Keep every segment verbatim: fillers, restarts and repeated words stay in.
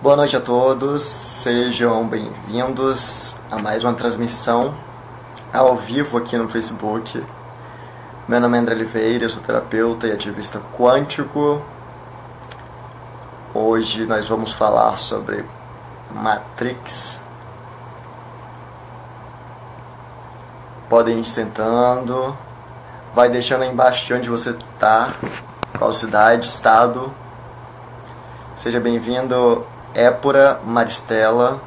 Boa noite a todos, sejam bem-vindos a mais uma transmissão ao vivo aqui no Facebook. Meu nome é André Oliveira, eu sou terapeuta e ativista quântico. Hoje nós vamos falar sobre Matrix. Podem ir sentando, vai deixando aí embaixo de onde você está, qual cidade, estado. Seja bem-vindo, Épora Maristela.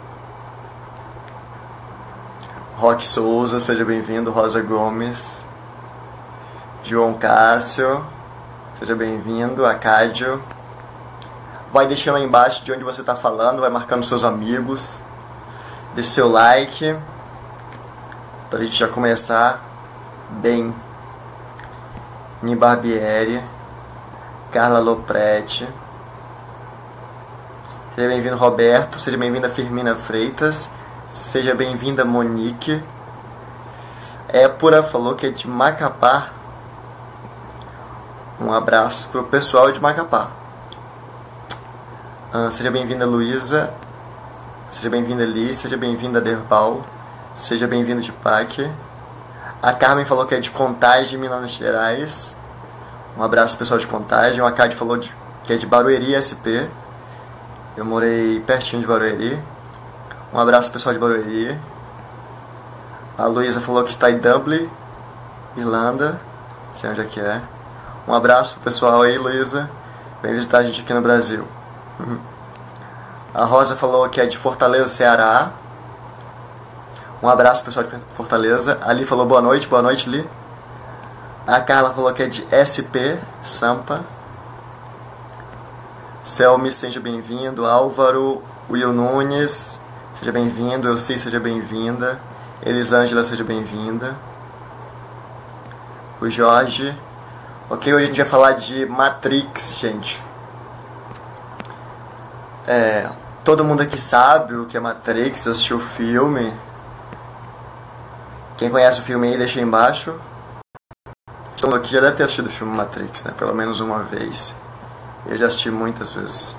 Roque Souza, seja bem-vindo. Rosa Gomes. João Cássio, seja bem-vindo. Acádio. Vai deixando aí embaixo de onde você está falando, vai marcando seus amigos. Deixe seu like para a gente já começar bem. Ni Barbieri, Carla Lopretti. Seja bem-vindo, Roberto. Seja bem-vinda, Firmina Freitas. Seja bem-vinda, Monique. Épora falou que é de Macapá. Um abraço pro pessoal de Macapá. Uh, seja bem-vinda, Luísa. Seja bem-vinda, Li. Seja bem-vinda, Derbal. Seja bem-vindo, Dipac. A Carmen falou que é de Contagem, Minas Gerais. Um abraço, pessoal de Contagem. O Acádio falou de, que é de Barueri, S P. Eu morei pertinho de Barueri. Um abraço, pessoal de Barueri. A Luísa falou que está em Dublin, Irlanda. Não sei onde é que é. Um abraço, pessoal aí, Luísa. Vem visitar a gente aqui no Brasil. A Rosa falou que é de Fortaleza, Ceará. Um abraço, pessoal de Fortaleza. A Li falou boa noite. Boa noite, Li. A Carla falou que é de S P, Sampa. Selmi, seja bem-vindo. Álvaro, Will Nunes, seja bem-vindo. Eu sei, seja bem-vinda. Elisângela, seja bem-vinda. O Jorge. Ok, hoje a gente vai falar de Matrix, gente. É, todo mundo aqui sabe o que é Matrix, assistiu o filme. Quem conhece o filme aí, deixa aí embaixo. Todo mundo aqui já deve ter assistido o filme Matrix, né? Pelo menos uma vez. Eu já assisti muitas vezes.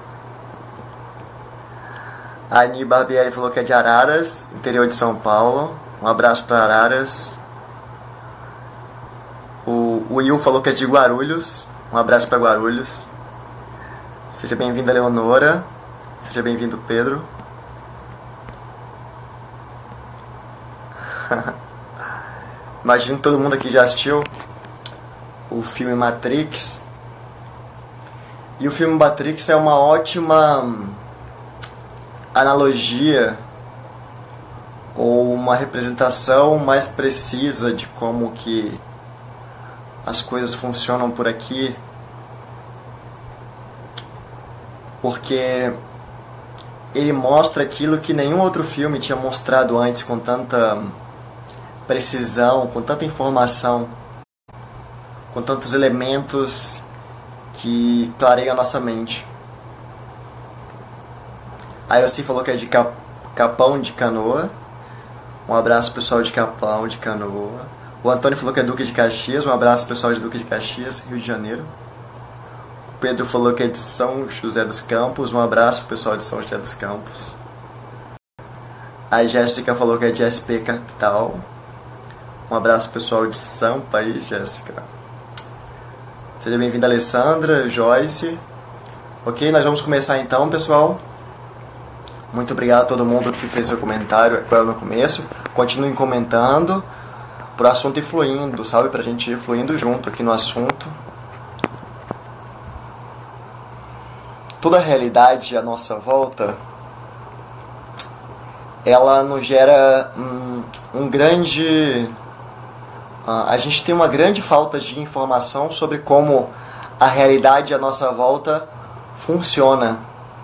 A Ani Barbieri falou que é de Araras, interior de São Paulo. Um abraço para Araras. O, o Will falou que é de Guarulhos. Um abraço para Guarulhos. Seja bem-vinda, Leonora. Seja bem-vindo, Pedro. Imagino que todo mundo aqui já assistiu o filme Matrix. E o filme Matrix é uma ótima analogia ou uma representação mais precisa de como que as coisas funcionam por aqui, porque ele mostra aquilo que nenhum outro filme tinha mostrado antes com tanta precisão, com tanta informação, com tantos elementos que clareia a nossa mente. A Elci falou que é de Cap- Capão de Canoa. Um abraço, pessoal de Capão de Canoa. O Antônio falou que é Duque de Caxias. Um abraço, pessoal de Duque de Caxias, Rio de Janeiro. O Pedro falou que é de São José dos Campos. Um abraço, pessoal de São José dos Campos. A Jéssica falou que é de S P Capital. Um abraço, pessoal de Sampa aí, Jéssica. Seja bem-vinda, Alessandra, Joyce. Ok, nós vamos começar então, pessoal. Muito obrigado a todo mundo que fez seu comentário agora no começo. Continuem comentando pro assunto ir fluindo, sabe? Pra gente ir fluindo junto aqui no assunto. Toda a realidade à nossa volta, ela nos gera um, um grande... A gente tem uma grande falta de informação sobre como a realidade à nossa volta funciona.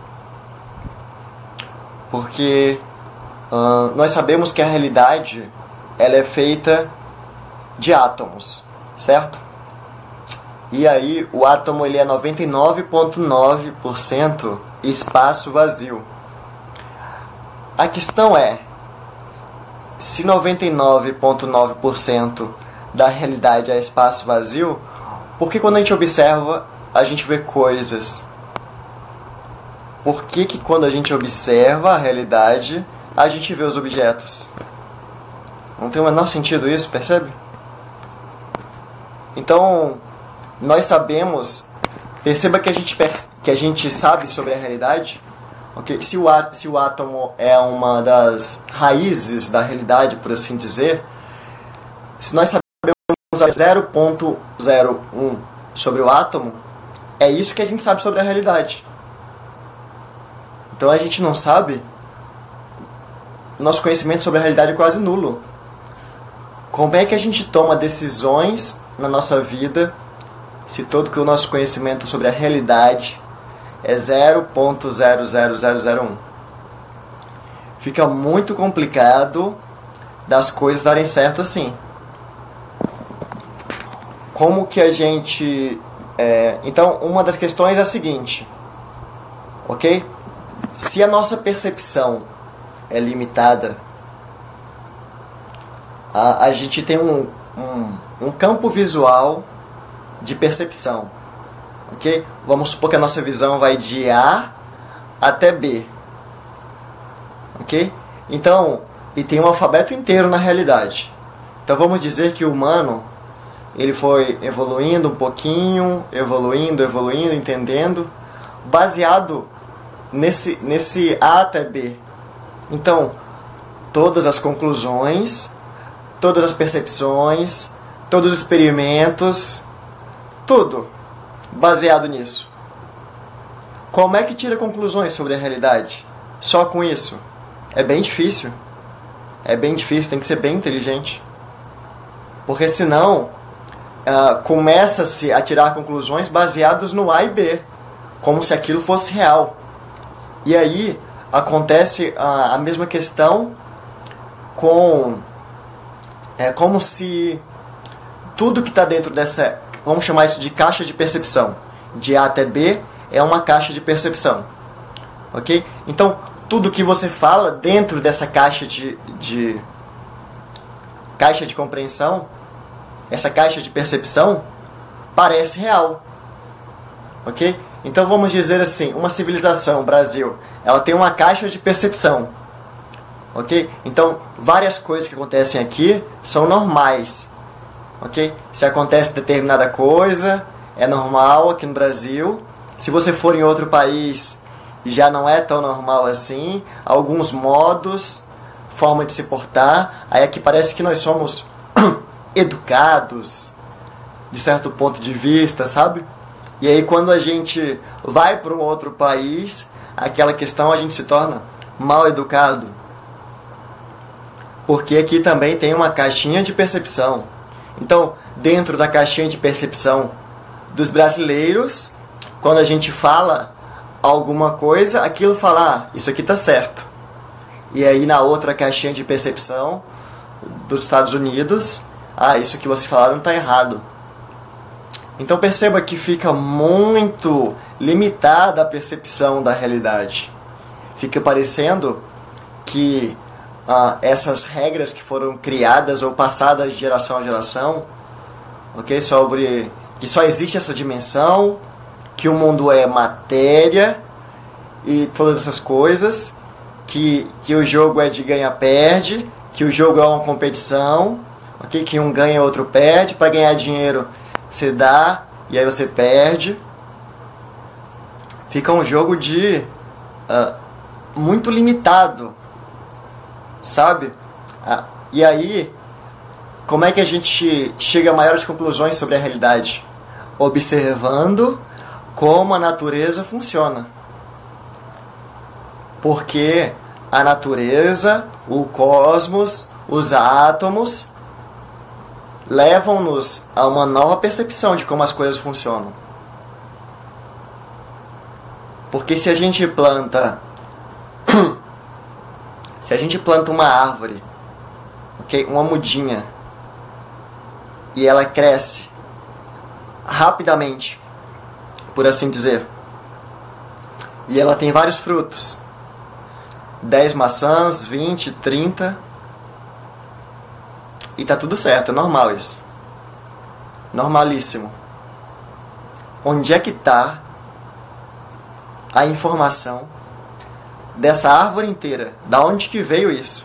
Porque uh, nós sabemos que a realidade ela é feita de átomos, certo? E aí o átomo ele é noventa e nove vírgula nove por cento espaço vazio. A questão é, se noventa e nove vírgula nove por cento da realidade é espaço vazio, porque quando a gente observa, a gente vê coisas. por que que quando a gente observa a realidade, a gente vê os objetos? Não tem o menor sentido isso, percebe? Então, nós sabemos, perceba que a gente, que a gente sabe sobre a realidade, okay? se, o, se o átomo é uma das raízes da realidade, por assim dizer, se nós sabemos zero ponto zero um sobre o átomo, é isso que a gente sabe sobre a realidade. Então a gente não sabe, nosso conhecimento sobre a realidade é quase nulo. Como é que a gente toma decisões na nossa vida se todo que o nosso conhecimento sobre a realidade é zero ponto zero zero zero zero um? Fica muito complicado das coisas darem certo assim. Como que a gente... É, então, uma das questões é a seguinte, ok? Se a nossa percepção é limitada, a, a gente tem um, um, um campo visual de percepção, ok? Vamos supor que a nossa visão vai de A até B, ok? Então, e tem um alfabeto inteiro na realidade. Então vamos dizer que o humano, ele foi evoluindo um pouquinho, evoluindo, evoluindo, entendendo, baseado nesse, nesse A até B. Então, todas as conclusões, todas as percepções, todos os experimentos, tudo baseado nisso. Como é que tira conclusões sobre a realidade? Só com isso? É bem difícil. É bem difícil, tem que ser bem inteligente. Porque senão, uh, começa-se a tirar conclusões baseadas no A e B, como se aquilo fosse real. E aí acontece a, a mesma questão com... É como se tudo que está dentro dessa... Vamos chamar isso de caixa de percepção. De A até B é uma caixa de percepção. Ok? Então, tudo que você fala dentro dessa caixa de, de... Caixa de compreensão, essa caixa de percepção, parece real. Ok? Então, vamos dizer assim, uma civilização, Brasil, ela tem uma caixa de percepção. Ok? Então, várias coisas que acontecem aqui são normais. Ok? Se acontece determinada coisa, é normal aqui no Brasil. Se você for em outro país, já não é tão normal assim. Alguns modos, forma de se portar. Aí aqui parece que nós somos educados, de certo ponto de vista, sabe? E aí quando a gente vai para um outro país, aquela questão a gente se torna mal educado. Porque aqui também tem uma caixinha de percepção. Então, dentro da caixinha de percepção dos brasileiros, quando a gente fala alguma coisa, aquilo fala, ah, isso aqui está certo. E aí na outra caixinha de percepção dos Estados Unidos, ah, isso que vocês falaram está errado. Então perceba que fica muito limitada a percepção da realidade. Fica parecendo que ah, essas regras que foram criadas ou passadas de geração a geração, ok, sobre que só existe essa dimensão, que o mundo é matéria e todas essas coisas, que, que o jogo é de ganha-perde, que o jogo é uma competição, ok, que um ganha e outro perde, para ganhar dinheiro você dá e aí você perde. Fica um jogo de uh, muito limitado, sabe? Ah, e aí, como é que a gente chega a maiores conclusões sobre a realidade? Observando como a natureza funciona. Porque a natureza, o cosmos, os átomos levam-nos a uma nova percepção de como as coisas funcionam. Porque se a gente planta se a gente planta uma árvore, ok, uma mudinha, e ela cresce rapidamente, por assim dizer, e ela tem vários frutos, dez maçãs, vinte, trinta, e tá tudo certo, é normal isso. Normalíssimo. Onde é que tá a informação dessa árvore inteira. Da onde que veio isso?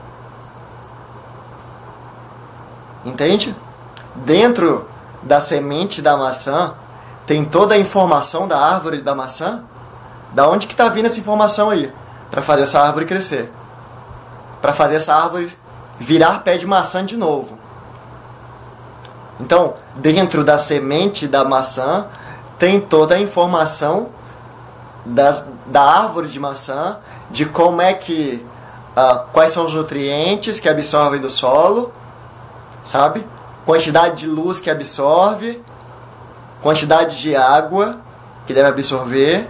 Entende? Dentro da semente da maçã tem toda a informação da árvore da maçã. Da onde que está vindo essa informação aí? Para fazer essa árvore crescer. Para fazer essa árvore virar pé de maçã de novo. Então, dentro da semente da maçã tem toda a informação das, da árvore de maçã, de como é que, uh, quais são os nutrientes que absorvem do solo, sabe? Quantidade de luz que absorve, quantidade de água que deve absorver,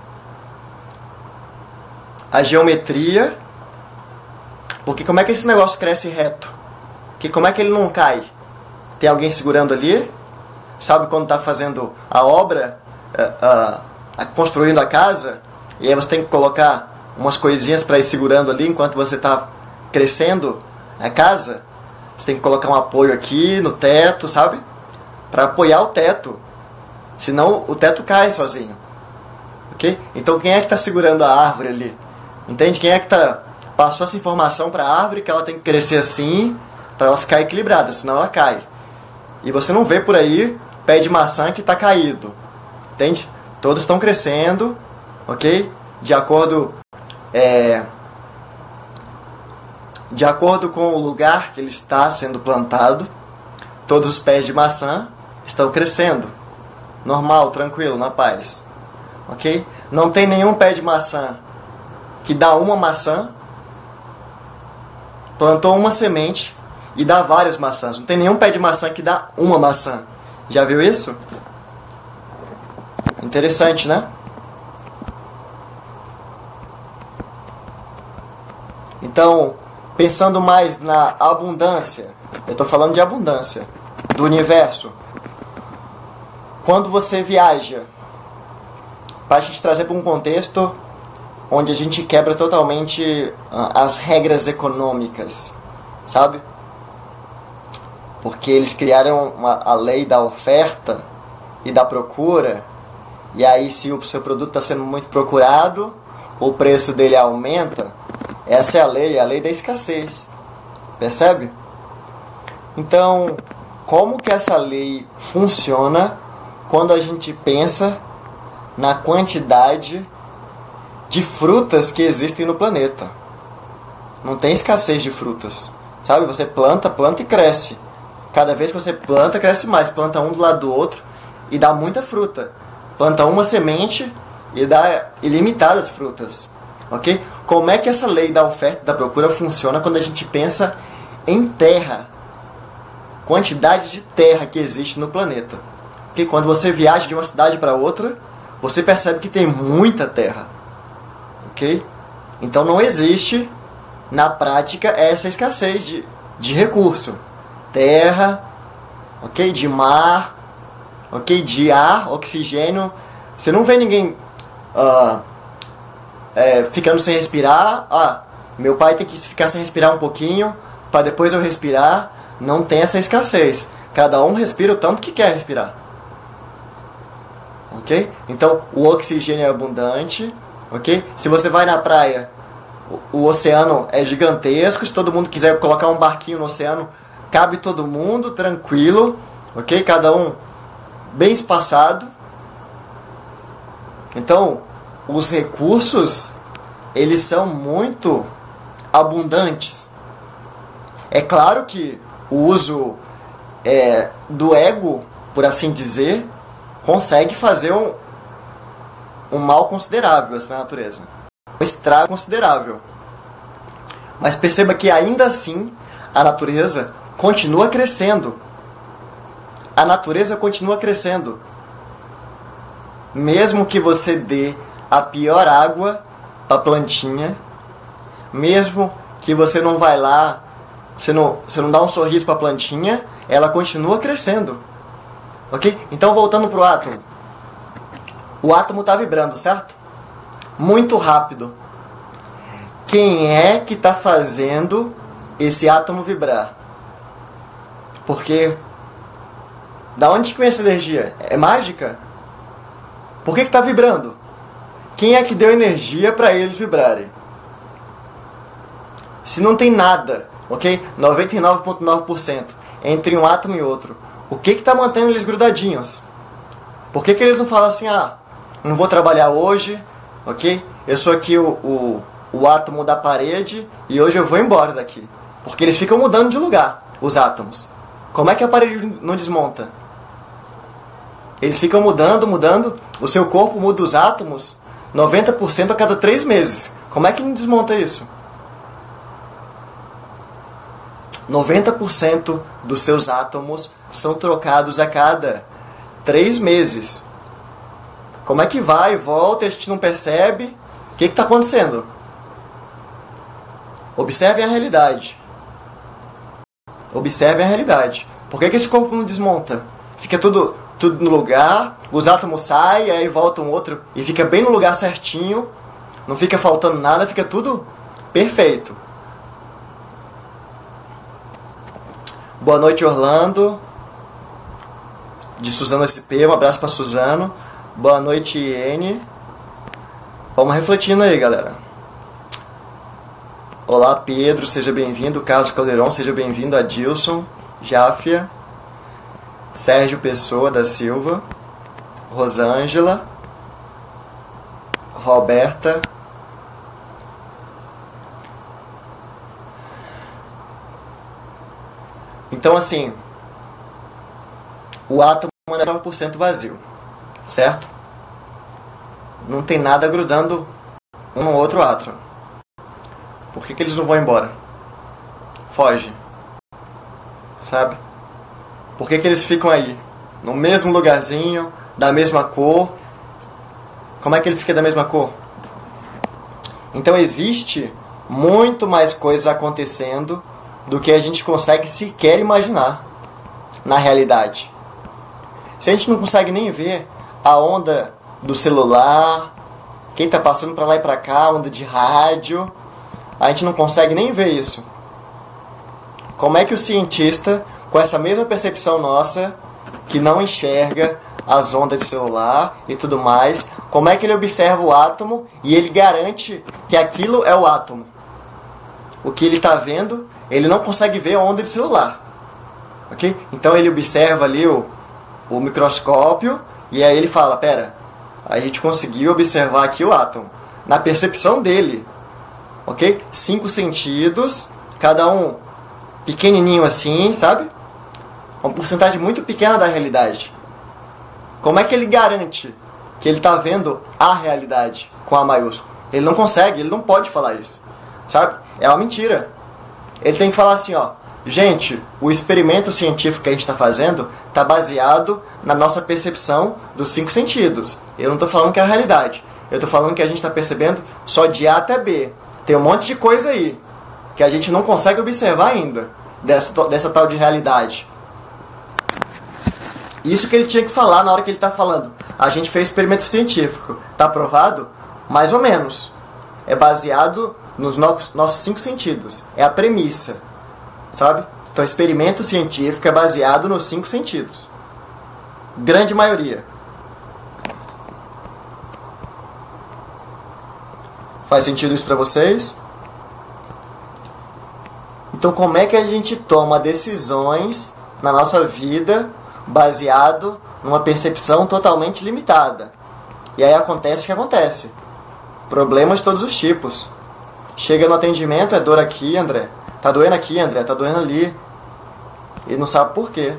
a geometria, porque como é que esse negócio cresce reto? Que como é que ele não cai? Tem alguém segurando ali? Sabe quando está fazendo a obra, uh, uh, construindo a casa, e aí você tem que colocar umas coisinhas para ir segurando ali enquanto você está crescendo a casa? Você tem que colocar um apoio aqui no teto, sabe? Para apoiar o teto. Senão o teto cai sozinho. Ok? Então quem é que está segurando a árvore ali? Entende? Quem é que tá, passou essa informação para a árvore que ela tem que crescer assim para ela ficar equilibrada, senão ela cai. E você não vê por aí pé de maçã que está caído. Entende? Todos estão crescendo, ok? De acordo, é, de acordo com o lugar que ele está sendo plantado, todos os pés de maçã estão crescendo. Normal, tranquilo, na paz. Ok? Não tem nenhum pé de maçã que dá uma maçã, plantou uma semente e dá várias maçãs. Não tem nenhum pé de maçã que dá uma maçã. Já viu isso? Interessante, né? Então, pensando mais na abundância, eu estou falando de abundância do universo. Quando você viaja, para a gente trazer para um contexto onde a gente quebra totalmente uh, as regras econômicas, sabe? Porque eles criaram uma, a lei da oferta e da procura, e aí se o seu produto está sendo muito procurado, o preço dele aumenta. Essa é a lei, a lei da escassez, percebe? Então, como que essa lei funciona quando a gente pensa na quantidade de frutas que existem no planeta? Não tem escassez de frutas, sabe? Você planta, planta e cresce. Cada vez que você planta, cresce mais. Planta um do lado do outro e dá muita fruta. Planta uma semente e dá ilimitadas frutas, ok? Como é que essa lei da oferta e da procura funciona quando a gente pensa em terra? Quantidade de terra que existe no planeta. Porque quando você viaja de uma cidade para outra, você percebe que tem muita terra. Ok? Então não existe, na prática, essa escassez de, de recurso. Terra, ok? De mar, ok? De ar, oxigênio. Você não vê ninguém uh, é, ficando sem respirar. Ah, meu pai tem que ficar sem respirar um pouquinho para depois eu respirar. Não tem essa escassez. Cada um respira o tanto que quer respirar. Ok? Então o oxigênio é abundante. Ok? Se você vai na praia, o, o oceano é gigantesco. Se todo mundo quiser colocar um barquinho no oceano, cabe todo mundo, tranquilo. Ok? Cada um bem espaçado. Então, os recursos, eles são muito abundantes. É claro que o uso é, do ego, por assim dizer, consegue fazer um, um mal considerável assim, na natureza. Um estrago considerável. Mas perceba que ainda assim a natureza continua crescendo. A natureza continua crescendo. Mesmo que você dê a pior água para a plantinha, mesmo que você não vai lá, você não, você não dá um sorriso para a plantinha, ela continua crescendo. Ok? Então, voltando para o átomo. O átomo está vibrando, certo? Muito rápido. Quem é que está fazendo esse átomo vibrar? Porque da onde que vem essa energia? É mágica? Por que está vibrando? Quem é que deu energia para eles vibrarem? Se não tem nada, ok? noventa e nove vírgula nove por cento entre um átomo e outro, o que está mantendo eles grudadinhos? Por que, que eles não falam assim, ah, não vou trabalhar hoje, ok? Eu sou aqui o, o, o átomo da parede e hoje eu vou embora daqui. Porque eles ficam mudando de lugar, os átomos. Como é que a parede não desmonta? Eles ficam mudando, mudando, o seu corpo muda os átomos noventa por cento a cada três meses. Como é que não desmonta isso? noventa por cento dos seus átomos são trocados a cada três meses. Como é que vai e volta e a gente não percebe? O que está acontecendo? Observem a realidade. Observem a realidade. Por que, que esse corpo não desmonta? Fica tudo, tudo no lugar, os átomos saem, aí volta um outro e fica bem no lugar certinho, não fica faltando nada, fica tudo perfeito. Boa noite, Orlando, de Suzano S P, um abraço para Suzano. Boa noite, Iene. Vamos refletindo aí, galera. Olá, Pedro, seja bem-vindo. Carlos Caldeirão, seja bem-vindo. Adilson, Jáfia, Sérgio Pessoa da Silva, Rosângela, Roberta, então assim, o átomo é nove por cento vazio, certo? Não tem nada grudando um no outro átomo. Por que, que eles não vão embora? Foge. Sabe? Por que, que eles ficam aí? No mesmo lugarzinho, da mesma cor. Como é que ele fica da mesma cor? Então existe muito mais coisas acontecendo do que a gente consegue sequer imaginar na realidade. Se a gente não consegue nem ver a onda do celular, quem está passando para lá e para cá, onda de rádio, a gente não consegue nem ver isso. Como é que o cientista, com essa mesma percepção nossa, que não enxerga as ondas de celular e tudo mais, como é que ele observa o átomo e ele garante que aquilo é o átomo? O que ele está vendo, ele não consegue ver a onda de celular. Ok? Então ele observa ali o, o microscópio e aí ele fala, pera, a gente conseguiu observar aqui o átomo. Na percepção dele. Ok? Cinco sentidos, cada um pequenininho assim, sabe? Uma porcentagem muito pequena da realidade. Como é que ele garante que ele está vendo a realidade com A maiúsculo? Ele não consegue, ele não pode falar isso. Sabe? É uma mentira. Ele tem que falar assim, ó. Gente, o experimento científico que a gente está fazendo está baseado na nossa percepção dos cinco sentidos. Eu não estou falando que é a realidade. Eu estou falando que a gente está percebendo só de A até B. Tem um monte de coisa aí que a gente não consegue observar ainda dessa, dessa tal de realidade. Isso que ele tinha que falar na hora que ele está falando. A gente fez experimento científico. Está aprovado? Mais ou menos. É baseado nos nossos cinco sentidos. É a premissa. Sabe? Então, experimento científico é baseado nos cinco sentidos. Grande maioria. Faz sentido isso para vocês? Então, como é que a gente toma decisões na nossa vida baseado numa percepção totalmente limitada? E aí acontece o que acontece. Problemas de todos os tipos. Chega no atendimento, é dor aqui, André. Tá doendo aqui, André. Tá doendo ali. E não sabe por quê.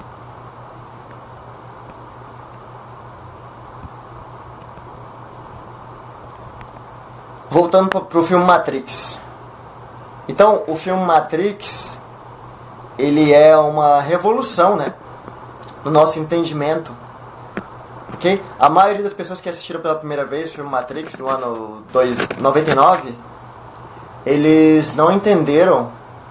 Voltando para o filme Matrix. Então, o filme Matrix, ele é uma revolução, né, no nosso entendimento. Okay? A maioria das pessoas que assistiram pela primeira vez o filme Matrix, no ano noventa e nove, eles não entenderam,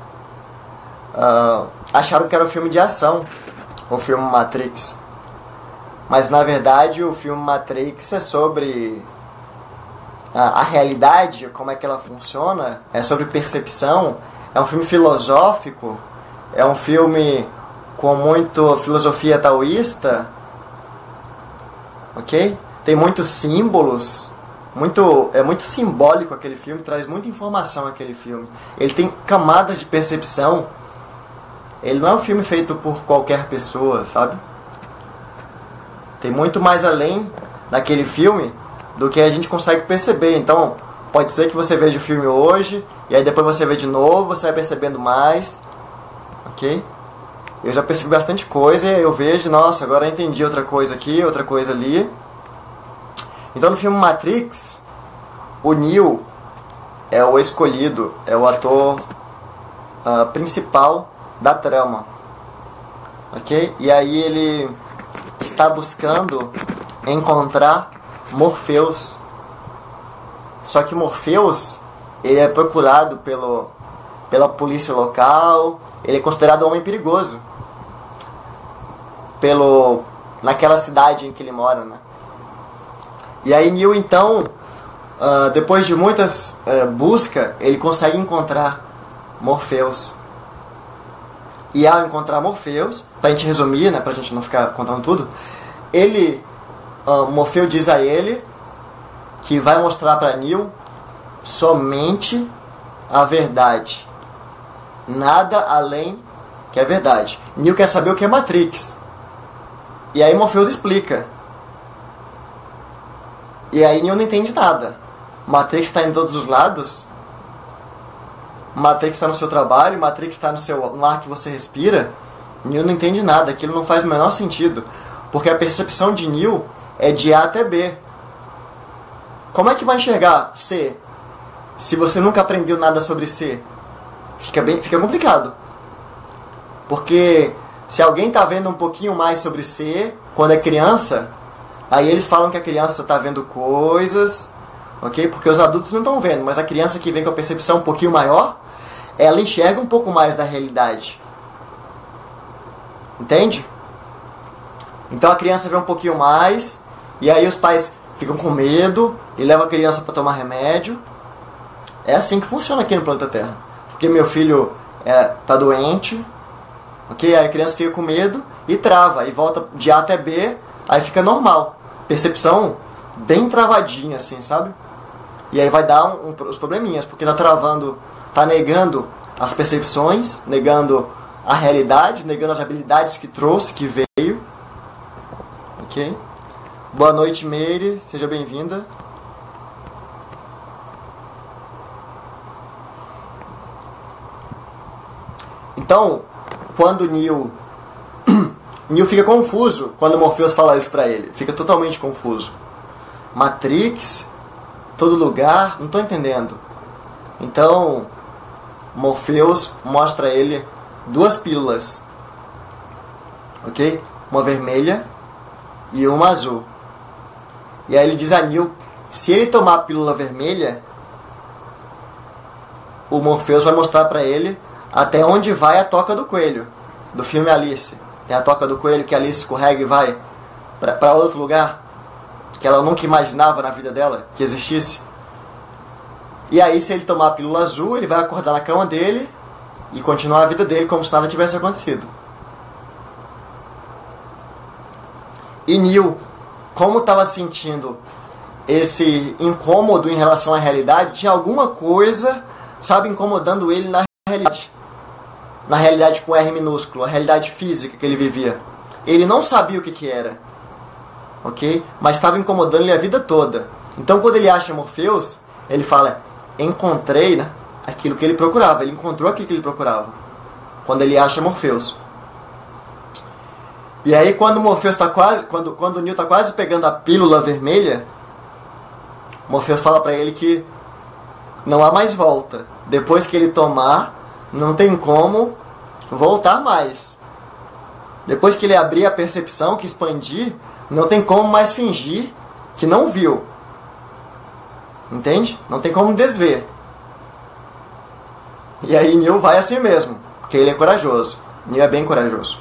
uh, acharam que era um filme de ação, o filme Matrix. Mas, na verdade, o filme Matrix é sobre a realidade, como é que ela funciona, é sobre percepção, é um filme filosófico, é um filme com muito filosofia taoísta, ok? Tem muitos símbolos, muito, é muito simbólico aquele filme, traz muita informação aquele filme. Ele tem camadas de percepção. Ele não é um filme feito por qualquer pessoa, sabe? Tem muito mais além daquele filme do que a gente consegue perceber. Então, pode ser que você veja o filme hoje, e aí depois você vê de novo, você vai percebendo mais, ok? Eu já percebi bastante coisa, eu vejo, nossa, agora eu entendi outra coisa aqui, outra coisa ali. Então no filme Matrix, o Neo é o escolhido, é o ator uh, principal da trama, ok? E aí ele está buscando encontrar Morpheus. Só que Morpheus, ele é procurado pelo, pela polícia local, ele é considerado um homem perigoso pelo, naquela cidade em que ele mora, né? E aí Neo então, uh, depois de muitas uh, buscas, ele consegue encontrar Morpheus. E ao encontrar Morpheus, pra gente resumir, né, pra gente não ficar contando tudo, ele, uh, Morpheus diz a ele que vai mostrar para Neo somente a verdade. Nada além que é verdade. Neo quer saber o que é Matrix. E aí Morpheus explica. E aí Neo não entende nada. Matrix está em todos os lados. Matrix está no seu trabalho. Matrix está no, seu, no ar que você respira. Neo não entende nada. Aquilo não faz o menor sentido. Porque a percepção de Neo é de A até B. Como é que vai enxergar C se você nunca aprendeu nada sobre C? Fica, bem, fica complicado. Porque se alguém está vendo um pouquinho mais sobre C quando é criança, aí eles falam que a criança está vendo coisas, ok? Porque os adultos não estão vendo, mas a criança que vem com a percepção um pouquinho maior, ela enxerga um pouco mais da realidade. Entende? Então a criança vê um pouquinho mais, e aí os pais ficam com medo e levam a criança para tomar remédio. É assim que funciona aqui no planeta Terra. Porque meu filho é, tá doente, ok? Aí a criança fica com medo e trava, e volta de A até B, aí fica normal. Percepção bem travadinha, assim, sabe? E aí vai dar um, um, os probleminhas, porque tá travando, tá negando as percepções, negando a realidade, negando as habilidades que trouxe, que veio. Ok? Boa noite, Meire, seja bem-vinda. Então, quando Neo Neo fica confuso quando Morpheus fala isso pra ele. Fica totalmente confuso. Matrix, todo lugar, não tô entendendo. Então, Morpheus mostra a ele duas pílulas. Ok? Uma vermelha e uma azul. E aí ele diz a Neo, se ele tomar a pílula vermelha, o Morpheus vai mostrar pra ele até onde vai a toca do coelho, do filme Alice. Tem a toca do coelho que a Alice escorrega e vai para outro lugar, que ela nunca imaginava na vida dela que existisse. E aí, se ele tomar a pílula azul, ele vai acordar na cama dele e continuar a vida dele como se nada tivesse acontecido. E Neo, como estava sentindo esse incômodo em relação à realidade, tinha alguma coisa, sabe, incomodando ele na realidade. Na realidade com R minúsculo, a realidade física que ele vivia. Ele não sabia o que que era, ok? Mas estava incomodando ele a vida toda. Então quando ele acha Morpheus, ele fala, encontrei, né, aquilo que ele procurava. Ele encontrou aquilo que ele procurava. Quando ele acha Morpheus. E aí quando Morpheus tá quase, quando, quando o Neo está quase pegando a pílula vermelha, Morpheus fala para ele que não há mais volta. Depois que ele tomar, não tem como voltar mais. Depois que ele abrir a percepção, que expandir, não tem como mais fingir que não viu. Entende? Não tem como desver. E aí Neo vai assim mesmo, porque ele é corajoso. Neo é bem corajoso.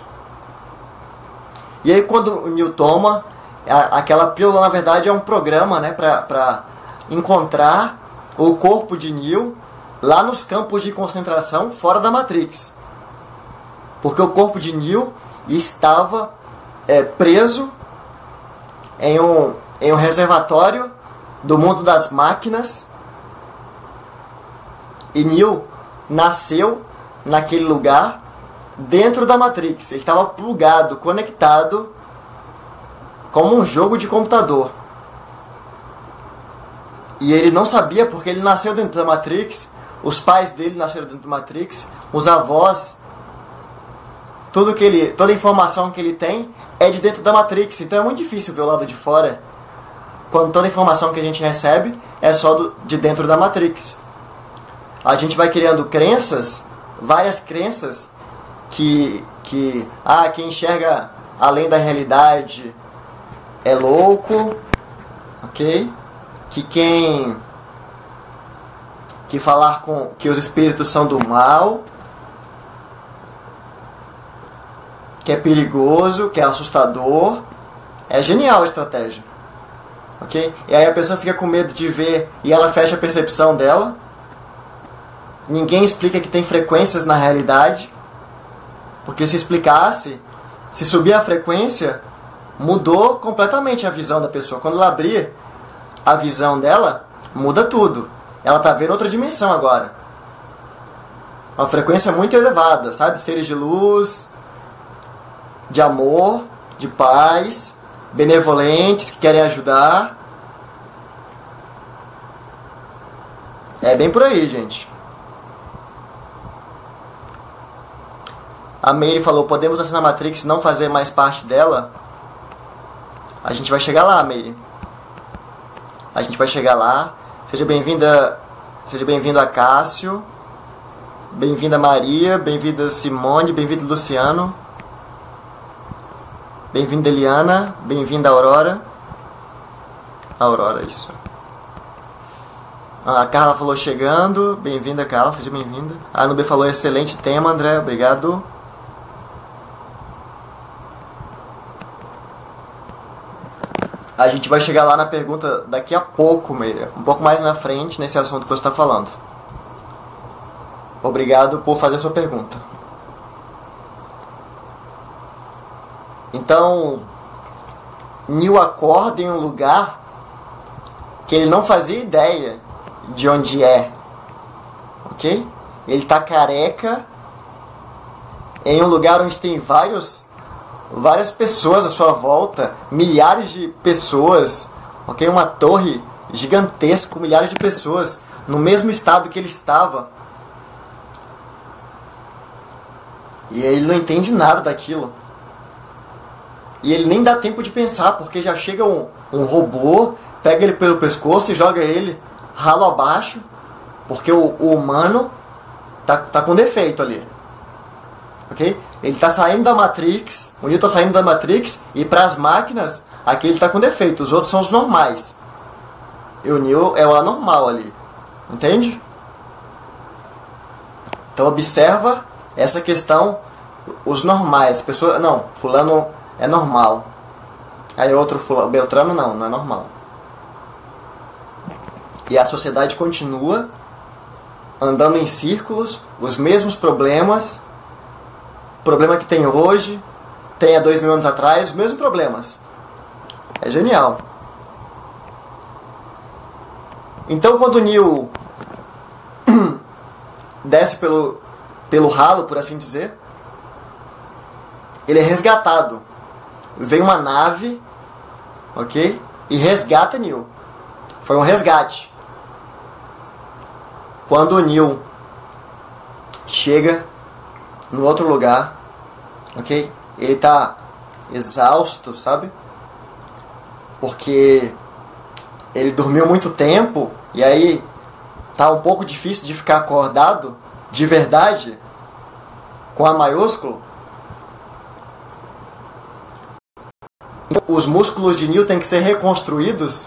E aí quando o Neo toma, aquela pílula na verdade é um programa, né, para encontrar o corpo de Neo lá nos campos de concentração fora da Matrix. Porque o corpo de Neo estava é, preso em um, em um reservatório do mundo das máquinas. E Neo nasceu naquele lugar dentro da Matrix. Ele estava plugado, conectado, como um jogo de computador. E ele não sabia porque ele nasceu dentro da Matrix. Os pais dele nasceram dentro da Matrix. Os avós. Tudo que ele, toda a informação que ele tem é de dentro da Matrix. Então é muito difícil ver o lado de fora, quando toda a informação que a gente recebe é só do, de dentro da Matrix. A gente vai criando crenças, várias crenças, que, que ah, quem enxerga além da realidade é louco, ok? Que quem que falar com que os espíritos são do mal, que é perigoso, que é assustador. É genial a estratégia, ok? E aí a pessoa fica com medo de ver e ela fecha a percepção dela. Ninguém explica que tem frequências na realidade, porque se explicasse, se subir a frequência, mudou completamente a visão da pessoa. Quando ela abrir a visão dela, muda tudo. Ela está vendo outra dimensão agora. Uma frequência muito elevada, sabe? Seres de luz, de amor, de paz, benevolentes, que querem ajudar. É bem por aí, gente. A Mary falou, podemos nascer na Matrix e não fazer mais parte dela? A gente vai chegar lá, Mary. A gente vai chegar lá. Seja bem-vinda, seja bem-vindo a Cássio. Bem-vinda Maria, bem-vinda Simone, bem-vindo Luciano. Bem-vinda Eliana, bem-vinda Aurora. Aurora, isso. A Carla falou chegando, bem-vinda Carla, seja bem-vinda. A Nube falou excelente tema, André, obrigado. A gente vai chegar lá na pergunta daqui a pouco, Meira. Um pouco mais na frente, nesse assunto que você está falando. Obrigado por fazer a sua pergunta. Então, Neo acorda em um lugar que ele não fazia ideia de onde é. Ok? Ele está careca em um lugar onde tem vários... várias pessoas à sua volta, milhares de pessoas, ok? Uma torre gigantesca com milhares de pessoas no mesmo estado que ele estava. E ele não entende nada daquilo. E ele nem dá tempo de pensar, porque já chega um, um robô, pega ele pelo pescoço e joga ele ralo abaixo, porque o, o humano tá, tá com defeito ali. Ok? Ele está saindo da Matrix, o Neo está saindo da Matrix, e para as máquinas, aqui ele está com defeito, os outros são os normais. E o Neo é o anormal ali. Entende? Então observa essa questão, os normais. Pessoa, não, fulano é normal. Aí outro fulano, Beltrano não, não é normal. E a sociedade continua andando em círculos, os mesmos problemas. Problema que tem hoje, tem há dois mil anos atrás, os mesmos problemas. É genial. Então quando o Neo desce pelo, pelo ralo, por assim dizer, ele é resgatado. Vem uma nave, ok? E resgata Neo. Foi um resgate. Quando o Neo chega no outro lugar, ok? Ele tá exausto, sabe? Porque ele dormiu muito tempo e aí tá um pouco difícil de ficar acordado de verdade, com A maiúsculo. Os músculos de Neo têm que ser reconstruídos.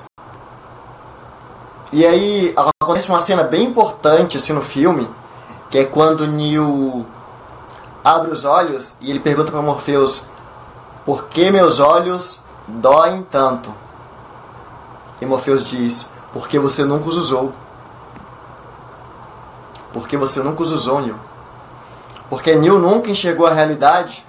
E aí acontece uma cena bem importante assim no filme, que é quando Neo abre os olhos e ele pergunta para Morpheus: por que meus olhos doem tanto? E Morpheus diz: porque você nunca os usou. Porque você nunca os usou, Neo. Porque Neo nunca enxergou a realidade.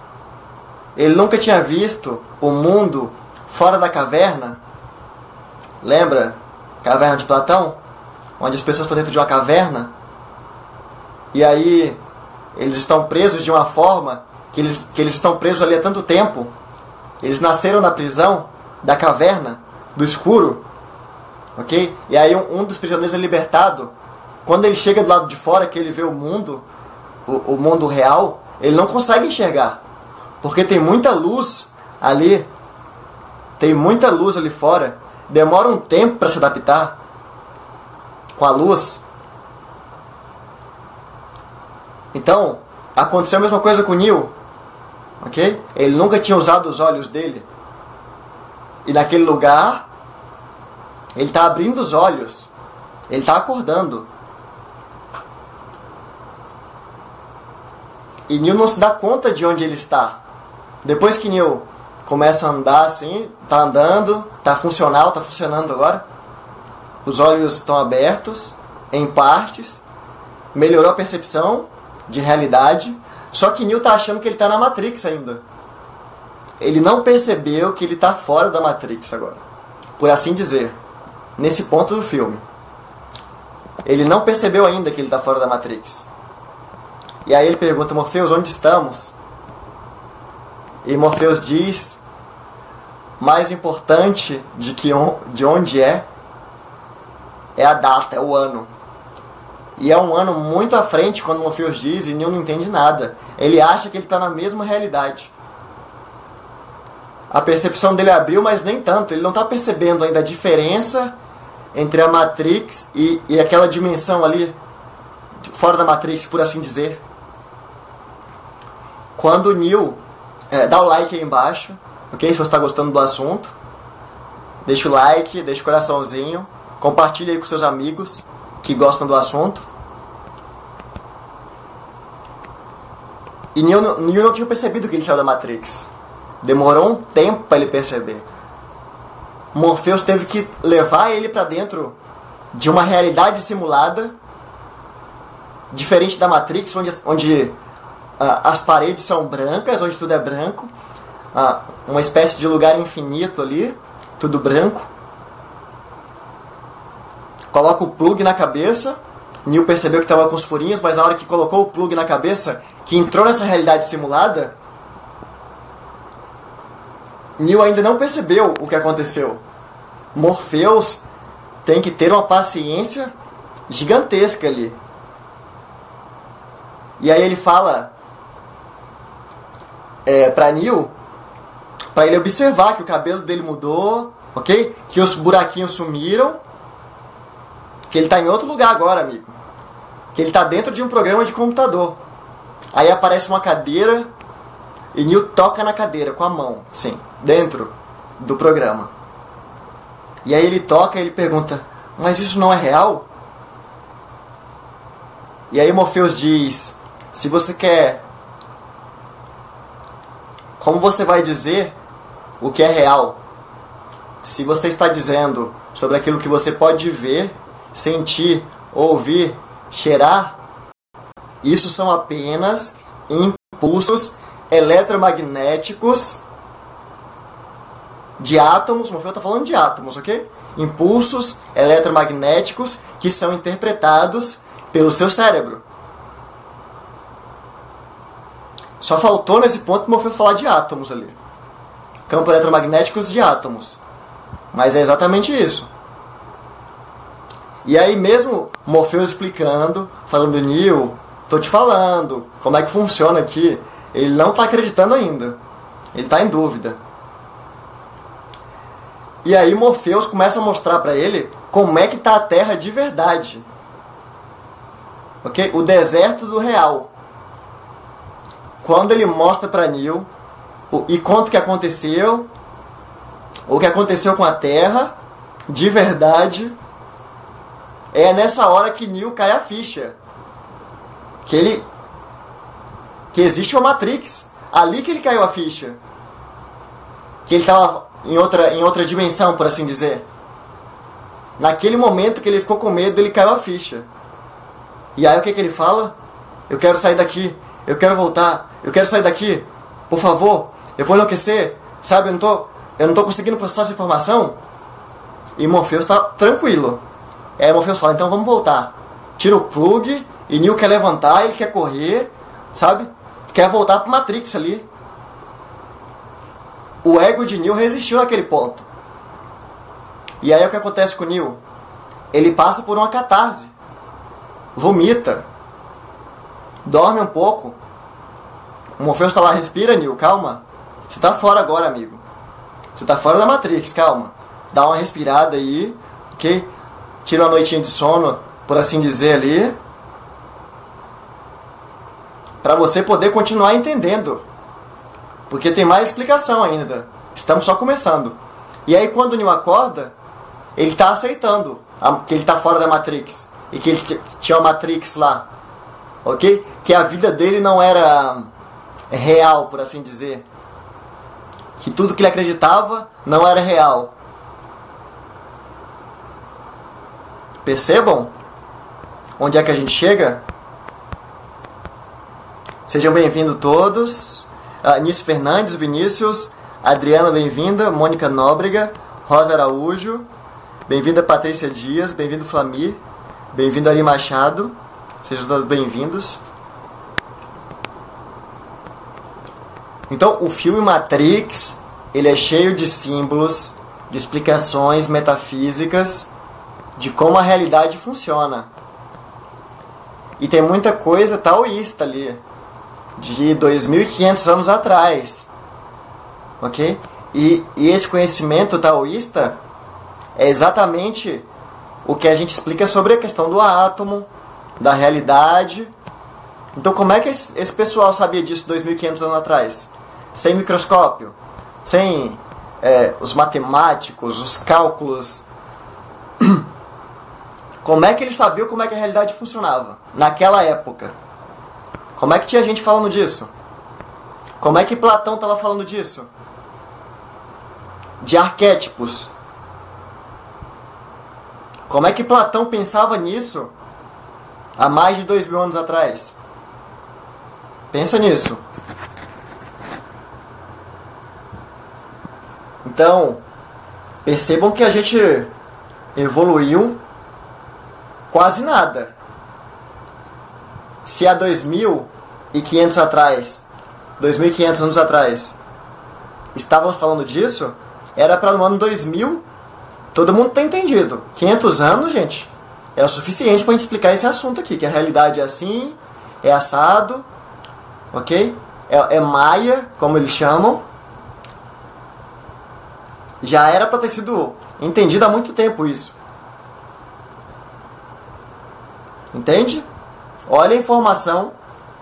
Ele nunca tinha visto o mundo fora da caverna. Lembra? Caverna de Platão? Onde as pessoas estão dentro de uma caverna. E aí eles estão presos de uma forma que eles, que eles estão presos ali há tanto tempo. Eles nasceram na prisão da caverna, do escuro. Ok? E aí um, um dos prisioneiros é libertado. Quando ele chega do lado de fora, que ele vê o mundo, o, o mundo real, ele não consegue enxergar. Porque tem muita luz ali. Tem muita luz ali fora. Demora um tempo para se adaptar com a luz. Então, aconteceu a mesma coisa com o Neo. Ok? Ele nunca tinha usado os olhos dele. E naquele lugar, ele está abrindo os olhos. Ele está acordando. E Neo não se dá conta de onde ele está. Depois que Neo começa a andar assim, tá andando, tá funcional, tá funcionando agora. Os olhos estão abertos, em partes. Melhorou a percepção de realidade. Só que Neo tá achando que ele tá na Matrix ainda. Ele não percebeu que ele tá fora da Matrix agora. Por assim dizer. Nesse ponto do filme. Ele não percebeu ainda que ele tá fora da Matrix. E aí ele pergunta, Morpheus, onde estamos? E Morpheus diz, mais importante de, que on, de onde é, é a data, é o ano. E é um ano muito à frente quando Morpheus diz e Neo não entende nada. Ele acha que ele está na mesma realidade. A percepção dele abriu, mas nem tanto. Ele não está percebendo ainda a diferença entre a Matrix e, e aquela dimensão ali, fora da Matrix, por assim dizer. Quando o Neo... É, dá o like aí embaixo, ok? Se você está gostando do assunto. Deixa o like, deixa o coraçãozinho. Compartilha aí com seus amigos que gostam do assunto. E Neo, Neo não tinha percebido que ele saiu da Matrix. Demorou um tempo para ele perceber. Morpheus teve que levar ele para dentro de uma realidade simulada, diferente da Matrix, onde... onde Uh, as paredes são brancas, onde tudo é branco. Uh, uma espécie de lugar infinito ali, tudo branco. Coloca o plug na cabeça. Neo percebeu que estava com os furinhos, mas na hora que colocou o plug na cabeça, que entrou nessa realidade simulada, Neo ainda não percebeu o que aconteceu. Morpheus tem que ter uma paciência gigantesca ali. E aí ele fala... É, pra Neo, pra ele observar que o cabelo dele mudou, ok? Que os buraquinhos sumiram, que ele tá em outro lugar agora, amigo. Que ele tá dentro de um programa de computador. Aí aparece uma cadeira e Neo toca na cadeira com a mão, sim, dentro do programa. E aí ele toca e ele pergunta, mas isso não é real? E aí Morpheus diz, se você quer... Como você vai dizer o que é real? Se você está dizendo sobre aquilo que você pode ver, sentir, ouvir, cheirar, isso são apenas impulsos eletromagnéticos de átomos. Morfeu está falando de átomos, ok? Impulsos eletromagnéticos que são interpretados pelo seu cérebro. Só faltou nesse ponto Morfeu falar de átomos ali. Campos eletromagnéticos de átomos. Mas é exatamente isso. E aí mesmo Morfeu explicando, falando, Neo, tô te falando como é que funciona aqui. Ele não está acreditando ainda. Ele está em dúvida. E aí Morpheus começa a mostrar para ele como é que está a Terra de verdade. Ok? O deserto do real. Quando ele mostra para Neo e conta o que aconteceu, o que aconteceu com a Terra, de verdade, é nessa hora que Neo cai a ficha. Que ele... que existe uma Matrix. Ali que ele caiu a ficha. Que ele estava em outra, em outra dimensão, por assim dizer. Naquele momento que ele ficou com medo, ele caiu a ficha. E aí o que, que ele fala? Eu quero sair daqui. Eu quero voltar. Eu quero sair daqui. Por favor. Eu vou enlouquecer. Sabe, eu não tô, eu não tô conseguindo processar essa informação. e Morpheus tá tranquilo. Aí Morpheus fala, então vamos voltar. Tira o plug, e Neo quer levantar, ele quer correr, sabe? Quer voltar pro Matrix ali. O ego de Neo resistiu naquele ponto. E aí o que acontece com o Neo? Ele passa por uma catarse. Vomita. Dorme um pouco. O Morpheus tá lá, respira, Neo, calma. Você tá fora agora, amigo. Você tá fora da Matrix, calma. Dá uma respirada aí, ok? Tira uma noitinha de sono, por assim dizer ali, para você poder continuar entendendo. Porque tem mais explicação ainda. Estamos só começando. E aí quando o Neo acorda, ele tá aceitando que ele tá fora da Matrix. E que ele tinha uma Matrix lá. Ok? Que a vida dele não era real, por assim dizer. Que tudo que ele acreditava não era real. Percebam onde é que a gente chega? Sejam bem-vindos todos. Anísio Fernandes, Vinícius, Adriana, bem-vinda. Mônica Nóbrega, Rosa Araújo, bem-vinda Patrícia Dias, bem-vindo Flamir, bem-vindo Ari Machado. Sejam todos bem-vindos. Então, o filme Matrix, ele é cheio de símbolos, de explicações metafísicas de como a realidade funciona. E tem muita coisa taoísta ali, de dois mil e quinhentos anos atrás. Ok? E, e esse conhecimento taoísta é exatamente o que a gente explica sobre a questão do átomo, da realidade. Então como é que esse, esse pessoal sabia disso dois mil e quinhentos anos atrás? Sem microscópio, sem é, os matemáticos, os cálculos. Como é que eles sabiam como é que a realidade funcionava naquela época? Como é que tinha gente falando disso? Como é que Platão estava falando disso? De arquétipos. Como é que Platão pensava nisso há mais de dois mil anos atrás? Pensa nisso. Então, percebam que a gente evoluiu quase nada. Se há dois mil e quinhentos atrás, dois mil e quinhentos anos atrás, estávamos falando disso, era para no ano dois mil, todo mundo ter entendido. quinhentos anos, gente, é o suficiente para a gente explicar esse assunto aqui, que a realidade é assim, é assado, ok? É, é maia, como eles chamam. Já era para ter sido entendido há muito tempo isso. Entende? Olha a informação.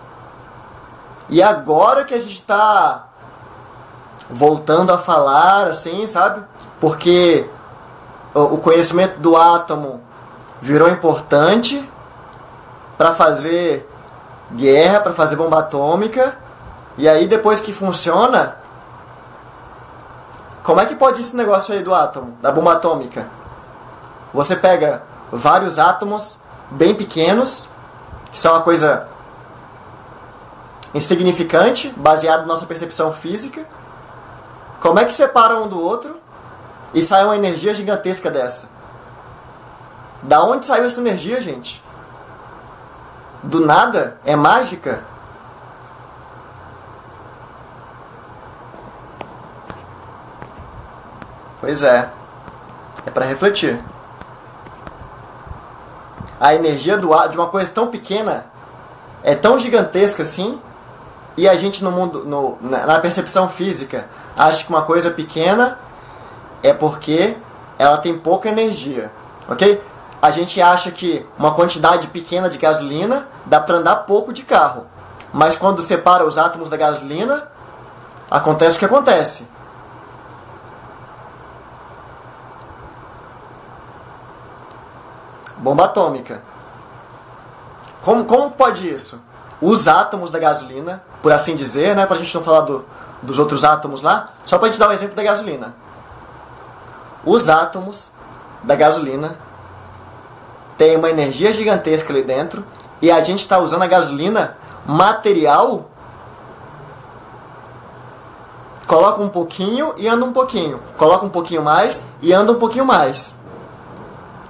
E agora que a gente está voltando a falar, assim, sabe? Porque o conhecimento do átomo virou importante para fazer guerra, para fazer bomba atômica. E aí depois que funciona, como é que pode esse negócio aí do átomo, da bomba atômica? Você pega vários átomos bem pequenos, que são uma coisa insignificante, baseado na nossa percepção física. Como é que separa um do outro e sai uma energia gigantesca dessa? Da onde saiu essa energia, gente? Do nada? É mágica? Pois é. É para refletir. A energia do ar, de uma coisa tão pequena é tão gigantesca assim, e a gente no mundo, no, na percepção física, acha que uma coisa pequena é porque ela tem pouca energia, ok? A gente acha que uma quantidade pequena de gasolina dá para andar pouco de carro, mas quando separa os átomos da gasolina, acontece o que acontece. Bomba atômica. Como, como pode isso? Os átomos da gasolina, por assim dizer, né, pra gente não falar do, dos outros átomos lá, só pra gente dar um exemplo da gasolina. Os átomos da gasolina têm uma energia gigantesca ali dentro e a gente está usando a gasolina material. Coloca um pouquinho e anda um pouquinho. Coloca um pouquinho mais e anda um pouquinho mais.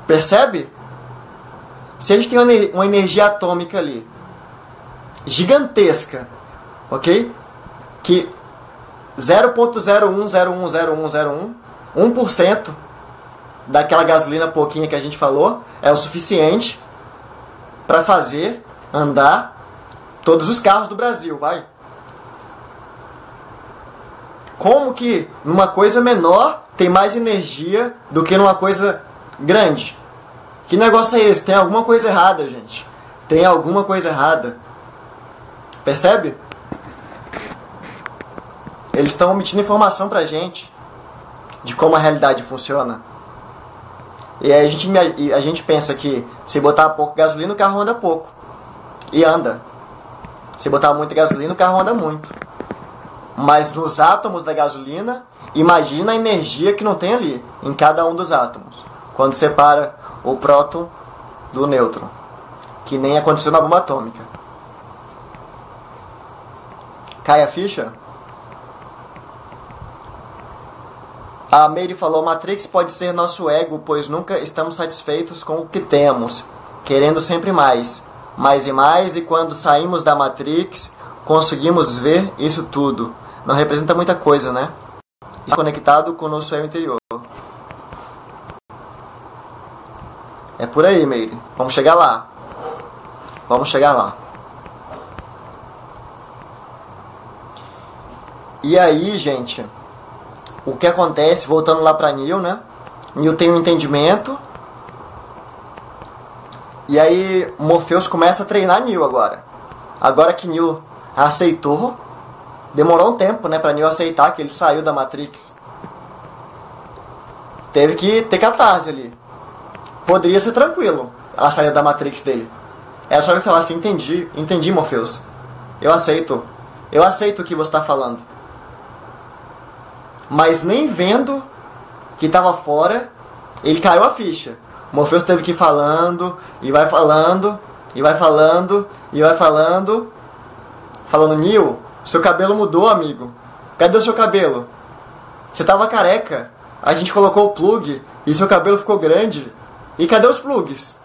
Percebe? Se a gente tem uma energia atômica ali, gigantesca, ok? Que zero vírgula zero um zero um zero um zero um, um por cento daquela gasolina pouquinha que a gente falou é o suficiente para fazer andar todos os carros do Brasil, vai. Como que numa coisa menor tem mais energia do que numa coisa grande? Que negócio é esse? Tem alguma coisa errada, gente. Tem alguma coisa errada. Percebe? Eles estão omitindo informação pra gente de como a realidade funciona. E aí a gente, a gente pensa que se botar pouco gasolina, o carro anda pouco. E anda. Se botar muita gasolina, o carro anda muito. Mas nos átomos da gasolina, imagina a energia que não tem ali, em cada um dos átomos. Quando separa o próton do nêutron. Que nem aconteceu na bomba atômica. Cai a ficha? A Meire falou, Matrix pode ser nosso ego, pois nunca estamos satisfeitos com o que temos, querendo sempre mais, mais e mais, e quando saímos da Matrix, conseguimos ver isso tudo. Não representa muita coisa, né? Está conectado com o nosso eu interior. É por aí, Meire. Vamos chegar lá. Vamos chegar lá. E aí, gente, o que acontece, voltando lá para Neo, né? Neo tem um entendimento. E aí Morpheus começa a treinar Neo agora. Agora que Neo aceitou, demorou um tempo, né, para Neo aceitar que ele saiu da Matrix. Teve que ter catarse ali. Poderia ser tranquilo a saída da Matrix dele. É só ele falar assim, entendi, entendi, Morpheus. Eu aceito. Eu aceito o que você está falando. Mas nem vendo que estava fora, ele caiu a ficha. Morpheus teve que ir falando, e vai falando, e vai falando, e vai falando. Falando, Neo, seu cabelo mudou, amigo. Cadê o seu cabelo? Você tava careca. A gente colocou o plug e seu cabelo ficou grande. E cadê os plugs?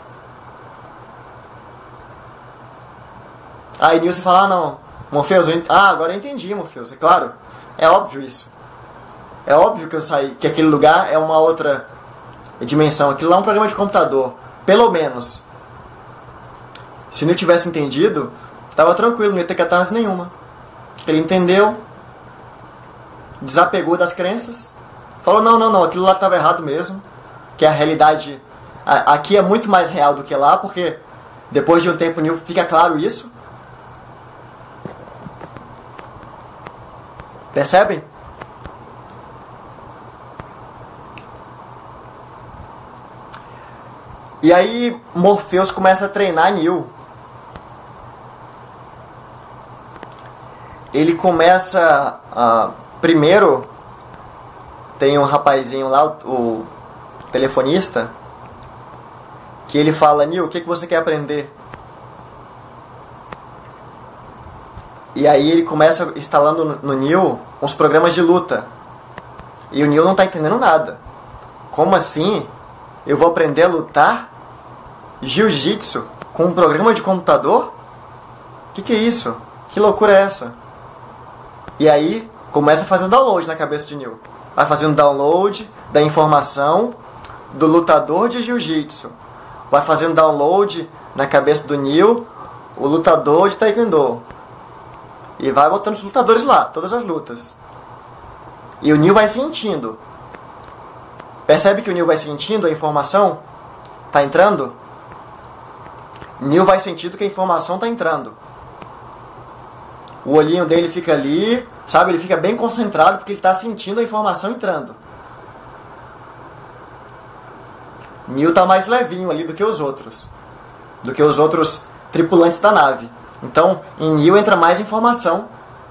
Aí Neo se fala, ah não, Morpheus, eu ent... ah, agora eu entendi, Morpheus, é claro. É óbvio isso. É óbvio que eu saí, que aquele lugar é uma outra dimensão. Aquilo lá é um programa de computador. Pelo menos. Se Neo tivesse entendido, tava tranquilo, não ia ter catarse nenhuma. Ele entendeu, desapegou das crenças, falou, não, não, não, aquilo lá estava errado mesmo, que a realidade aqui é muito mais real do que lá, porque depois de um tempo Neo fica claro isso. Percebem? E aí Morpheus começa a treinar Neo. Ele começa a... Primeiro, tem um rapazinho lá, o telefonista, que ele fala, Neo, o que, que você quer aprender? E aí ele começa instalando no Neo uns programas de luta. E o Neo não está entendendo nada. Como assim? Eu vou aprender a lutar jiu-jitsu com um programa de computador? O que, que é isso? Que loucura é essa? E aí começa a fazer um download na cabeça de Neo. Vai fazendo download da informação do lutador de jiu-jitsu. Vai fazendo download na cabeça do Neo o lutador de taekwondo. E vai botando os lutadores lá, todas as lutas. E o Neo vai sentindo. Percebe que o Neo vai sentindo a informação? Tá entrando? Neo vai sentindo que a informação tá entrando. O olhinho dele fica ali, sabe? Ele fica bem concentrado porque ele está sentindo a informação entrando. Neo tá mais levinho ali do que os outros. Do que os outros tripulantes da nave. Então, em Neo entra mais informação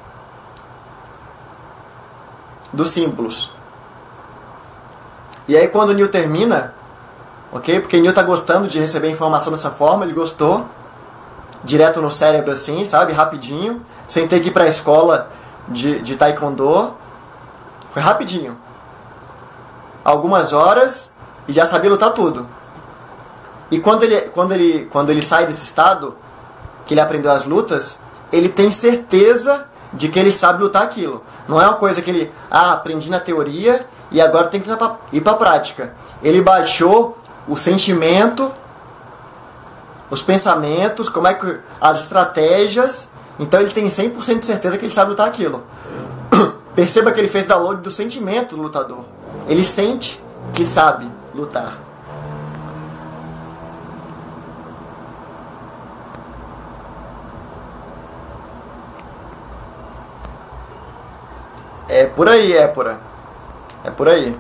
dos símbolos. E aí quando o Neo termina, ok? Porque o Neo tá gostando de receber informação dessa forma, ele gostou. Direto no cérebro assim, sabe? Rapidinho. Sem ter que ir pra escola de, de taekwondo. Foi rapidinho. Algumas horas, e já sabia lutar tudo. E quando ele, quando ele, quando ele sai desse estado, que ele aprendeu as lutas, ele tem certeza de que ele sabe lutar aquilo. Não é uma coisa que ele, ah, aprendi na teoria e agora tem que ir para a prática. Ele baixou o sentimento, os pensamentos, como é que as estratégias, então ele tem cem por cento de certeza que ele sabe lutar aquilo. Perceba que ele fez download do sentimento do lutador. Ele sente que sabe lutar. É por aí, Épora. É por aí.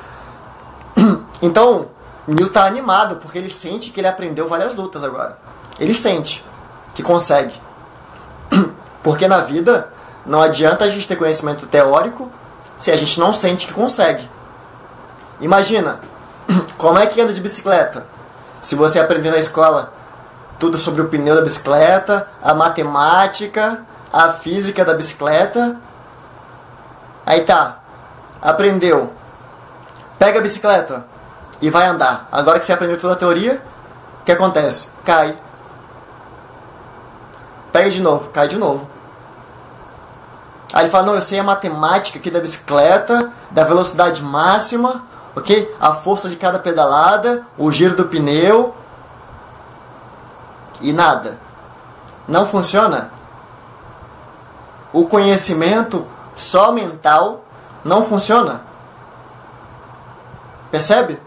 Então, Neil tá animado porque ele sente que ele aprendeu várias lutas agora. Ele sente que consegue. Porque na vida não adianta a gente ter conhecimento teórico se a gente não sente que consegue. Imagina, como é que anda de bicicleta? Se você aprender na escola tudo sobre o pneu da bicicleta, a matemática, a física da bicicleta, aí tá, aprendeu, pega a bicicleta e vai andar. Agora que você aprendeu toda a teoria, o que acontece? Cai. Pega de novo, cai de novo. Aí ele fala, não, eu sei a matemática aqui da bicicleta, da velocidade máxima, ok? A força de cada pedalada, o giro do pneu. E nada. Não funciona. O conhecimento só mental não funciona. Percebe?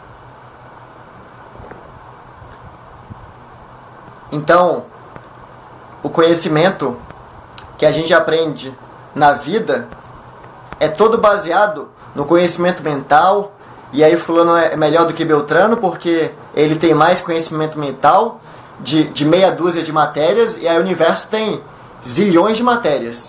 Então, o conhecimento que a gente aprende na vida é todo baseado no conhecimento mental. E aí fulano é melhor do que Beltrano porque ele tem mais conhecimento mental de, de meia dúzia de matérias, e aí o universo tem zilhões de matérias.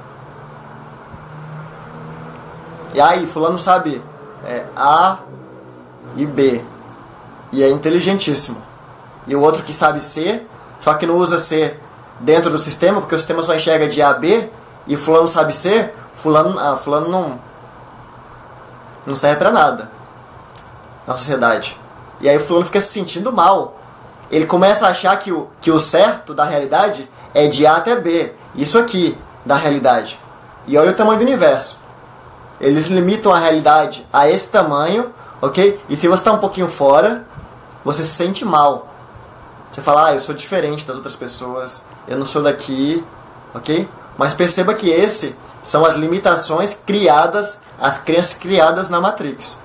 E aí fulano sabe é, A e B e é inteligentíssimo. E o outro que sabe C, só que não usa C dentro do sistema, porque o sistema só enxerga de A a B, e fulano sabe C, fulano, ah, fulano não, não serve pra nada na sociedade. E aí o fulano fica se sentindo mal. Ele começa a achar que o, que o certo da realidade é de A até B. Isso aqui, da realidade. E olha o tamanho do universo. Eles limitam a realidade a esse tamanho, ok? E se você está um pouquinho fora, você se sente mal. Você fala, ah, eu sou diferente das outras pessoas, eu não sou daqui, ok? Mas perceba que esse são as limitações criadas, as crenças criadas na Matrix.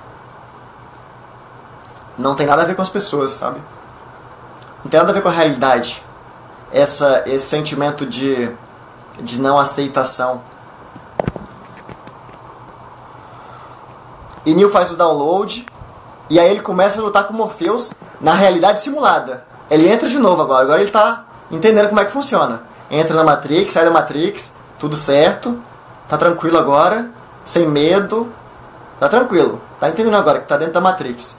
Não tem nada a ver com as pessoas, sabe? Não tem nada a ver com a realidade. Essa, esse sentimento de, de não aceitação. E Neo faz o download, e aí ele começa a lutar com Morpheus na realidade simulada. Ele entra de novo agora, agora ele está entendendo como é que funciona. Entra na Matrix, sai da Matrix, tudo certo, tá tranquilo agora, sem medo, tá tranquilo, tá entendendo agora que tá dentro da Matrix.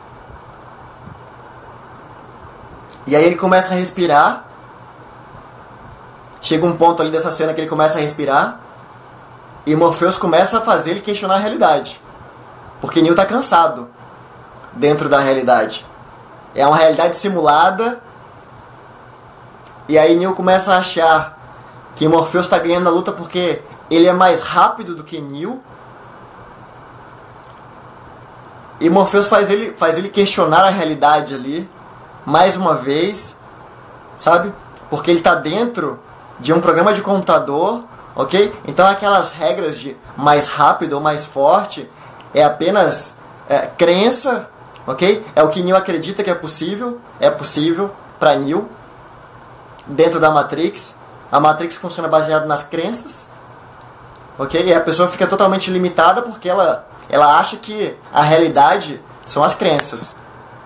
E aí ele começa a respirar, chega um ponto ali dessa cena que ele começa a respirar, e Morpheus começa a fazer ele questionar a realidade. Porque Neo tá cansado dentro da realidade. É uma realidade simulada. E aí Neo começa a achar que Morpheus está ganhando a luta porque ele é mais rápido do que Neo. E Morpheus faz ele, faz ele questionar a realidade ali, mais uma vez, sabe? Porque ele está dentro de um programa de computador, ok? Então aquelas regras de mais rápido ou mais forte é apenas é, crença, ok? É o que Neo acredita que é possível, é possível para Neo, dentro da Matrix. A Matrix funciona baseada nas crenças, ok? E a pessoa fica totalmente limitada porque ela, ela acha que a realidade são as crenças.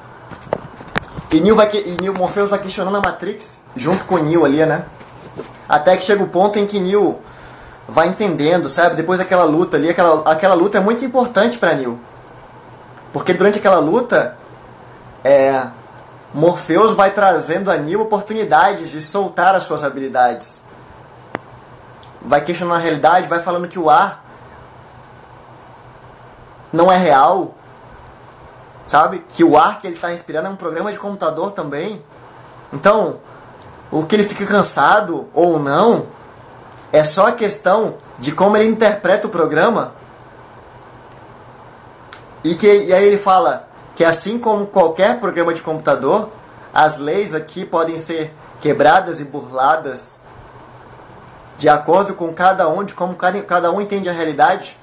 E Neo, vai, e Neo Morpheus vai questionando a Matrix junto com o Neo ali, né? Até que chega o ponto em que Neo vai entendendo, sabe? Depois daquela luta ali, aquela, aquela luta é muito importante para Neo. Porque durante aquela luta, é, Morpheus vai trazendo a Neo oportunidades de soltar as suas habilidades. Vai questionando a realidade, vai falando que o ar não é real, sabe? Que o ar que ele está respirando é um programa de computador também. Então, o que ele fica cansado ou não é só a questão de como ele interpreta o programa. E, que, e aí ele fala que assim como qualquer programa de computador, as leis aqui podem ser quebradas e burladas de acordo com cada um, de como cada, cada um entende a realidade.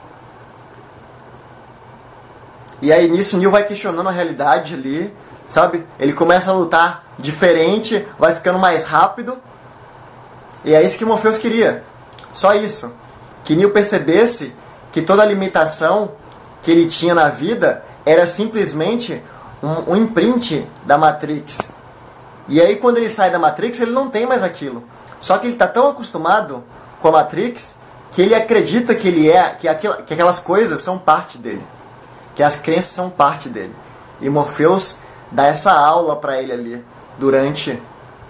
E aí nisso Neo vai questionando a realidade ali, sabe? Ele começa a lutar diferente, vai ficando mais rápido. E é isso que Morpheus queria. Só isso. Que Neo percebesse que toda a limitação que ele tinha na vida era simplesmente um, um imprint da Matrix. E aí quando ele sai da Matrix, ele não tem mais aquilo. Só que ele está tão acostumado com a Matrix que ele acredita que ele é, que, aquilo, que aquelas coisas são parte dele. Que as crenças são parte dele. E Morpheus dá essa aula para ele ali, durante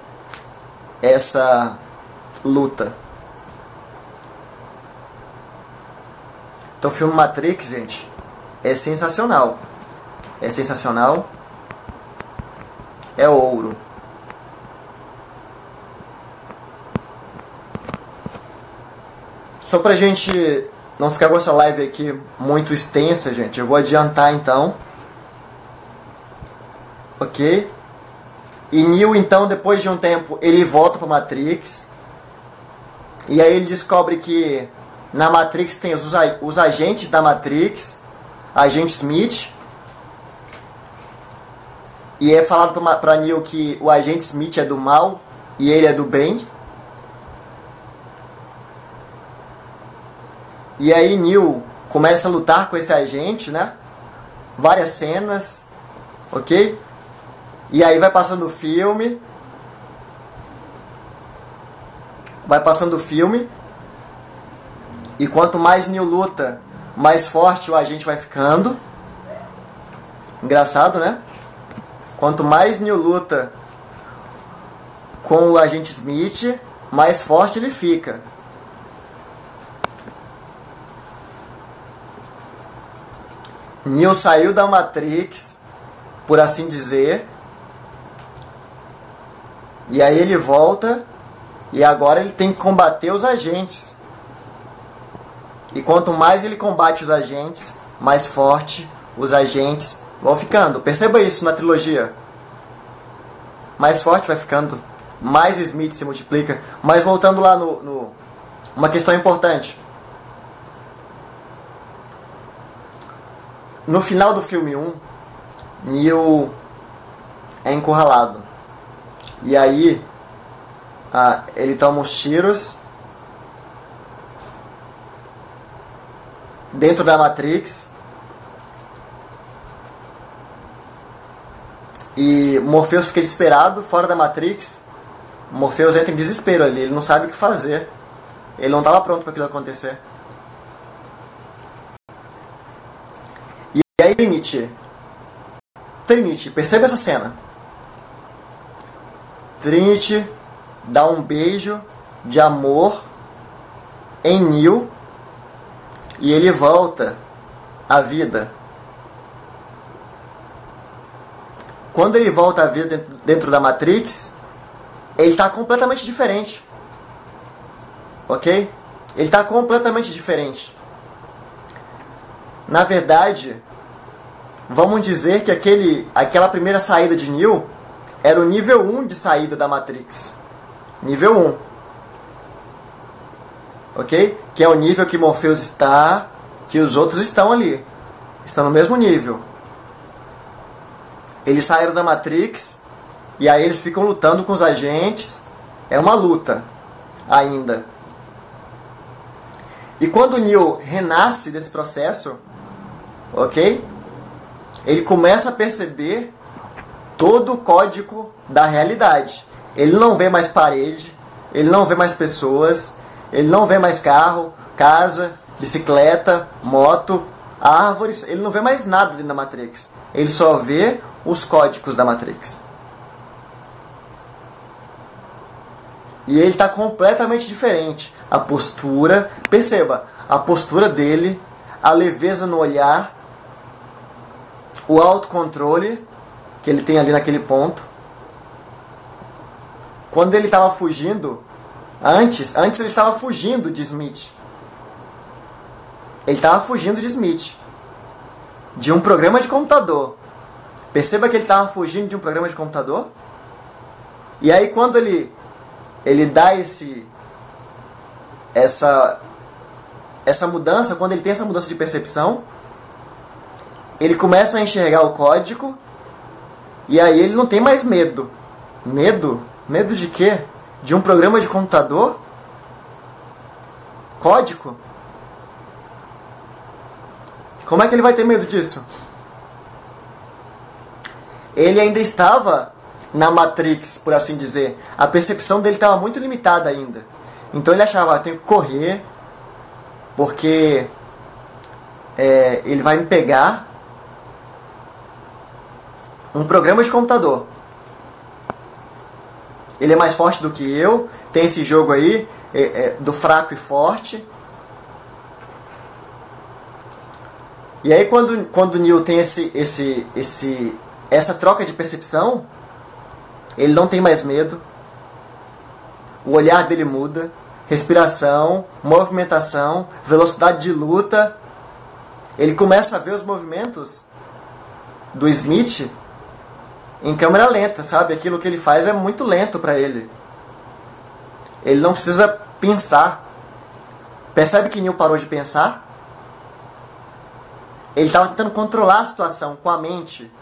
essa luta. Então o filme Matrix, gente, é sensacional. É sensacional. É ouro. Só pra gente não ficar com essa live aqui muito extensa, gente, eu vou adiantar então. Ok? E Neo, então, depois de um tempo, ele volta pra Matrix. E aí ele descobre que na Matrix tem os, os agentes da Matrix, agente Smith. E é falado pra, pra Neo que o agente Smith é do mal e ele é do bem. E aí Neo começa a lutar com esse agente, né? Várias cenas, ok? E aí vai passando o filme. Vai passando o filme. E quanto mais Neo luta, mais forte o agente vai ficando. Engraçado, né? Quanto mais Neo luta com o agente Smith, mais forte ele fica. Neo saiu da Matrix, por assim dizer. E aí ele volta. E agora ele tem que combater os agentes. E quanto mais ele combate os agentes, mais forte os agentes vão ficando. Perceba isso na trilogia. Mais forte vai ficando. Mais Smith se multiplica. Mas voltando lá no, no uma questão importante. No final do filme um, Neo é encurralado. E aí ah, ele toma os tiros dentro da Matrix. E Morpheus fica desesperado fora da Matrix. Morpheus entra em desespero ali. Ele não sabe o que fazer. Ele não estava pronto para aquilo acontecer. E aí Trinity, Trinity, perceba essa cena. Trinity dá um beijo de amor em Neo e ele volta à vida. Quando ele volta à vida dentro, dentro da Matrix, ele está completamente diferente. Ok? Ele está completamente diferente. Na verdade, vamos dizer que aquele, aquela primeira saída de Neo era o nível um de saída da Matrix. Nível um. Ok? Que é o nível que Morpheus está, que os outros estão ali. Estão no mesmo nível. Eles saíram da Matrix e aí eles ficam lutando com os agentes. É uma luta ainda. E quando o Neo renasce desse processo, ok? Ele começa a perceber todo o código da realidade. Ele não vê mais parede, ele não vê mais pessoas, ele não vê mais carro, casa, bicicleta, moto, árvores. Ele não vê mais nada dentro da Matrix. Ele só vê os códigos da Matrix. E ele está completamente diferente. A postura, perceba, a postura dele, a leveza no olhar, o autocontrole que ele tem ali naquele ponto. Quando ele estava fugindo, antes, antes ele estava fugindo de Smith. Ele estava fugindo de Smith, de um programa de computador. Perceba que ele estava fugindo de um programa de computador. E aí quando ele, ele dá esse, essa, essa mudança, quando ele tem essa mudança de percepção, ele começa a enxergar o código, e aí ele não tem mais medo. Medo? Medo de quê? De um programa de computador? Código? Como é que ele vai ter medo disso? Ele ainda estava na Matrix, por assim dizer. A percepção dele estava muito limitada ainda. Então ele achava, ah, tenho que correr, porque é, ele vai me pegar. Um programa de computador. Ele é mais forte do que eu. Tem esse jogo aí, é, é, do fraco e forte. E aí quando, quando o Neo tem esse, esse, esse, essa troca de percepção, ele não tem mais medo. O olhar dele muda. Respiração, movimentação, velocidade de luta. Ele começa a ver os movimentos do Smith em câmera lenta, sabe? Aquilo que ele faz é muito lento para ele. Ele não precisa pensar. Percebe que Neo parou de pensar? Ele estava tentando controlar a situação com a mente.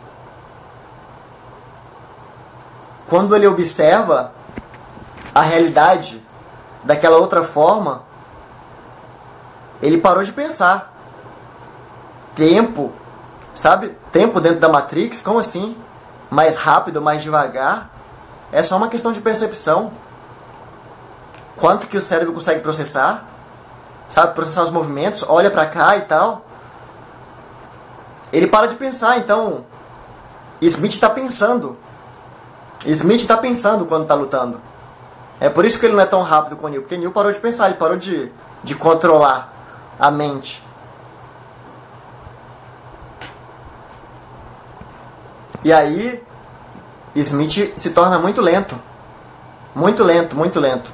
Quando ele observa a realidade daquela outra forma, ele parou de pensar. Tempo, sabe? Tempo dentro da Matrix, como assim? Mais rápido, mais devagar? É só uma questão de percepção. Quanto que o cérebro consegue processar? Sabe? Processar os movimentos, olha pra cá e tal. Ele para de pensar, então Smith está pensando. Smith está pensando quando está lutando. É por isso que ele não é tão rápido com o Neo, porque o Neo parou de pensar, ele parou de, de controlar a mente. E aí Smith se torna muito lento. Muito lento, muito lento.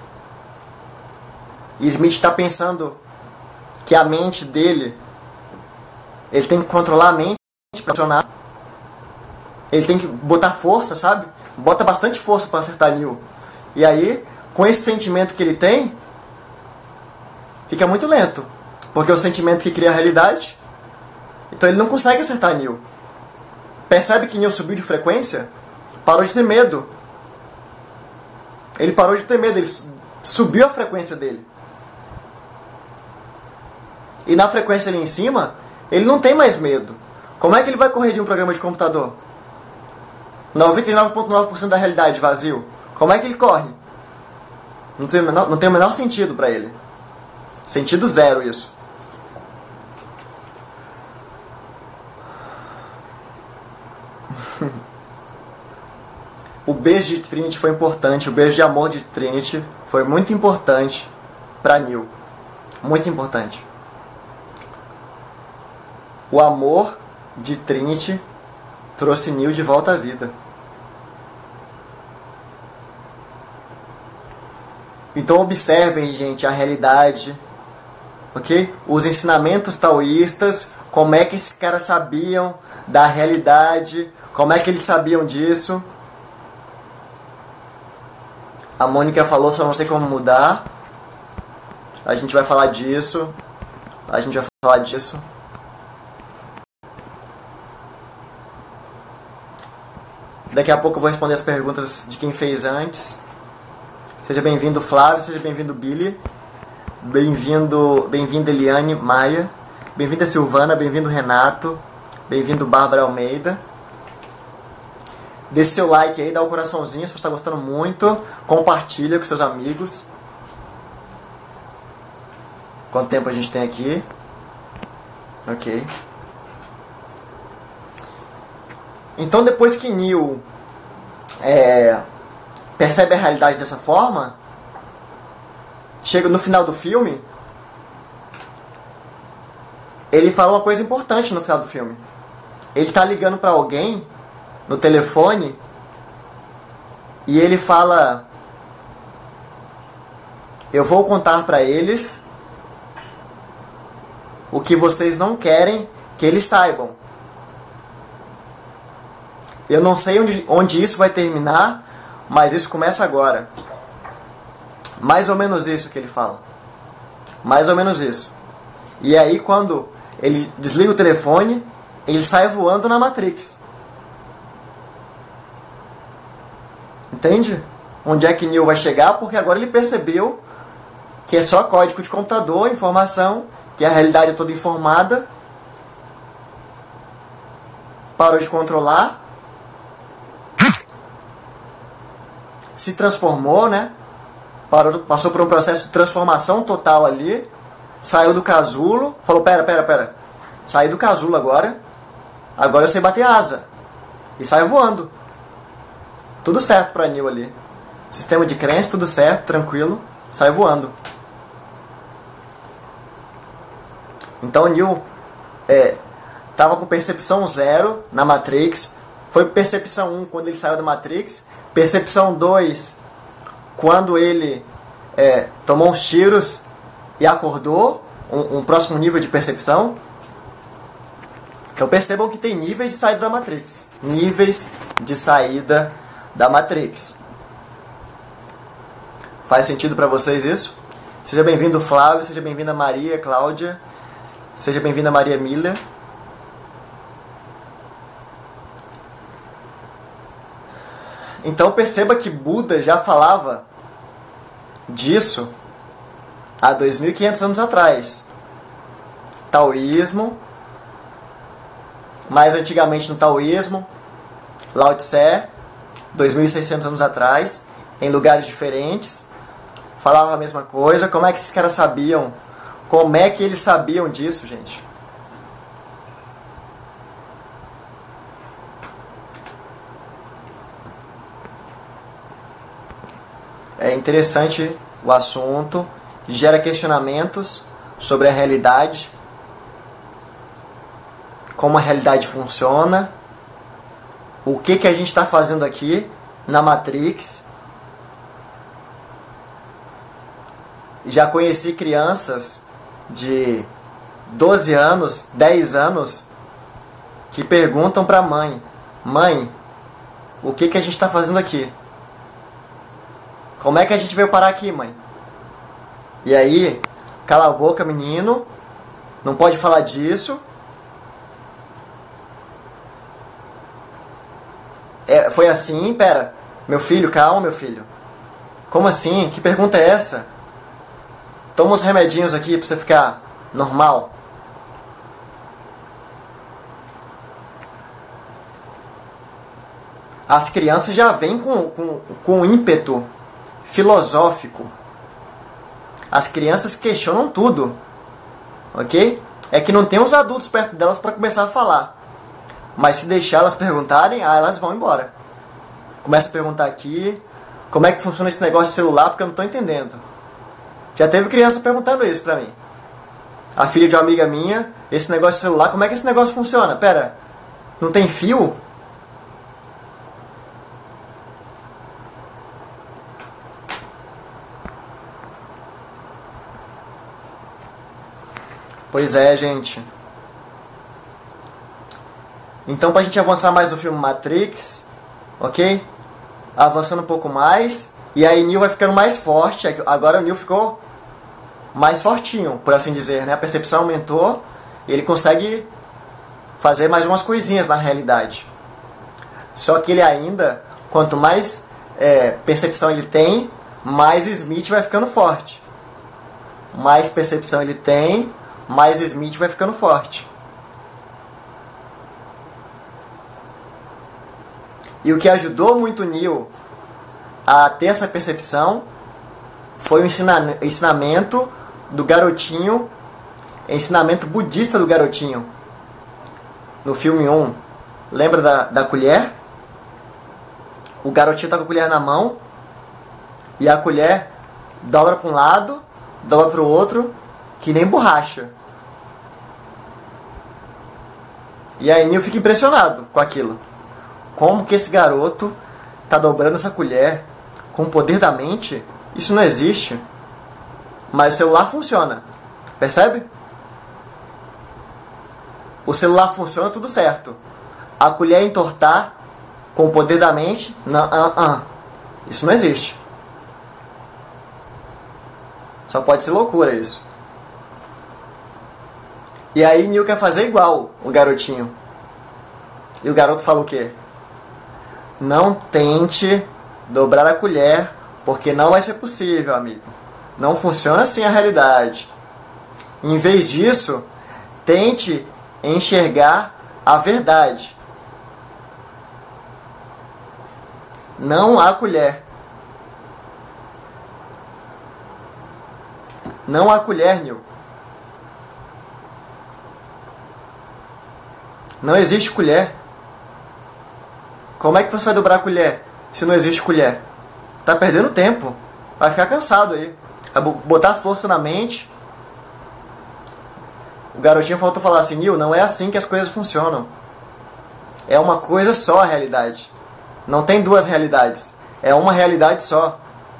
E Smith está pensando que a mente dele, ele tem que controlar a mente para funcionar. Ele tem que botar força, sabe? Bota bastante força para acertar Neo. E aí, com esse sentimento que ele tem, fica muito lento. Porque é o sentimento que cria a realidade. Então ele não consegue acertar Neo. Percebe que Neo subiu de frequência? Parou de ter medo. Ele parou de ter medo, ele subiu a frequência dele. E na frequência ali em cima, ele não tem mais medo. Como é que ele vai correr de um programa de computador? noventa e nove vírgula nove por cento da realidade vazio. Como é que ele corre? Não tem o menor, não tem o menor sentido para ele. Sentido zero isso. O beijo de Trinity foi importante. O beijo de amor de Trinity foi muito importante para Neo. Muito importante. O amor de Trinity trouxe Neo de volta à vida. Então observem, gente, a realidade, ok? Os ensinamentos taoístas, como é que esses caras sabiam da realidade, como é que eles sabiam disso. A Mônica falou, só não sei como mudar. A gente vai falar disso. A gente vai falar disso. Daqui a pouco eu vou responder as perguntas de quem fez antes. Seja bem-vindo, Flávio. Seja bem-vindo, Billy. Bem-vindo, bem-vindo, Eliane Maia. Bem-vinda, Silvana. Bem-vindo, Renato. Bem-vindo, Bárbara Almeida. Deixe seu like aí, dá um coraçãozinho se você está gostando muito. Compartilha com seus amigos. Quanto tempo a gente tem aqui? Ok. Então depois que Neo é, percebe a realidade dessa forma, chega no final do filme, ele fala uma coisa importante no final do filme. ele tá ligando para alguém no telefone e ele fala: eu vou contar para eles o que vocês não querem que eles saibam. Eu não sei onde, onde isso vai terminar, mas isso começa agora. Mais ou menos isso que ele fala. Mais ou menos isso. E aí quando ele desliga o telefone, ele sai voando na Matrix. Entende? Onde é que Neo vai chegar? Porque agora ele percebeu que é só código de computador, informação, que a realidade é toda informada. Parou de controlar. Se transformou, né? Parou, passou por um processo de transformação total ali. Saiu do casulo. Falou, pera, pera, pera. Saí do casulo agora. Agora eu sei bater asa. E saiu voando. Tudo certo pra Neo ali. Sistema de crença, tudo certo, tranquilo. Saiu voando. Então o Neo é, tava com percepção zero na Matrix. Foi percepção um quando ele saiu da Matrix. Percepção dois quando ele é, tomou uns tiros e acordou. Um, um próximo nível de percepção. Então percebam que tem níveis de saída da Matrix. Níveis de saída da Matrix. Faz sentido para vocês isso? Seja bem-vindo, Flávio. Seja bem-vinda, Maria, Cláudia. Seja bem-vinda, Maria Miller. Então perceba que Buda já falava disso há dois mil e quinhentos anos atrás. Taoísmo. Mais antigamente no taoísmo, Lao Tse, dois mil e seiscentos anos atrás, em lugares diferentes, falava a mesma coisa. Como é que esses caras sabiam? Como é que eles sabiam disso, gente? É interessante o assunto, gera questionamentos sobre a realidade, como a realidade funciona, o que, que a gente está fazendo aqui na Matrix. Já conheci crianças de doze anos, dez anos, que perguntam para a mãe: mãe, o que, que a gente está fazendo aqui? Como é que a gente veio parar aqui, mãe? E aí, cala a boca, menino, não pode falar disso. É, foi assim, pera, meu filho, calma, meu filho. Como assim? Que pergunta é essa? Toma uns remedinhos aqui pra você ficar normal. As crianças já vêm com, com, com ímpeto filosófico. As crianças questionam tudo, ok? É que não tem os adultos perto delas para começar a falar. Mas se deixar elas perguntarem, ah, elas vão embora. Começa a perguntar aqui, como é que funciona esse negócio de celular, porque eu não estou entendendo. Já teve criança perguntando isso pra mim. A filha de uma amiga minha, esse negócio de celular, como é que esse negócio funciona? Pera, não tem fio? Pois é, gente. Então, pra gente avançar mais no filme Matrix, ok? Avançando um pouco mais, e aí Neo vai ficando mais forte. Agora o Neo ficou mais fortinho, por assim dizer, né? A percepção aumentou e ele consegue fazer mais umas coisinhas na realidade. Só que ele ainda, quanto mais é, percepção ele tem, mais Smith vai ficando forte. Mais percepção ele tem, mais Smith vai ficando forte. E o que ajudou muito o Neo a ter essa percepção foi o ensina- ensinamento do garotinho, ensinamento budista do garotinho. No filme um, lembra da, da colher? O garotinho tá com a colher na mão e a colher dobra para um lado, dobra para o outro, que nem borracha. E aí Neil fica impressionado com aquilo. Como que esse garoto tá dobrando essa colher com o poder da mente? Isso não existe. Mas o celular funciona. Percebe? O celular funciona tudo certo. A colher entortar com o poder da mente? Não, não, não. Isso não existe. Só pode ser loucura isso. E aí Neil quer fazer igual o garotinho. E o garoto fala o quê? Não tente dobrar a colher, porque não vai ser possível, amigo. Não funciona assim a realidade. Em vez disso, tente enxergar a verdade. Não há colher. Não há colher, Neil. Não existe colher. Como é que você vai dobrar a colher se não existe colher? Tá perdendo tempo. Vai ficar cansado aí. Vai botar força na mente. O garotinho faltou falar assim: Neil, não é assim que as coisas funcionam. É uma coisa só a realidade. Não tem duas realidades. É uma realidade só.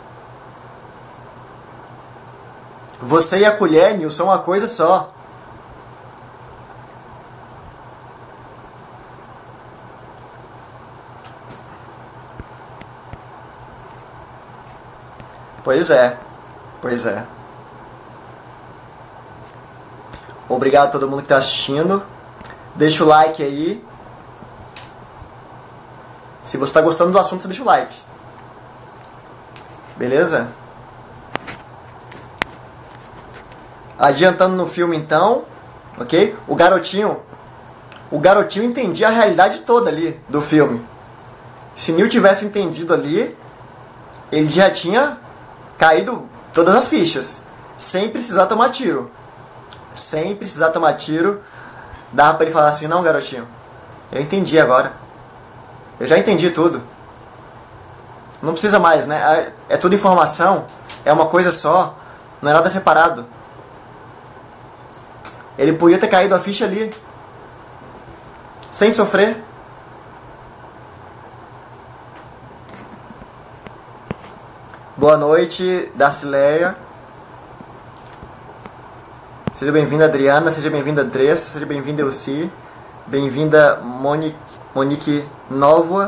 Você e a colher, Neil, são uma coisa só. Pois é. Pois é. Obrigado a todo mundo que está assistindo. Deixa o like aí. Se você está gostando do assunto, você deixa o like. Beleza? Adiantando no filme então, ok? O garotinho, o garotinho entendia a realidade toda ali do filme. Se Neil tivesse entendido ali, ele já tinha caído todas as fichas, sem precisar tomar tiro. Sem precisar tomar tiro, dava pra ele falar assim: não, garotinho, eu entendi agora. Eu já entendi tudo. Não precisa mais, né? É tudo informação, é uma coisa só, não é nada separado. Ele podia ter caído a ficha ali, sem sofrer. Boa noite, Darcileia. Seja bem-vinda, Adriana. Seja bem-vinda, Andressa. Seja bem-vinda, Elci. Bem-vinda, Monique, Monique Novoa.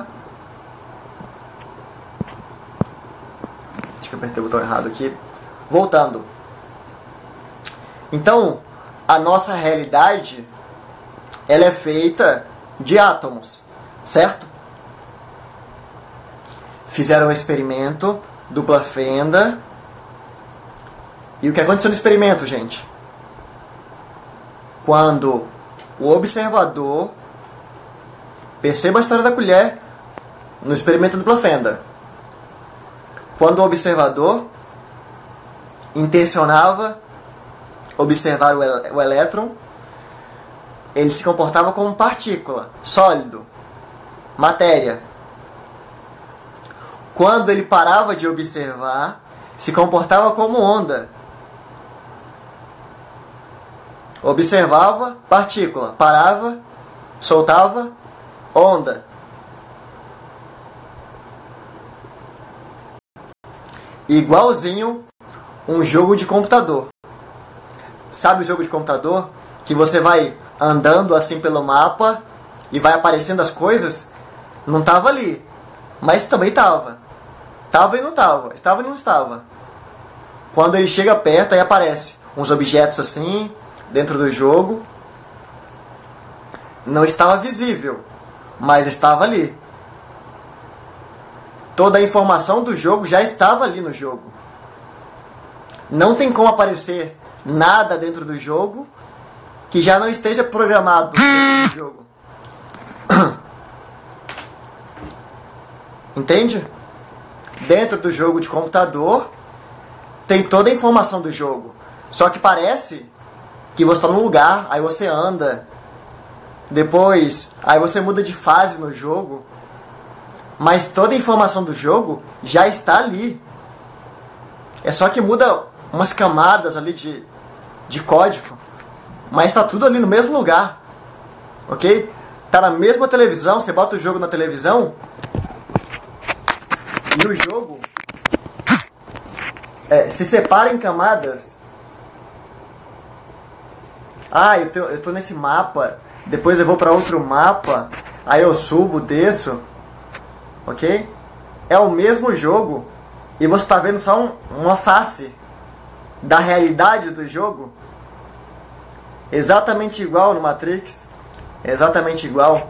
Acho que eu apertei o botão errado aqui. Voltando. Então, a nossa realidade, ela é feita de átomos, certo? Fizeram um experimento, dupla fenda. E o que aconteceu no experimento, gente? Quando o observador, perceba a história da colher no experimento dupla fenda. Quando o observador intencionava observar o, el- o elétron, ele se comportava como partícula, sólido, matéria. Quando ele parava de observar, se comportava como onda. Observava, partícula. Parava, soltava, onda. Igualzinho um jogo de computador. Sabe o jogo de computador? Que você vai andando assim pelo mapa e vai aparecendo as coisas? Não estava ali, mas também estava. Estava e não estava. Estava e não estava. Quando ele chega perto, aí aparece uns objetos assim, dentro do jogo. Não estava visível, mas estava ali. Toda a informação do jogo já estava ali no jogo. Não tem como aparecer nada dentro do jogo que já não esteja programado dentro do jogo. Entende? Dentro do jogo de computador tem toda a informação do jogo. Só que parece que você está num lugar, aí você anda. Depois, aí você muda de fase no jogo. Mas toda a informação do jogo já está ali. É só que muda umas camadas ali de, de código. Mas está tudo ali no mesmo lugar. Ok? tá na mesma televisão, você bota o jogo na televisão e o jogo é, se separa em camadas. Ah, eu tô, eu tô nesse mapa, depois eu vou para outro mapa, aí eu subo, desço, ok? É o mesmo jogo e você tá vendo só um, uma face da realidade do jogo. Exatamente igual no Matrix, exatamente igual,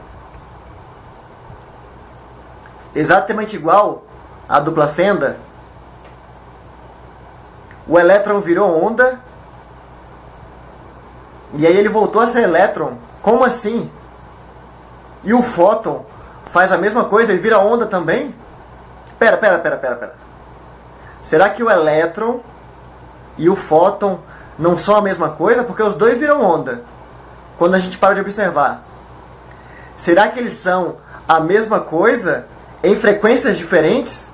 exatamente igual a dupla fenda. O elétron virou onda e aí ele voltou a ser elétron. Como assim? E o fóton faz a mesma coisa e vira onda também? Pera, pera, pera, pera, pera. Será que o elétron e o fóton não são a mesma coisa? Porque os dois viram onda quando a gente para de observar. Será que eles são a mesma coisa em frequências diferentes?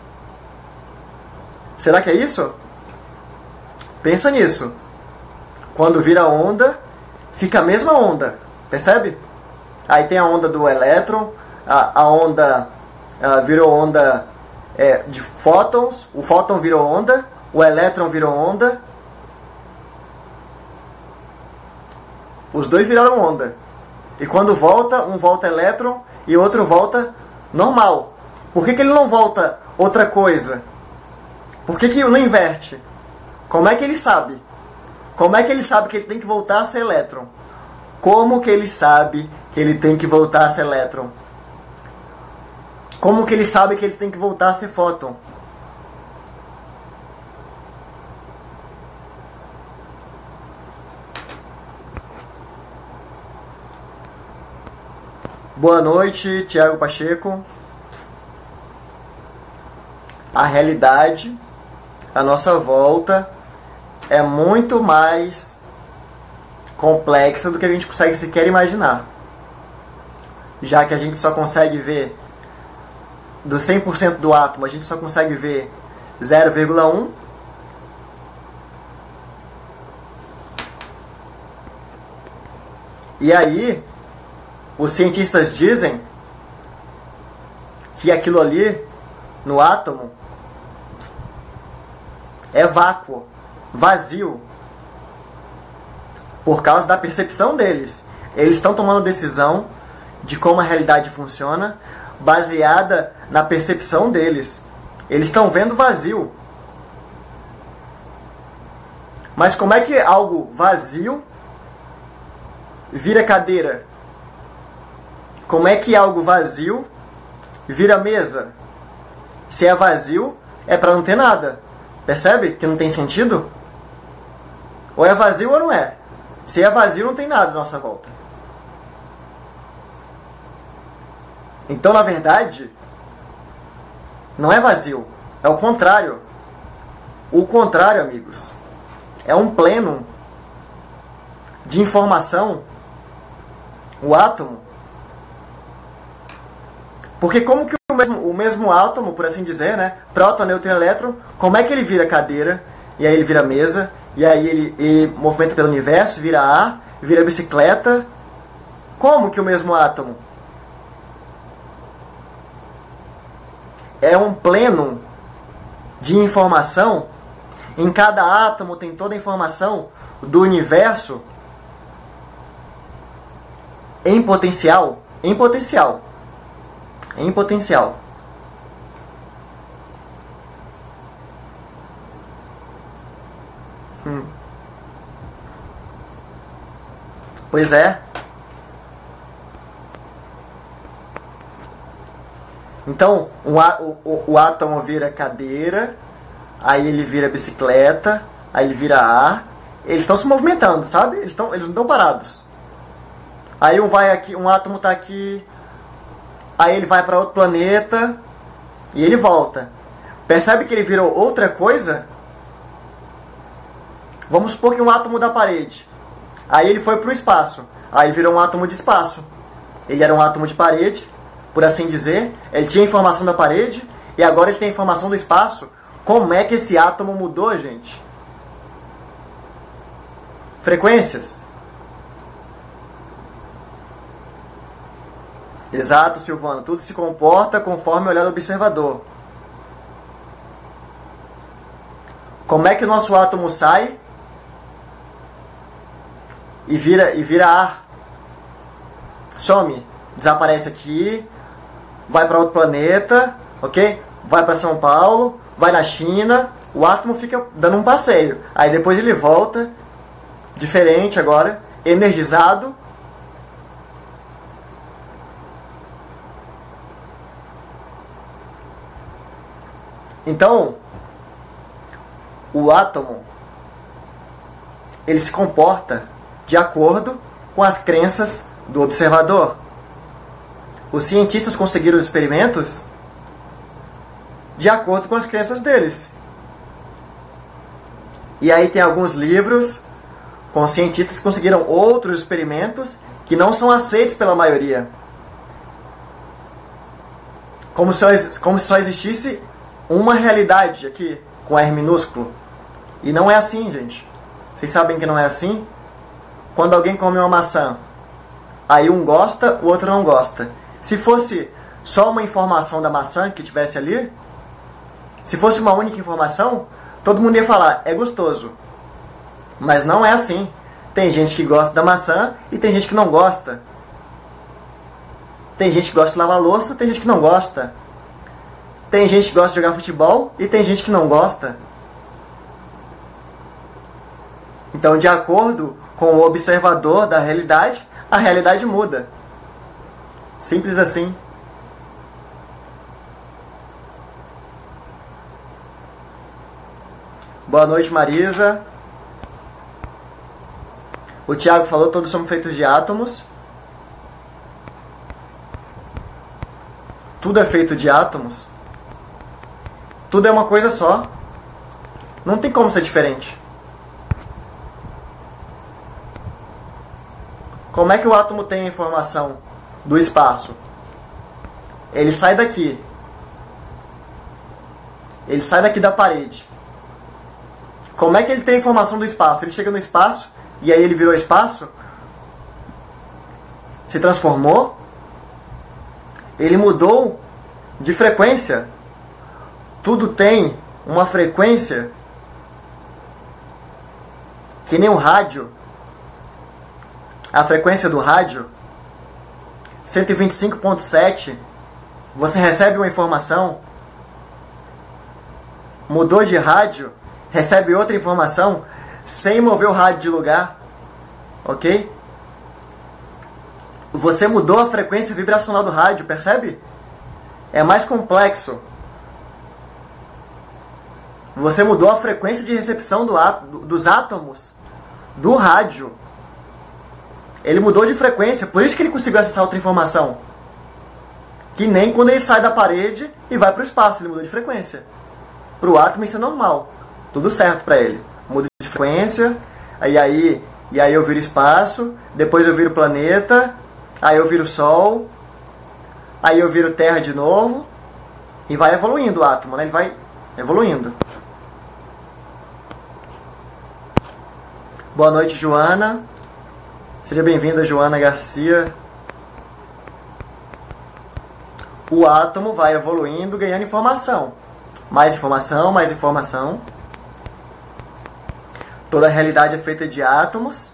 Será que é isso? Pensa nisso. Quando vira onda, fica a mesma onda. Percebe? Aí tem a onda do elétron, a, a onda a, virou onda é, de fótons, o fóton virou onda, o elétron virou onda. Os dois viraram onda. E quando volta, um volta elétron e outro volta normal. Por que que ele não volta outra coisa? Por que que não inverte? Como é que ele sabe? Como é que ele sabe que ele tem que voltar a ser elétron? Como que ele sabe que ele tem que voltar a ser elétron? Como que ele sabe que ele tem que voltar a ser fóton? Boa noite, Tiago Pacheco. A realidade, a nossa volta, é muito mais complexa do que a gente consegue sequer imaginar. Já que a gente só consegue ver, do cem por cento do átomo, a gente só consegue ver zero vírgula um. E aí, os cientistas dizem que aquilo ali, no átomo, é vácuo, vazio, por causa da percepção deles. Eles estão tomando decisão de como a realidade funciona, baseada na percepção deles. Eles estão vendo vazio. Mas como é que algo vazio vira cadeira? Como é que algo vazio vira mesa? Se é vazio, é para não ter nada. Percebe que não tem sentido? Ou é vazio ou não é. Se é vazio, não tem nada à nossa volta. Então, na verdade, não é vazio. É o contrário. O contrário, amigos, é um pleno de informação. O átomo. Porque como que o mesmo, o mesmo átomo, por assim dizer, né, próton, nêutron e elétron, como é que ele vira cadeira, e aí ele vira mesa, e aí ele, ele movimenta pelo universo, vira ar, vira bicicleta? Como que o mesmo átomo? É um pleno de informação. Em cada átomo tem toda a informação do universo em potencial. Em potencial. Em potencial. Hum. Pois é. Então, o, o, o átomo vira cadeira, aí ele vira bicicleta, aí ele vira ar. Eles estão se movimentando, sabe? Eles, tão, eles não estão parados. Aí um, vai aqui, um átomo está aqui, aí ele vai para outro planeta e ele volta. Percebe que ele virou outra coisa? Vamos supor que um átomo da parede. Aí ele foi para o espaço. Aí virou um átomo de espaço. Ele era um átomo de parede, por assim dizer. Ele tinha informação da parede e agora ele tem informação do espaço. Como é que esse átomo mudou, gente? Frequências. Exato, Silvano. Tudo se comporta conforme o olhar do observador. Como é que o nosso átomo sai e vira, e vira ar? Some. Desaparece aqui, vai para outro planeta, ok? Vai para São Paulo, vai na China, o átomo fica dando um passeio. Aí depois ele volta, diferente agora, energizado. Então, o átomo, ele se comporta de acordo com as crenças do observador. Os cientistas conseguiram os experimentos de acordo com as crenças deles. E aí tem alguns livros com cientistas que conseguiram outros experimentos que não são aceitos pela maioria. Como se, como se só existisse uma realidade aqui, com R minúsculo. E não é assim, gente. Vocês sabem que não é assim? Quando alguém come uma maçã, aí um gosta, o outro não gosta. Se fosse só uma informação da maçã que tivesse ali, se fosse uma única informação, todo mundo ia falar, é gostoso. Mas não é assim. Tem gente que gosta da maçã e tem gente que não gosta. Tem gente que gosta de lavar louça, tem gente que não gosta. Tem gente que gosta de jogar futebol e tem gente que não gosta. Então, de acordo com o observador da realidade, a realidade muda. Simples assim. Boa noite, Marisa. O Tiago falou, todos somos feitos de átomos. Tudo é feito de átomos. Tudo é uma coisa só. Não tem como ser diferente. Como é que o átomo tem a informação do espaço? Ele sai daqui. Ele sai daqui da parede. Como é que ele tem a informação do espaço? Ele chega no espaço e aí ele virou espaço? Se transformou? Ele mudou de frequência? Tudo tem uma frequência que nem um rádio. A frequência do rádio, cento e vinte e cinco ponto sete, você recebe uma informação, mudou de rádio, recebe outra informação, sem mover o rádio de lugar, ok? Você mudou a frequência vibracional do rádio, percebe? É mais complexo. Você mudou a frequência de recepção do á- dos átomos do rádio. Ele mudou de frequência, por isso que ele conseguiu acessar outra informação. Que nem quando ele sai da parede e vai para o espaço, ele mudou de frequência. Para o átomo isso é normal, tudo certo para ele. Muda de frequência, e aí, e aí eu viro espaço, depois eu viro planeta, aí eu viro Sol, aí eu viro Terra de novo, e vai evoluindo o átomo, né? Ele vai evoluindo. Boa noite, Joana. Seja bem-vinda, Joana Garcia. O átomo vai evoluindo, ganhando informação. Mais informação, mais informação. Toda a realidade é feita de átomos.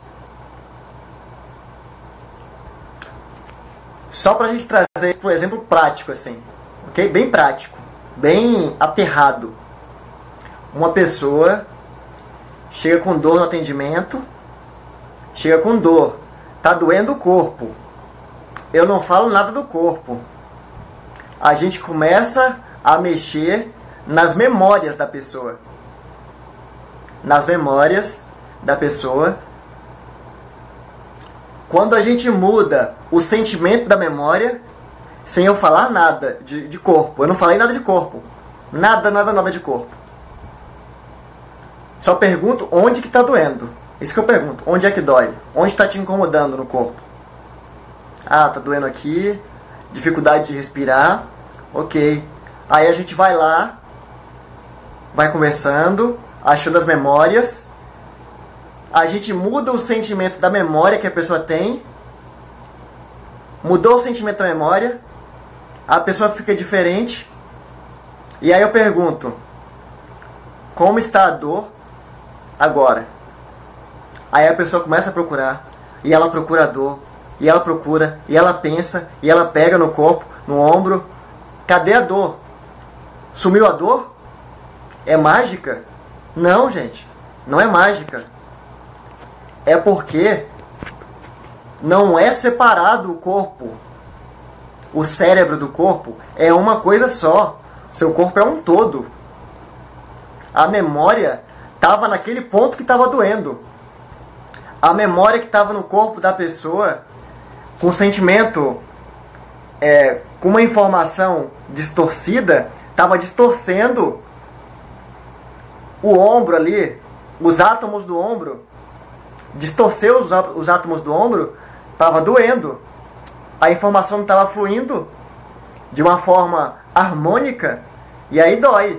Só para a gente trazer para um exemplo prático, assim. Ok? Bem prático. Bem aterrado. Uma pessoa chega com dor no atendimento. Chega com dor. Tá doendo o corpo. Eu não falo nada do corpo. A gente começa a mexer nas memórias da pessoa. Nas memórias da pessoa. Quando a gente muda o sentimento da memória, sem eu falar nada de, de corpo. Eu não falei nada de corpo. Nada, nada, nada de corpo. Só pergunto onde que tá doendo. Isso que eu pergunto. Onde é que dói? Onde está te incomodando no corpo? Ah, tá doendo aqui. Dificuldade de respirar. Ok. Aí a gente vai lá. Vai conversando. Achando as memórias. A gente muda o sentimento da memória que a pessoa tem. Mudou o sentimento da memória, a pessoa fica diferente, e aí eu pergunto, como está a dor agora? Aí a pessoa começa a procurar, e ela procura a dor, e ela procura, e ela pensa, e ela pega no corpo, no ombro. Cadê a dor? Sumiu a dor? É mágica? Não, gente, não é mágica. É porque não é separado o corpo. O cérebro do corpo é uma coisa só. Seu corpo é um todo. A memória estava naquele ponto que estava doendo. A memória que estava no corpo da pessoa, com sentimento, é, com uma informação distorcida, estava distorcendo o ombro ali, os átomos do ombro. Distorceu os, os átomos do ombro, estava doendo. A informação não estava fluindo de uma forma harmônica, e aí dói.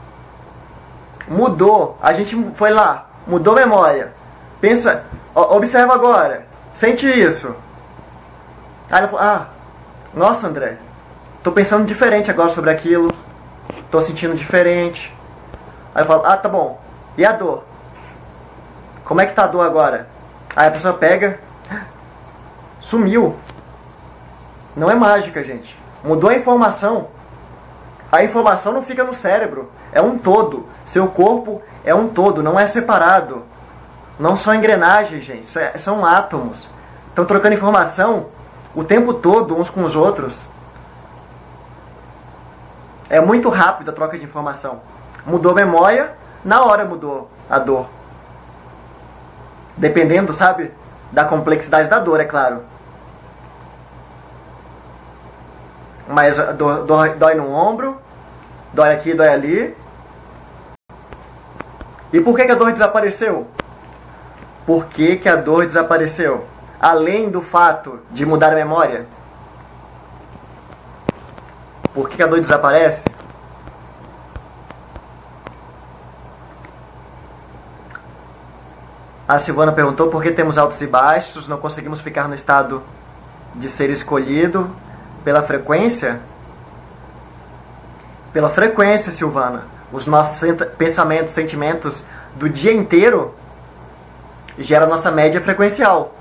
Mudou, a gente foi lá, mudou a memória. Pensa, observa agora, sente isso. Aí ela falou, ah, nossa André, tô pensando diferente agora sobre aquilo, tô sentindo diferente. Aí eu falo, ah, tá bom, e a dor? Como é que tá a dor agora? Aí a pessoa pega, sumiu. Não é mágica, gente. Mudou a informação. A informação não fica no cérebro, é um todo. Seu corpo é um todo, não é separado. Não são engrenagens, gente, são átomos. Estão trocando informação o tempo todo uns com os outros. É muito rápido a troca de informação. Mudou a memória, na hora mudou a dor. Dependendo, sabe, da complexidade da dor, é claro. Mas dói, dói, dói no ombro, dói aqui, dói ali. E por que, que a dor desapareceu? Por que, que a dor desapareceu? Além do fato de mudar a memória. Por que, que a dor desaparece? A Silvana perguntou por que temos altos e baixos, não conseguimos ficar no estado de ser escolhido pela frequência? Pela frequência, Silvana. Os nossos pensamentos, sentimentos do dia inteiro geram a nossa média frequencial.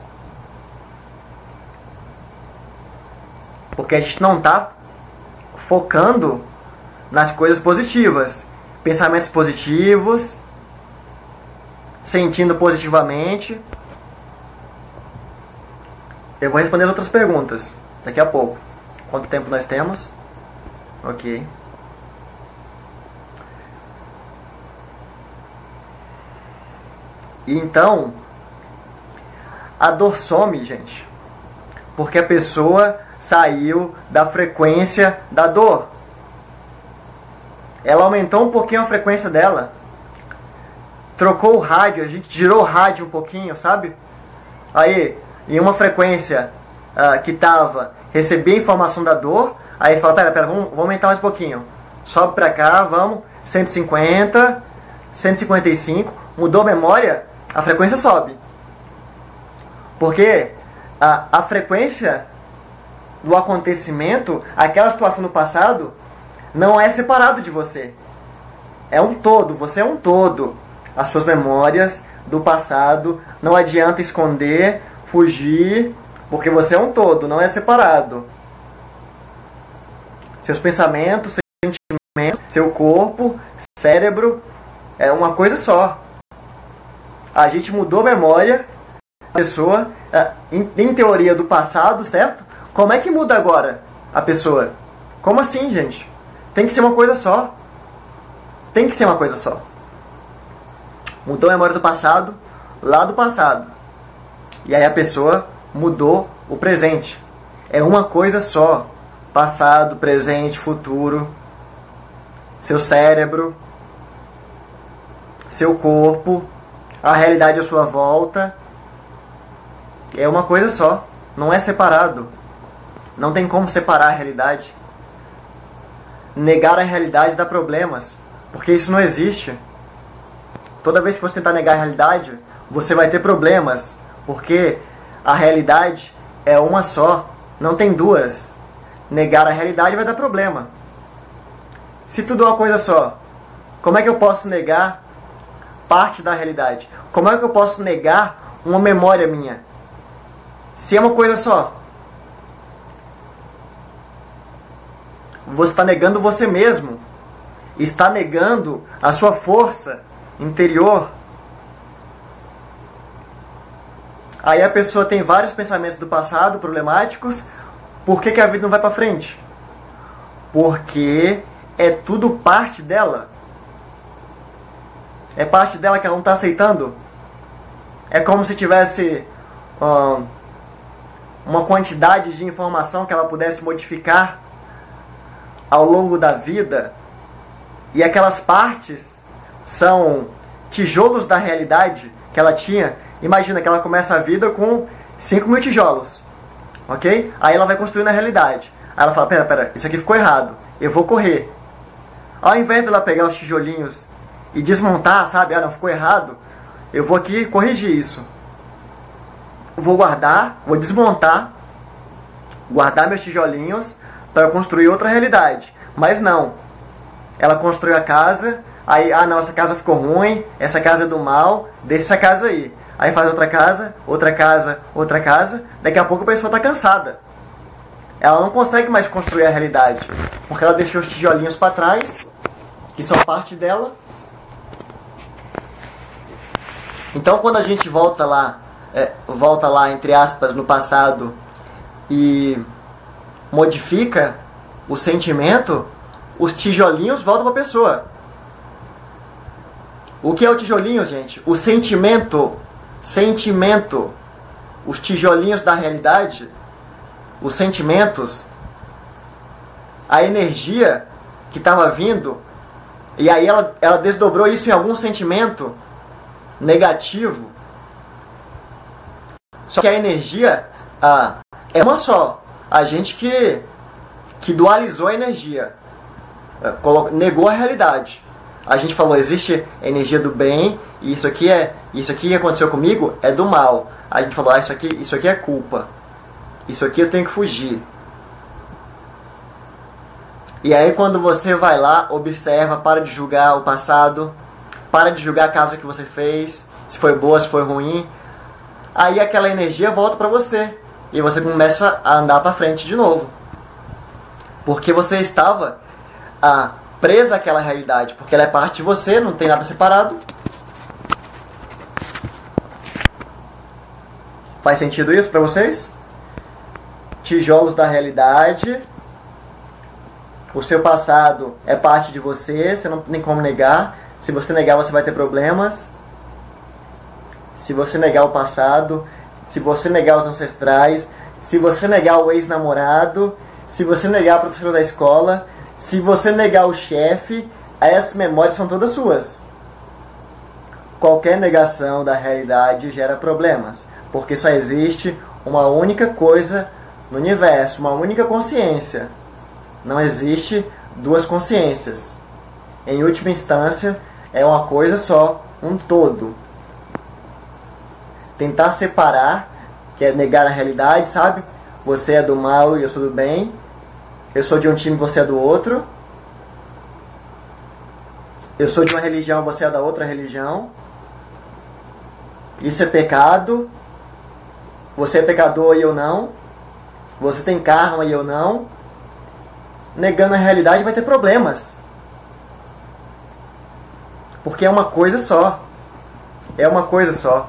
Porque a gente não está focando nas coisas positivas. Pensamentos positivos, sentindo positivamente. Eu vou responder outras perguntas daqui a pouco. Quanto tempo nós temos? Ok. E então, a dor some, gente, porque a pessoa saiu da frequência da dor. Ela aumentou um pouquinho a frequência dela. Trocou o rádio, a gente girou o rádio um pouquinho, sabe? Aí, em uma frequência uh, que tava, recebia a informação da dor, aí fala, pera, pera, vamos, vamos aumentar mais um pouquinho. Sobe pra cá, vamos, cento e cinquenta, cento e cinquenta e cinco, mudou a memória, a frequência sobe. Porque a, a frequência do acontecimento, aquela situação do passado, não é separado de você. É um todo, você é um todo. As suas memórias do passado, não adianta esconder, fugir, porque você é um todo, não é separado. Seus pensamentos, seus sentimentos, seu corpo, cérebro, é uma coisa só. A gente mudou a memória, a pessoa, em, em teoria do passado, certo? Como é que muda agora a pessoa? Como assim, gente? Tem que ser uma coisa só. Tem que ser uma coisa só. Mudou a memória do passado, lá do passado. E aí a pessoa mudou o presente. É uma coisa só. Passado, presente, futuro. Seu cérebro. Seu corpo. A realidade à sua volta. É uma coisa só. Não é separado. Não tem como separar a realidade. Negar a realidade dá problemas. Porque isso não existe. Toda vez que você tentar negar a realidade, você vai ter problemas. Porque a realidade é uma só. Não tem duas. Negar a realidade vai dar problema. Se tudo é uma coisa só, como é que eu posso negar parte da realidade? Como é que eu posso negar uma memória minha? Se é uma coisa só. Você está negando você mesmo. Está negando a sua força interior. Aí a pessoa tem vários pensamentos do passado problemáticos. Por que que a vida não vai para frente? Porque é tudo parte dela. É parte dela que ela não está aceitando. É como se tivesse hum, uma quantidade de informação que ela pudesse modificar ao longo da vida. E aquelas partes são tijolos da realidade que ela tinha. Imagina que ela começa a vida com cinco mil tijolos. Ok? Aí ela vai construindo a realidade. Aí ela fala, pera, pera, isso aqui ficou errado. Eu vou correr. Ao invés dela pegar os tijolinhos e desmontar, sabe? Ah, não, ficou errado. Eu vou aqui corrigir isso. Vou guardar, vou desmontar, guardar meus tijolinhos para construir outra realidade. Mas não. Ela construiu a casa, aí, ah não, essa casa ficou ruim, essa casa é do mal, deixa essa casa aí. Aí faz outra casa, outra casa, outra casa, daqui a pouco a pessoa está cansada. Ela não consegue mais construir a realidade, porque ela deixou os tijolinhos para trás, que são parte dela. Então quando a gente volta lá, é, volta lá, entre aspas, no passado e modifica o sentimento, os tijolinhos voltam para a pessoa. O que é o tijolinho, gente? O sentimento. Sentimento. Os tijolinhos da realidade. Os sentimentos. A energia que estava vindo. E aí ela, ela desdobrou isso em algum sentimento negativo. Só que a energia ah, é uma só. A gente que, que dualizou a energia. Negou a realidade. A gente falou, existe energia do bem, e isso aqui é, isso aqui que aconteceu comigo é do mal. A gente falou, ah, isso aqui, isso aqui é culpa. Isso aqui eu tenho que fugir. E aí quando você vai lá, observa, para de julgar o passado, para de julgar a casa que você fez, se foi boa, se foi ruim, aí aquela energia volta para você. E você começa a andar para frente de novo. Porque você estava ah, presa àquela realidade, porque ela é parte de você, não tem nada separado. Faz sentido isso para vocês? Tijolos da realidade. O seu passado é parte de você, você não tem como negar. Se você negar, você vai ter problemas. Se você negar o passado, se você negar os ancestrais, se você negar o ex-namorado, se você negar a professora da escola, se você negar o chefe, essas memórias são todas suas. Qualquer negação da realidade gera problemas, porque só existe uma única coisa no universo, uma única consciência. Não existe duas consciências. Em última instância, é uma coisa só, um todo. Tentar separar, que é negar a realidade, sabe? Você é do mal e eu sou do bem. Eu sou de um time, você é do outro. Eu sou de uma religião, você é da outra religião. Isso é pecado. Você é pecador e eu não. Você tem karma e eu não. Negando a realidade vai ter problemas. Porque é uma coisa só. É uma coisa só.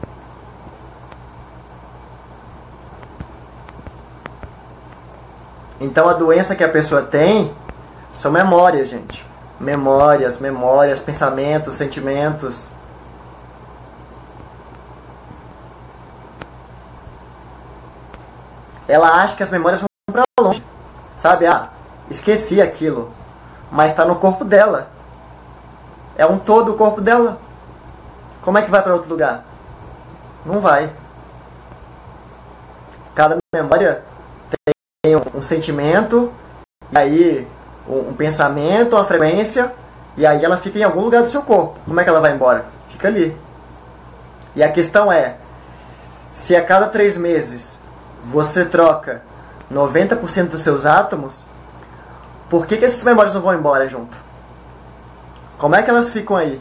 Então a doença que a pessoa tem são memórias, gente. Memórias, memórias, pensamentos, sentimentos. Ela acha que as memórias vão para longe. Sabe? Ah, esqueci aquilo. Mas está no corpo dela. É um todo o corpo dela. Como é que vai para outro lugar? Não vai. Cada memória tem um, um sentimento, e aí um, um pensamento, uma frequência, e aí ela fica em algum lugar do seu corpo. Como é que ela vai embora? Fica ali. E a questão é, se a cada três meses você troca noventa por cento dos seus átomos, por que, que essas memórias não vão embora junto? Como é que elas ficam aí?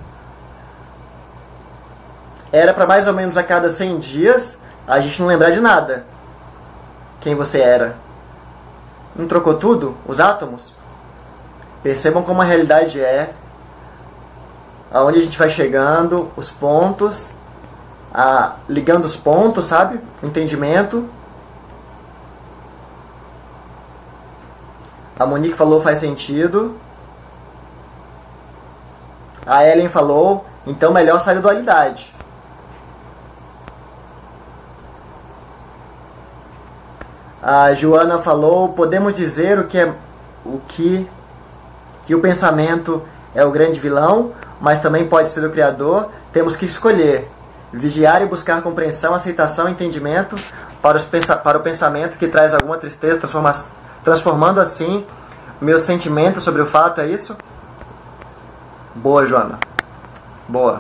Era para mais ou menos a cada cem dias a gente não lembrar de nada. Quem você era. Não trocou tudo? Os átomos? Percebam como a realidade é. Aonde a gente vai chegando, os pontos, a, ligando os pontos, sabe? Entendimento. A Monique falou faz sentido. A Ellen falou, então melhor sair da dualidade. A Joana falou, podemos dizer o que é o que que o pensamento é o grande vilão, mas também pode ser o criador. Temos que escolher, vigiar e buscar compreensão, aceitação e entendimento para, os pensa, para o pensamento que traz alguma tristeza, transforma, transformando assim meus sentimentos sobre o fato, é isso? Boa, Joana. Boa.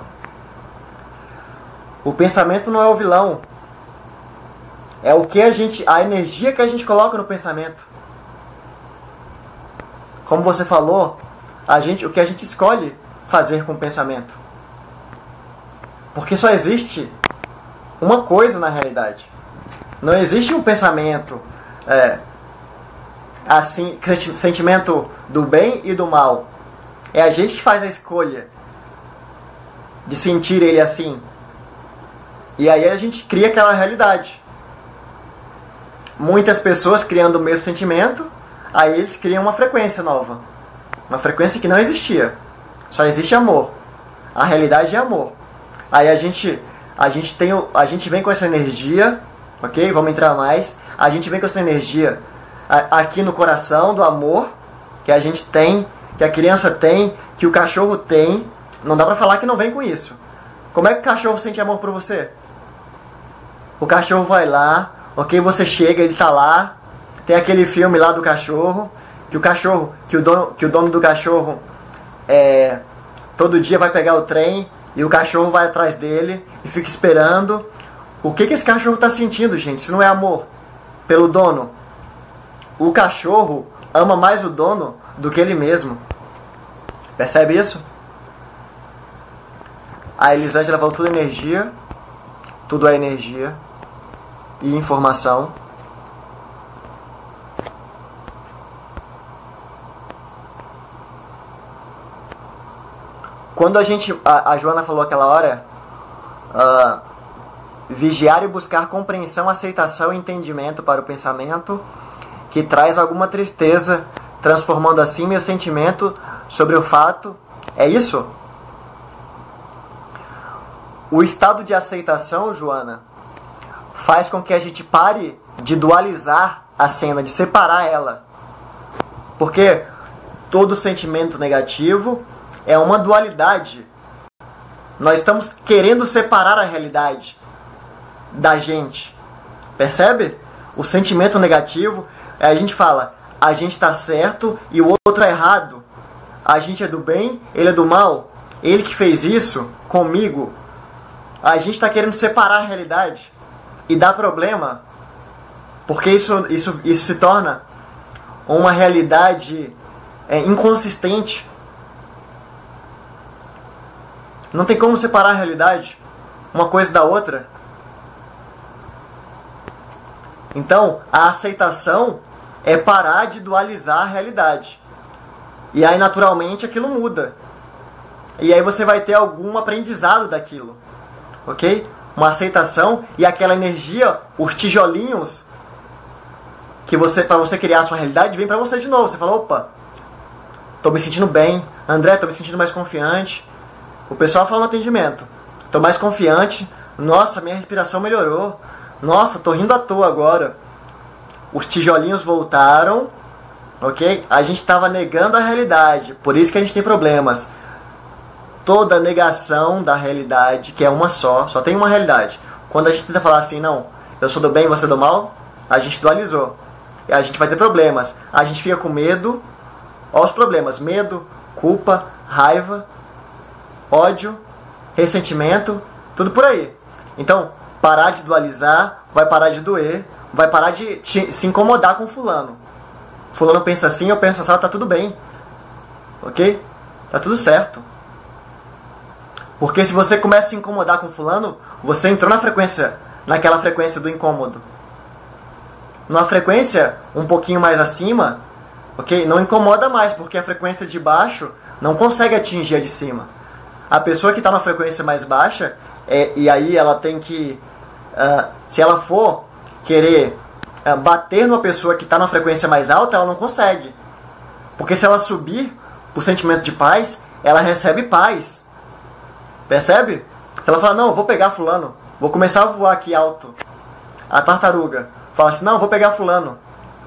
O pensamento não é o vilão. É o que a gente, a energia que a gente coloca no pensamento. Como você falou, a gente, o que a gente escolhe fazer com o pensamento. Porque só existe uma coisa na realidade. Não existe um pensamento é, assim, sentimento do bem e do mal. É a gente que faz a escolha de sentir ele assim. E aí a gente cria aquela realidade. Muitas pessoas criando o mesmo sentimento, aí eles criam uma frequência nova. Uma frequência que não existia. Só existe amor. A realidade é amor. Aí a gente, a gente, tem, a gente vem com essa energia, ok? Vamos entrar mais. A gente vem com essa energia aqui no coração do amor, que a gente tem, que a criança tem, que o cachorro tem. Não dá pra falar que não vem com isso. Como é que o cachorro sente amor por você? O cachorro vai lá, ok? Você chega, ele tá lá. Tem aquele filme lá do cachorro, que o cachorro, que o dono, que o dono do cachorro é, todo dia vai pegar o trem e o cachorro vai atrás dele e fica esperando. O que, que esse cachorro tá sentindo, gente? Se não é amor pelo dono. O cachorro ama mais o dono do que ele mesmo. Percebe isso? A Elisângela falou tudo é energia. Tudo é energia e informação. Quando a gente, a, a Joana falou aquela hora, uh, vigiar e buscar compreensão, aceitação e entendimento para o pensamento que traz alguma tristeza, transformando assim meu sentimento sobre o fato. É isso? O estado de aceitação, Joana, faz com que a gente pare de dualizar a cena, de separar ela. Porque todo sentimento negativo é uma dualidade. Nós estamos querendo separar a realidade da gente. Percebe? O sentimento negativo, a gente fala, a gente está certo e o outro é errado. A gente é do bem, ele é do mal. Ele que fez isso comigo. A gente está querendo separar a realidade. E dá problema. Porque isso, isso, isso se torna uma realidade é, inconsistente. Não tem como separar a realidade, uma coisa da outra. Então, a aceitação é parar de dualizar a realidade. E aí, naturalmente, aquilo muda. E aí você vai ter algum aprendizado daquilo. Ok? Uma aceitação e aquela energia, os tijolinhos, que você, para você criar a sua realidade, vem para você de novo. Você fala, opa, tô me sentindo bem. André, tô me sentindo mais confiante. O pessoal fala no atendimento, tô mais confiante. Nossa, minha respiração melhorou. Nossa, tô rindo à toa agora. Os tijolinhos voltaram, ok? A gente estava negando a realidade, por isso que a gente tem problemas. Toda negação da realidade, que é uma só, só tem uma realidade. Quando a gente tenta falar assim, não, eu sou do bem, você é do mal, a gente dualizou. E a gente vai ter problemas. A gente fica com medo. Olha os problemas, medo, culpa, raiva, ódio, ressentimento, tudo por aí. Então, parar de dualizar vai parar de doer, vai parar de te, se incomodar com fulano. Fulano pensa assim, eu penso assim, tá tudo bem. Ok? Tá tudo certo. Porque se você começa a se incomodar com fulano, você entrou na frequência, naquela frequência do incômodo. Numa frequência um pouquinho mais acima, ok? Não incomoda mais, porque a frequência de baixo não consegue atingir a de cima. A pessoa que está na frequência mais baixa, é, e aí ela tem que, uh, se ela for querer uh, bater numa pessoa que está na frequência mais alta, ela não consegue. Porque se ela subir o sentimento de paz, ela recebe paz. Percebe? Se ela fala, não, eu vou pegar fulano, vou começar a voar aqui alto. A tartaruga fala assim, não, eu vou pegar fulano.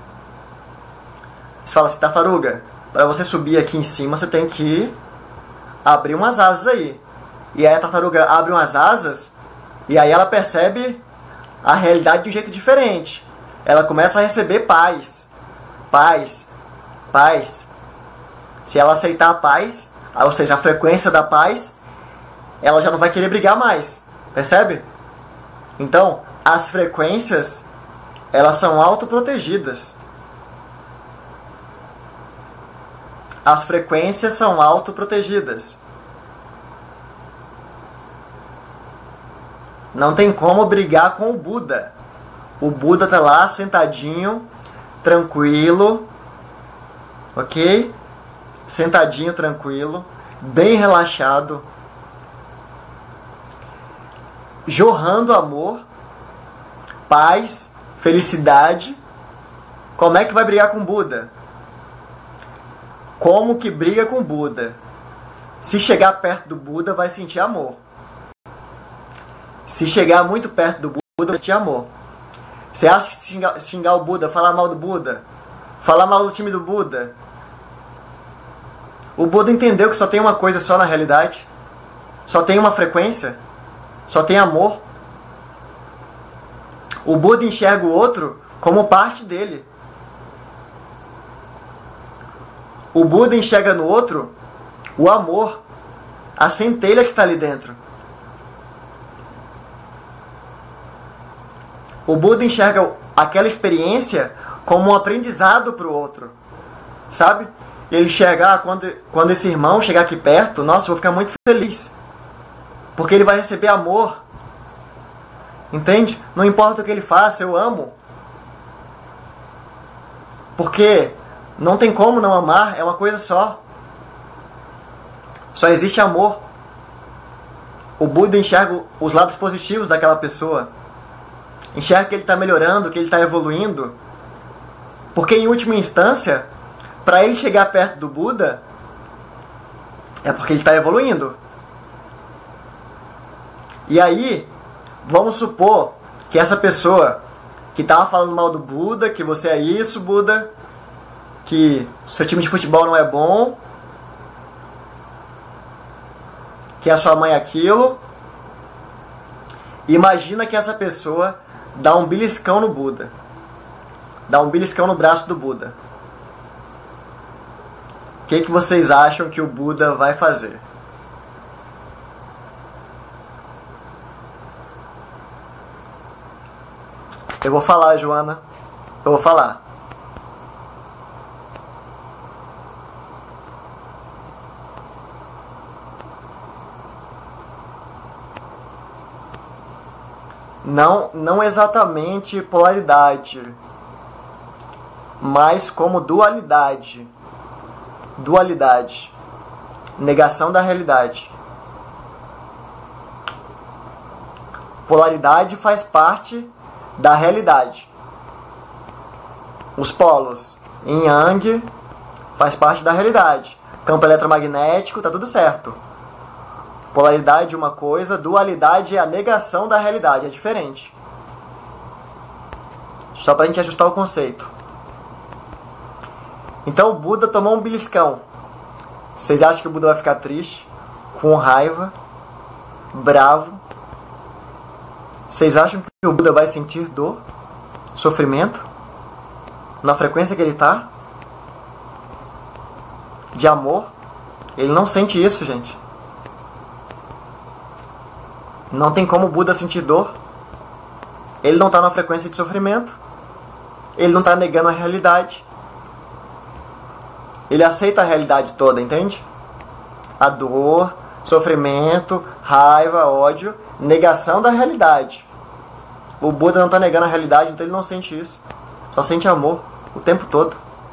Você fala assim, tartaruga, para você subir aqui em cima, você tem que abrir umas asas aí. E aí a tartaruga abre umas asas, e aí ela percebe a realidade de um jeito diferente. Ela começa a receber paz. Paz. Paz. Se ela aceitar a paz, ou seja, a frequência da paz, ela já não vai querer brigar mais. Percebe? Então, as frequências, elas são autoprotegidas. As frequências são autoprotegidas. Não tem como brigar com o Buda. O Buda está lá sentadinho, tranquilo, ok? Sentadinho, tranquilo, bem relaxado, jorrando amor, paz, felicidade. Como é que vai brigar com o Buda? Como que briga com o Buda? Se chegar perto do Buda, vai sentir amor. Se chegar muito perto do Buda, vai sentir amor. Você acha que se xingar, xingar o Buda, falar mal do Buda, falar mal do time do Buda, o Buda entendeu que só tem uma coisa só na realidade? Só tem uma frequência? Só tem amor? O Buda enxerga o outro como parte dele. O Buda enxerga no outro o amor, a centelha que está ali dentro. O Buda enxerga aquela experiência como um aprendizado para o outro. Sabe? Ele chega, ah, quando, quando esse irmão chegar aqui perto, nossa, eu vou ficar muito feliz. Porque ele vai receber amor. Entende? Não importa o que ele faça, eu amo. Porque não tem como não amar, é uma coisa só. Só existe amor. O Buda enxerga os lados positivos daquela pessoa. Enxerga que ele está melhorando, que ele está evoluindo. Porque em última instância, para ele chegar perto do Buda, é porque ele está evoluindo. E aí, vamos supor que essa pessoa que estava falando mal do Buda, que você é isso, Buda, que seu time de futebol não é bom, que a sua mãe é aquilo. Imagina que essa pessoa dá um beliscão no Buda. Dá um beliscão no braço do Buda. O que, que vocês acham que o Buda vai fazer? Eu vou falar, Joana. Eu vou falar. Não, não exatamente polaridade, mas como dualidade. Dualidade. Negação da realidade. Polaridade faz parte da realidade. Os polos yin yang faz parte da realidade. Campo eletromagnético, tá tudo certo. Polaridade é uma coisa, dualidade é a negação da realidade, é diferente. Só pra gente ajustar o conceito. Então o Buda tomou um beliscão. Vocês acham que o Buda vai ficar triste? Com raiva? Bravo? Vocês acham que o Buda vai sentir dor? Sofrimento? Na frequência que ele está? De amor? Ele não sente isso, gente. Não tem como o Buda sentir dor. Ele não está na frequência de sofrimento. ele não está negando a realidade. Ele aceita a realidade toda, entende? A dor, sofrimento, raiva, ódio, negação da realidade. O Buda não está negando a realidade, então ele não sente isso. Só sente amor o tempo todo.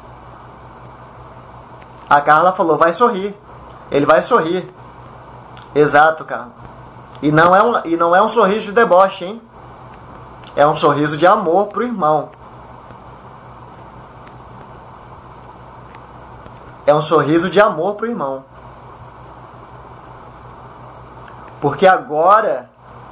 A Carla falou, vai sorrir. Ele vai sorrir. Exato, Carla. E não é um, e não é um sorriso de deboche, hein? É um sorriso de amor pro irmão. É um sorriso de amor pro irmão. Porque agora,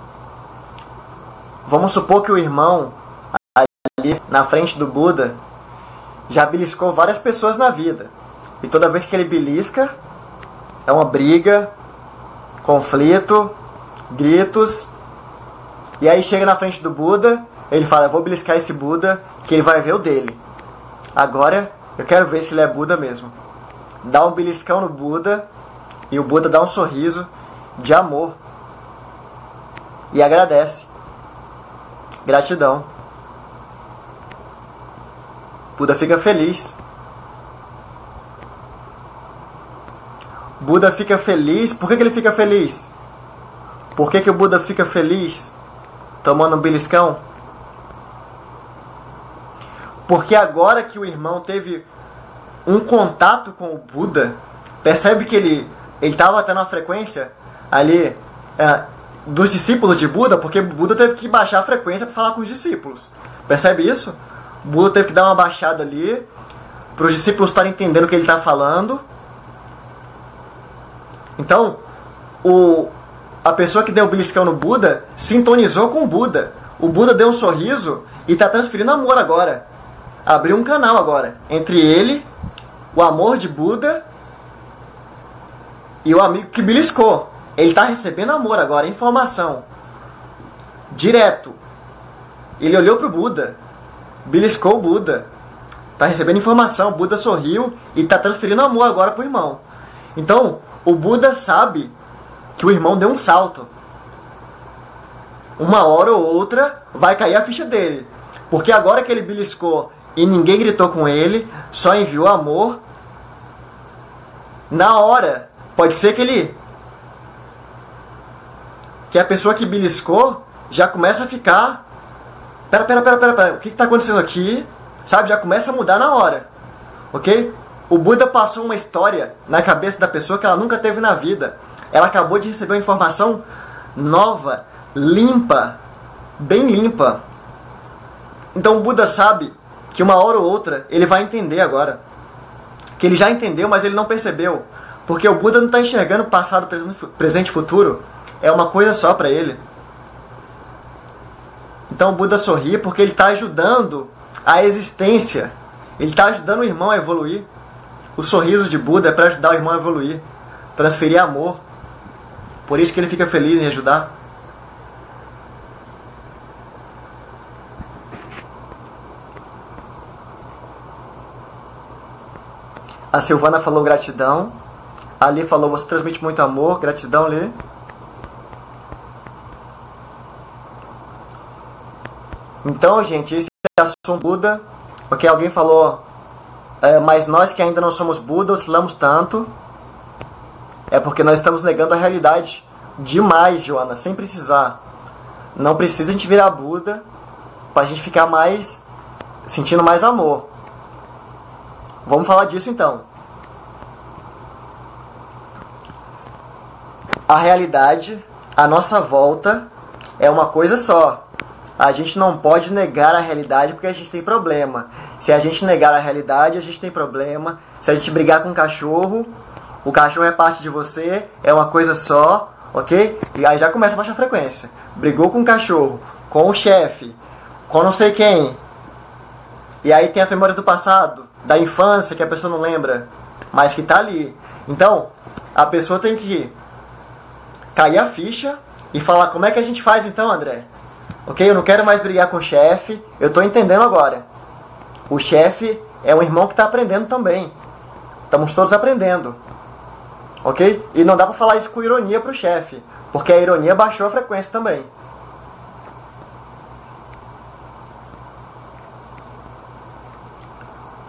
vamos supor que o irmão, ali na frente do Buda, já beliscou várias pessoas na vida. E toda vez que ele belisca, é uma briga, conflito, gritos. E aí chega na frente do Buda, ele fala, eu vou beliscar esse Buda, que ele vai ver o dele. Agora, eu quero ver se ele é Buda mesmo. Dá um beliscão no Buda, e o Buda dá um sorriso de amor. E agradece. Gratidão. Buda fica feliz. Buda fica feliz. Por que, que ele fica feliz? Por que, que o Buda fica feliz tomando um beliscão? Porque agora que o irmão teve um contato com o Buda, percebe que ele estava tendo uma frequência ali é, dos discípulos de Buda, porque Buda teve que baixar a frequência para falar com os discípulos. Percebe isso? Buda teve que dar uma baixada ali para os discípulos estarem entendendo o que ele está falando. Então, o, a pessoa que deu o beliscão no Buda sintonizou com o Buda. O Buda deu um sorriso e está transferindo amor agora. Abriu um canal agora entre ele, o amor de Buda, e o amigo que beliscou. Ele está recebendo amor agora, informação. Direto. Ele olhou para o Buda, beliscou o Buda. Está recebendo informação, o Buda sorriu e está transferindo amor agora para o irmão. Então, o Buda sabe que o irmão deu um salto. Uma hora ou outra vai cair a ficha dele. Porque agora que ele beliscou e ninguém gritou com ele, só enviou amor, na hora, pode ser que ele... que a pessoa que beliscou já começa a ficar... Pera, pera, pera, pera, pera. O que está acontecendo aqui? Sabe, já começa a mudar na hora. Ok? O Buda passou uma história na cabeça da pessoa que ela nunca teve na vida. Ela acabou de receber uma informação nova, limpa, bem limpa. Então o Buda sabe que uma hora ou outra ele vai entender agora. Que ele já entendeu, mas ele não percebeu. Porque o Buda não está enxergando passado, presente e futuro. É uma coisa só para ele. Então o Buda sorri porque ele está ajudando a existência. Ele está ajudando o irmão a evoluir. O sorriso de Buda é para ajudar o irmão a evoluir. Transferir amor. Por isso que ele fica feliz em ajudar. A Silvana falou gratidão. A Lê falou, você transmite muito amor. Gratidão, Lê. Então, gente, esse é o assunto Buda. Porque alguém falou, é, mas nós que ainda não somos Buda, oscilamos tanto. É porque nós estamos negando a realidade demais, Joana, sem precisar. Não precisa a gente virar Buda pra gente ficar mais, sentindo mais amor. Vamos falar disso então. A realidade, a nossa volta, é uma coisa só. A gente não pode negar a realidade porque a gente tem problema. Se a gente negar a realidade, a gente tem problema. Se a gente brigar com um cachorro, o cachorro é parte de você, é uma coisa só, ok? E aí já começa a baixar a frequência. Brigou com o cachorro, com o chefe, com não sei quem. E aí tem a memória do passado, da infância, que a pessoa não lembra, mas que tá ali. Então, a pessoa tem que cair a ficha e falar, como é que a gente faz então, André? Ok, eu não quero mais brigar com o chefe, eu tô entendendo agora. O chefe é um irmão que tá aprendendo também. Estamos todos aprendendo. Ok? E não dá pra falar isso com ironia pro chefe, porque a ironia baixou a frequência também.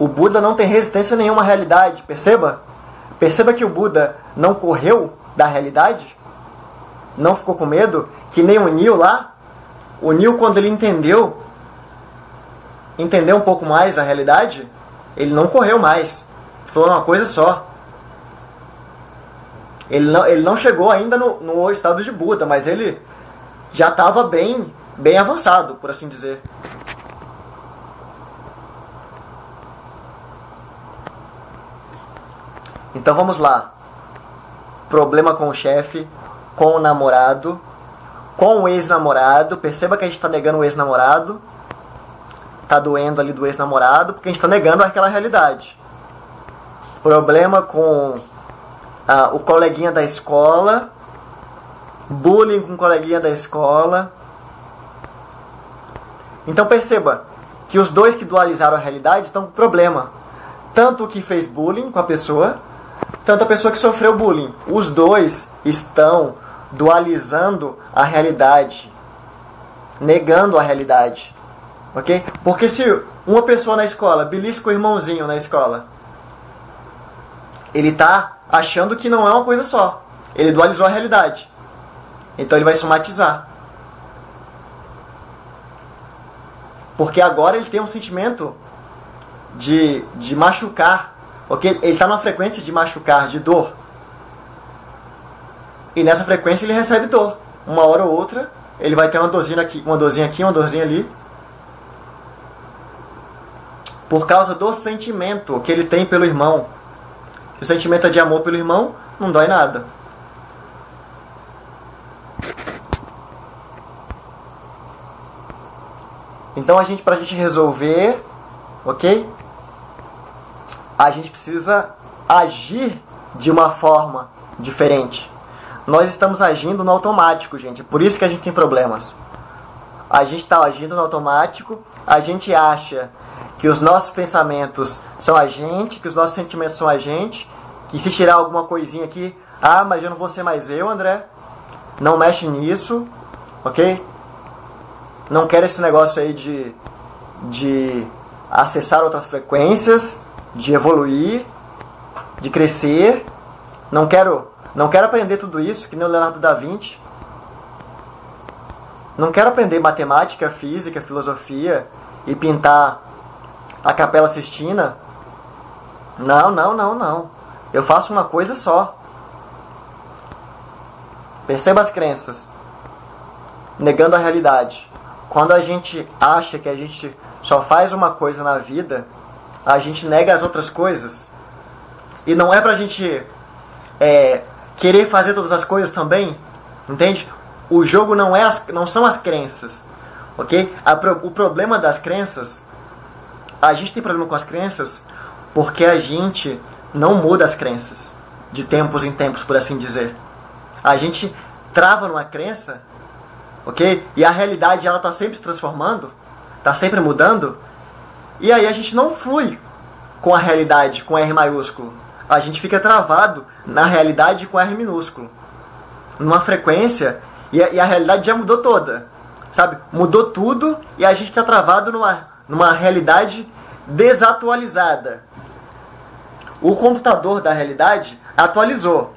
O Buda não tem resistência nenhuma à realidade, perceba? Perceba que o Buda não correu da realidade, não ficou com medo, que nem o Neo lá. O Neo, quando ele entendeu, entendeu um pouco mais a realidade, ele não correu mais. Ele falou uma coisa só. Ele não, ele não chegou ainda no, no estado de Buda, mas ele já estava bem, bem avançado, por assim dizer. Então vamos lá. Problema com o chefe, com o namorado, com o ex-namorado. Perceba que a gente está negando o ex-namorado. Está doendo ali do ex-namorado, porque a gente está negando aquela realidade. Problema com ah, o coleguinha da escola. Bullying com o coleguinha da escola. Então perceba que os dois que dualizaram a realidade estão com problema. Tanto o que fez bullying com a pessoa, tanto a pessoa que sofreu bullying. Os dois estão dualizando a realidade, negando a realidade, ok? Porque se uma pessoa na escola belisca o irmãozinho na escola, ele está achando que não é uma coisa só. Ele dualizou a realidade. Então ele vai somatizar. Porque agora ele tem um sentimento de, de machucar. Okay? Ele está numa frequência de machucar, de dor. E nessa frequência ele recebe dor. Uma hora ou outra, ele vai ter uma dorzinha aqui, uma dorzinha aqui, uma dorzinha ali. Por causa do sentimento que ele tem pelo irmão. Se o sentimento é de amor pelo irmão, não dói nada. Então a gente, pra gente resolver, ok? A gente precisa agir de uma forma diferente. Nós estamos agindo no automático, gente. Por isso que a gente tem problemas. A gente está agindo no automático. A gente acha que os nossos pensamentos são a gente, que os nossos sentimentos são a gente, que se tirar alguma coisinha aqui, ah, mas eu não vou ser mais eu, André. Não mexe nisso, ok? Não quero esse negócio aí de, de acessar outras frequências, de evoluir, de crescer. Não quero, não quero aprender tudo isso, que nem o Leonardo da Vinci. Não quero aprender matemática, física, filosofia e pintar a Capela Sistina. Não, não, não, não. Eu faço uma coisa só. Perceba as crenças. Negando a realidade. Quando a gente acha que a gente só faz uma coisa na vida, a gente nega as outras coisas. E não é pra gente é, querer fazer todas as coisas também. Entende? O jogo não, é as, não são as crenças. Ok? A, o problema das crenças... A gente tem problema com as crenças porque a gente não muda as crenças. De tempos em tempos, por assim dizer. A gente trava numa crença... Ok? E a realidade ela está sempre se transformando, está sempre mudando, e aí a gente não flui com a realidade, com R maiúsculo. A gente fica travado na realidade com R minúsculo. Numa frequência, e a, e a realidade já mudou toda. Sabe? Mudou tudo e a gente está travado numa, numa realidade desatualizada. O computador da realidade atualizou.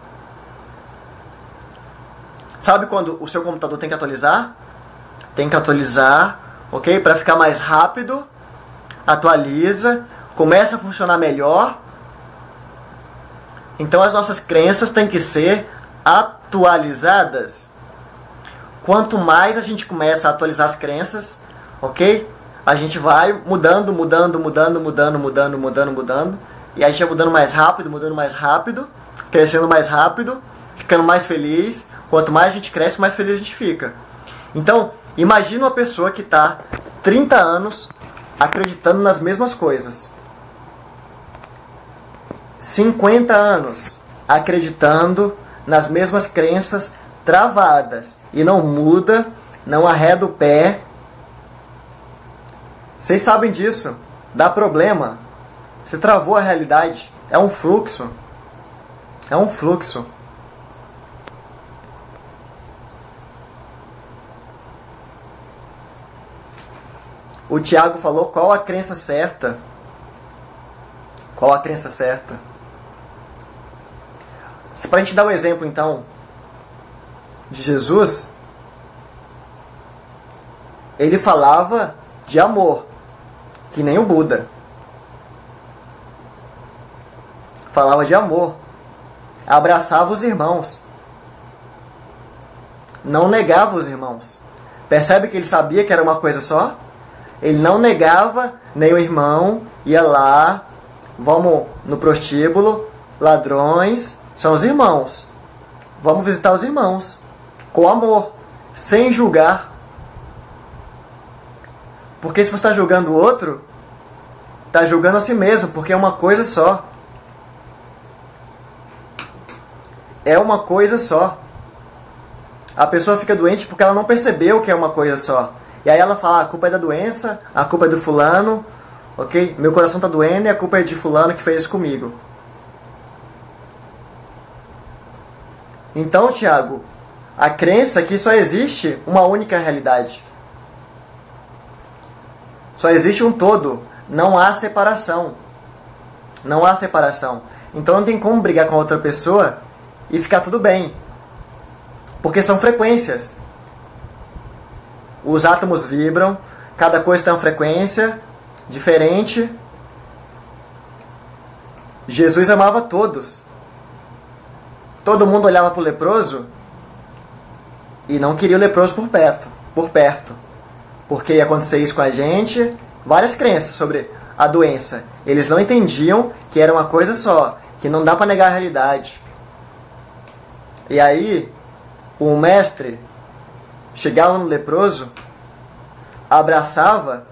Sabe quando o seu computador tem que atualizar? Tem que atualizar, ok? Para ficar mais rápido, atualiza, começa a funcionar melhor. Então as nossas crenças têm que ser atualizadas. Quanto mais a gente começa a atualizar as crenças, ok? A gente vai mudando, mudando, mudando, mudando, mudando, mudando, mudando. E a gente vai mudando mais rápido, mudando mais rápido, crescendo mais rápido, ficando mais feliz. Quanto mais a gente cresce, mais feliz a gente fica. Então, imagina uma pessoa que está trinta anos acreditando nas mesmas coisas. cinquenta anos acreditando nas mesmas crenças travadas. E não muda, não arreda o pé. Vocês sabem disso. Dá problema. Você travou a realidade. É um fluxo. É um fluxo. O Tiago falou qual a crença certa. Qual a crença certa? Se para a gente dar um exemplo, então, de Jesus, ele falava de amor, que nem o Buda. Falava de amor, abraçava os irmãos, não negava os irmãos. Percebe que ele sabia que era uma coisa só? Ele não negava nem o irmão, ia lá, vamos no prostíbulo, ladrões, são os irmãos. Vamos visitar os irmãos, com amor, sem julgar. Porque se você está julgando o outro, está julgando a si mesmo, porque é uma coisa só. É uma coisa só. A pessoa fica doente porque ela não percebeu que é uma coisa só. E aí ela fala, ah, a culpa é da doença, a culpa é do fulano, ok? Meu coração está doendo e a culpa é de fulano que fez isso comigo. Então, Tiago, a crença é que só existe uma única realidade. Só existe um todo. Não há separação. Não há separação. Então não tem como brigar com a outra pessoa e ficar tudo bem. Porque são frequências. Os átomos vibram, cada coisa tem uma frequência diferente. Jesus amava todos. Todo mundo olhava para o leproso e não queria o leproso por perto, por perto. Porque ia acontecer isso com a gente. Várias crenças sobre a doença. Eles não entendiam que era uma coisa só, que não dá para negar a realidade. E aí, o mestre chegava no leproso, abraçava,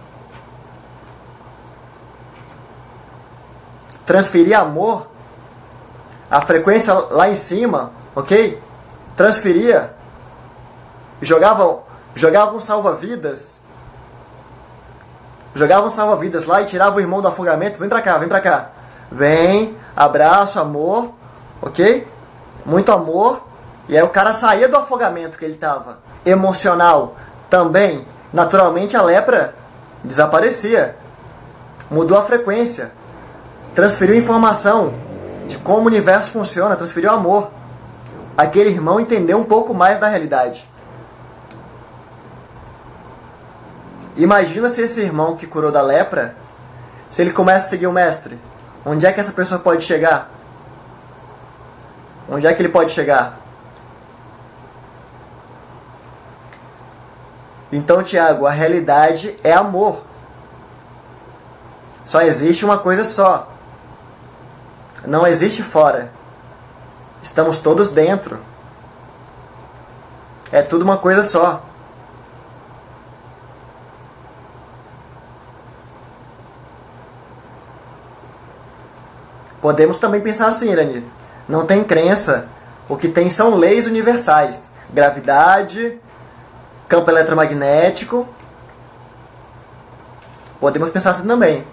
transferia amor, a frequência lá em cima, ok? Transferia, jogava, jogava um salva-vidas, jogava um salva-vidas lá e tirava o irmão do afogamento. Vem pra cá, vem pra cá. Vem, abraço, amor, ok? Muito amor. E aí o cara saía do afogamento que ele estava, emocional também. Naturalmente a lepra desaparecia. Mudou a frequência. Transferiu informação de como o universo funciona, transferiu amor. Aquele irmão entendeu um pouco mais da realidade. Imagina se esse irmão que curou da lepra, se ele começa a seguir o mestre, onde é que essa pessoa pode chegar? Onde é que ele pode chegar? Então, Tiago, a realidade é amor. Só existe uma coisa só. Não existe fora. Estamos todos dentro. É tudo uma coisa só. Podemos também pensar assim, Irani. Não tem crença. O que tem são leis universais. Gravidade, campo eletromagnético. Podemos pensar assim também.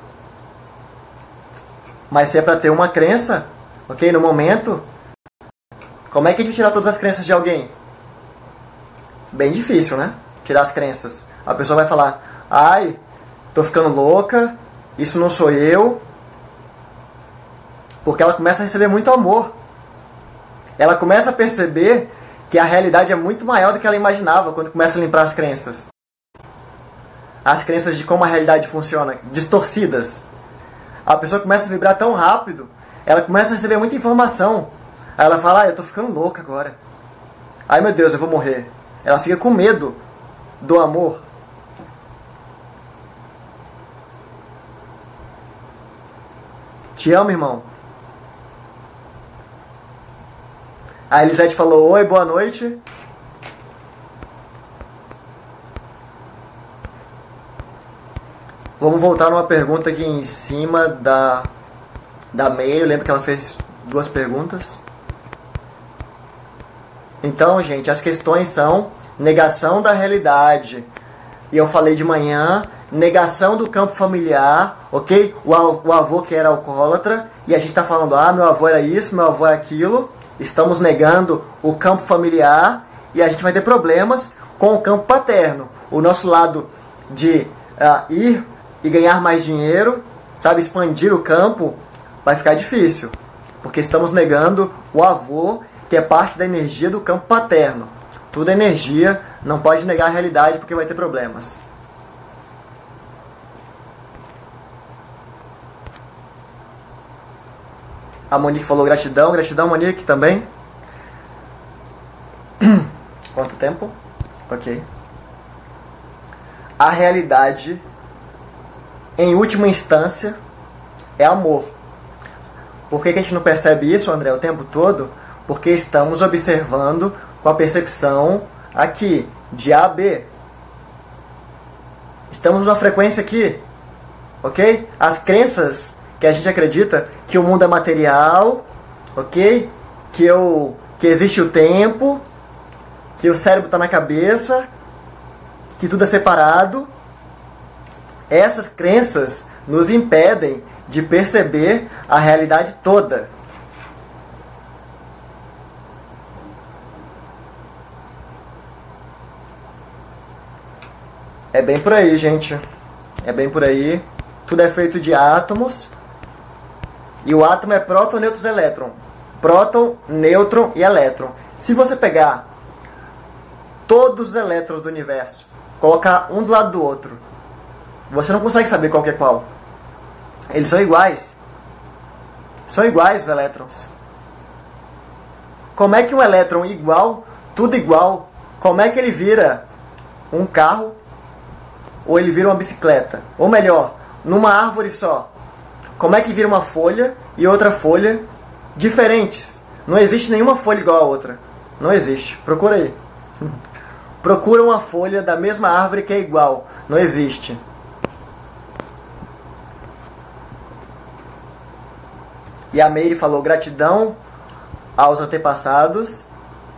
Mas se é para ter uma crença, ok, no momento, como é que a gente tirar todas as crenças de alguém? Bem difícil, né? Tirar as crenças. A pessoa vai falar, ai, tô ficando louca, isso não sou eu. Porque ela começa a receber muito amor. Ela começa a perceber que a realidade é muito maior do que ela imaginava quando começa a limpar as crenças. As crenças de como a realidade funciona, distorcidas. A pessoa começa a vibrar tão rápido, ela começa a receber muita informação. Aí ela fala, ah, eu tô ficando louca agora. Ai meu Deus, eu vou morrer. Ela fica com medo do amor. Te amo, irmão. A Elisete falou, oi, boa noite. Vamos voltar numa pergunta aqui em cima da, da mail. Eu lembro que ela fez duas perguntas. Então, gente, as questões são negação da realidade. E eu falei de manhã, negação do campo familiar, ok? O, o avô que era alcoólatra, e a gente está falando, ah, meu avô era isso, meu avô é aquilo. Estamos negando o campo familiar e a gente vai ter problemas com o campo paterno. O nosso lado de uh, ir e ganhar mais dinheiro, sabe, expandir o campo vai ficar difícil, porque estamos negando o avô, que é parte da energia do campo paterno. Tudo é energia, não pode negar a realidade porque vai ter problemas. A Monique falou gratidão, gratidão Monique também. Quanto tempo? Ok. A realidade, em última instância, é amor. Por que que a gente não percebe isso, André, o tempo todo? Porque estamos observando com a percepção aqui, de A a B. Estamos numa frequência aqui, ok? As crenças que a gente acredita que o mundo é material, ok? Que, eu, que existe o tempo, que o cérebro está na cabeça, que tudo é separado. Essas crenças nos impedem de perceber a realidade toda. É bem por aí, gente. É bem por aí. Tudo é feito de átomos. E o átomo é próton, nêutron, elétron. Próton, nêutron e elétron. Se você pegar todos os elétrons do universo, colocar um do lado do outro, você não consegue saber qual que é qual. Eles são iguais. São iguais os elétrons. Como é que um elétron igual, tudo igual, como é que ele vira um carro ou ele vira uma bicicleta? Ou melhor, numa árvore só, como é que vira uma folha e outra folha diferentes? Não existe nenhuma folha igual a outra. Não existe. Procura aí. Procura uma folha da mesma árvore que é igual. Não existe. E a Meire falou gratidão aos antepassados.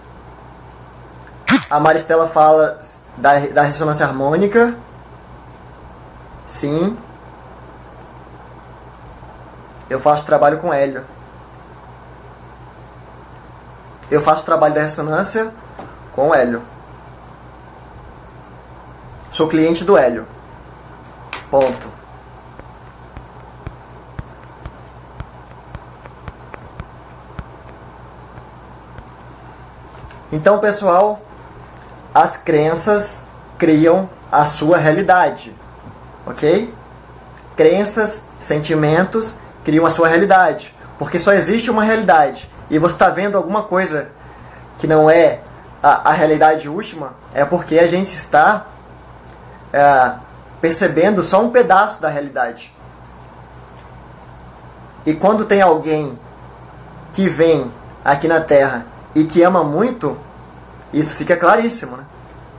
A Maristela fala da, da ressonância harmônica. Sim. Eu faço trabalho com hélio. Eu faço trabalho da ressonância com hélio. Sou cliente do hélio. Ponto. Então, pessoal, as crenças criam a sua realidade. Ok? Crenças, sentimentos criam a sua realidade. Porque só existe uma realidade. E você está vendo alguma coisa que não é a, a realidade última, é porque a gente está é, percebendo só um pedaço da realidade. E quando tem alguém que vem aqui na Terra e que ama muito, isso fica claríssimo, né?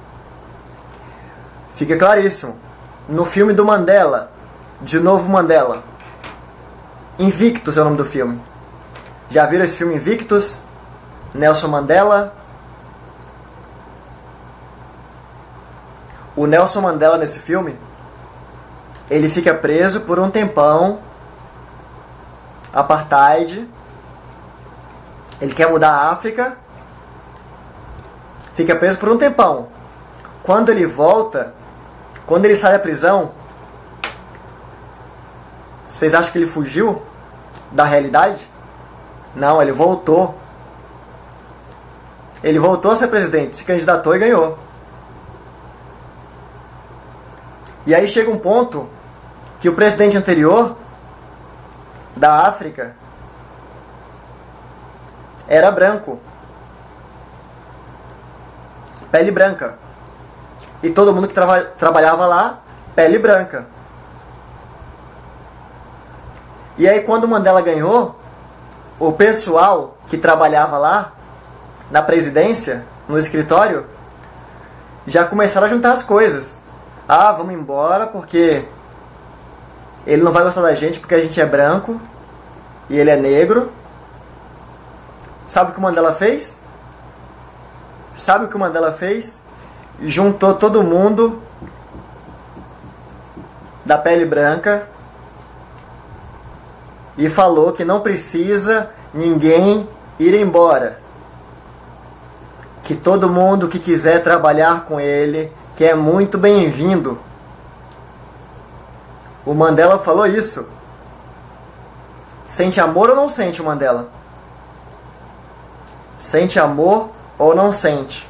Fica claríssimo. No filme do Mandela, de novo Mandela, Invictus é o nome do filme. Já viram esse filme Invictus? Nelson Mandela. O Nelson Mandela nesse filme, ele fica preso por um tempão, apartheid. Ele quer mudar a África, fica preso por um tempão. Quando ele volta, quando ele sai da prisão, vocês acham que ele fugiu da realidade? Não, ele voltou. Ele voltou a ser presidente, se candidatou e ganhou. E aí chega um ponto que o presidente anterior da África era branco, pele branca, e todo mundo que trava, trabalhava lá, pele branca. E aí quando Mandela ganhou, o pessoal que trabalhava lá na presidência, no escritório, já começaram a juntar as coisas. Ah, vamos embora porque ele não vai gostar da gente porque a gente é branco e ele é negro. Sabe o que o Mandela fez? Sabe o que o Mandela fez? Juntou todo mundo da pele branca e falou que não precisa ninguém ir embora. Que todo mundo que quiser trabalhar com ele, que é muito bem-vindo. O Mandela falou isso. Sente amor ou não sente o Mandela? Sente amor ou não sente?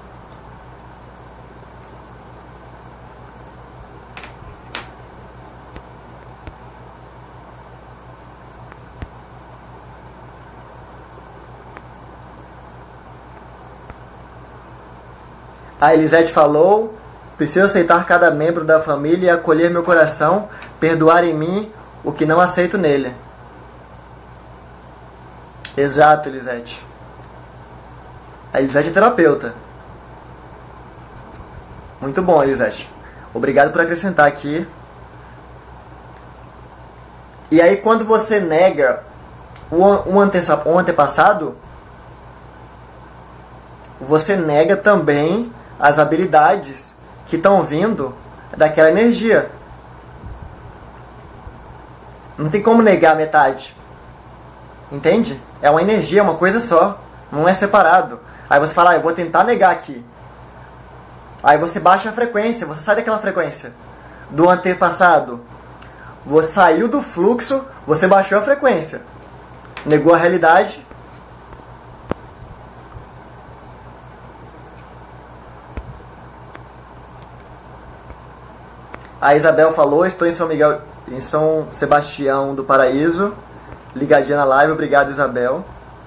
A Elisete falou: preciso aceitar cada membro da família e acolher meu coração, perdoar em mim o que não aceito nele. Exato, Elisete. A Elisete é terapeuta. Muito bom, Elisete. Obrigado por acrescentar aqui. E aí, quando você nega um antepassado, você nega também as habilidades que estão vindo daquela energia. Não tem como negar a metade. Entende? É uma energia, é uma coisa só. Não é separado. Aí você fala, ah, eu vou tentar negar aqui. Aí você baixa a frequência, você sai daquela frequência do antepassado. Você saiu do fluxo, você baixou a frequência. Negou a realidade. A Isabel falou, estou em São Miguel, em São Sebastião do Paraíso, ligadinha na live. Obrigado, Isabel.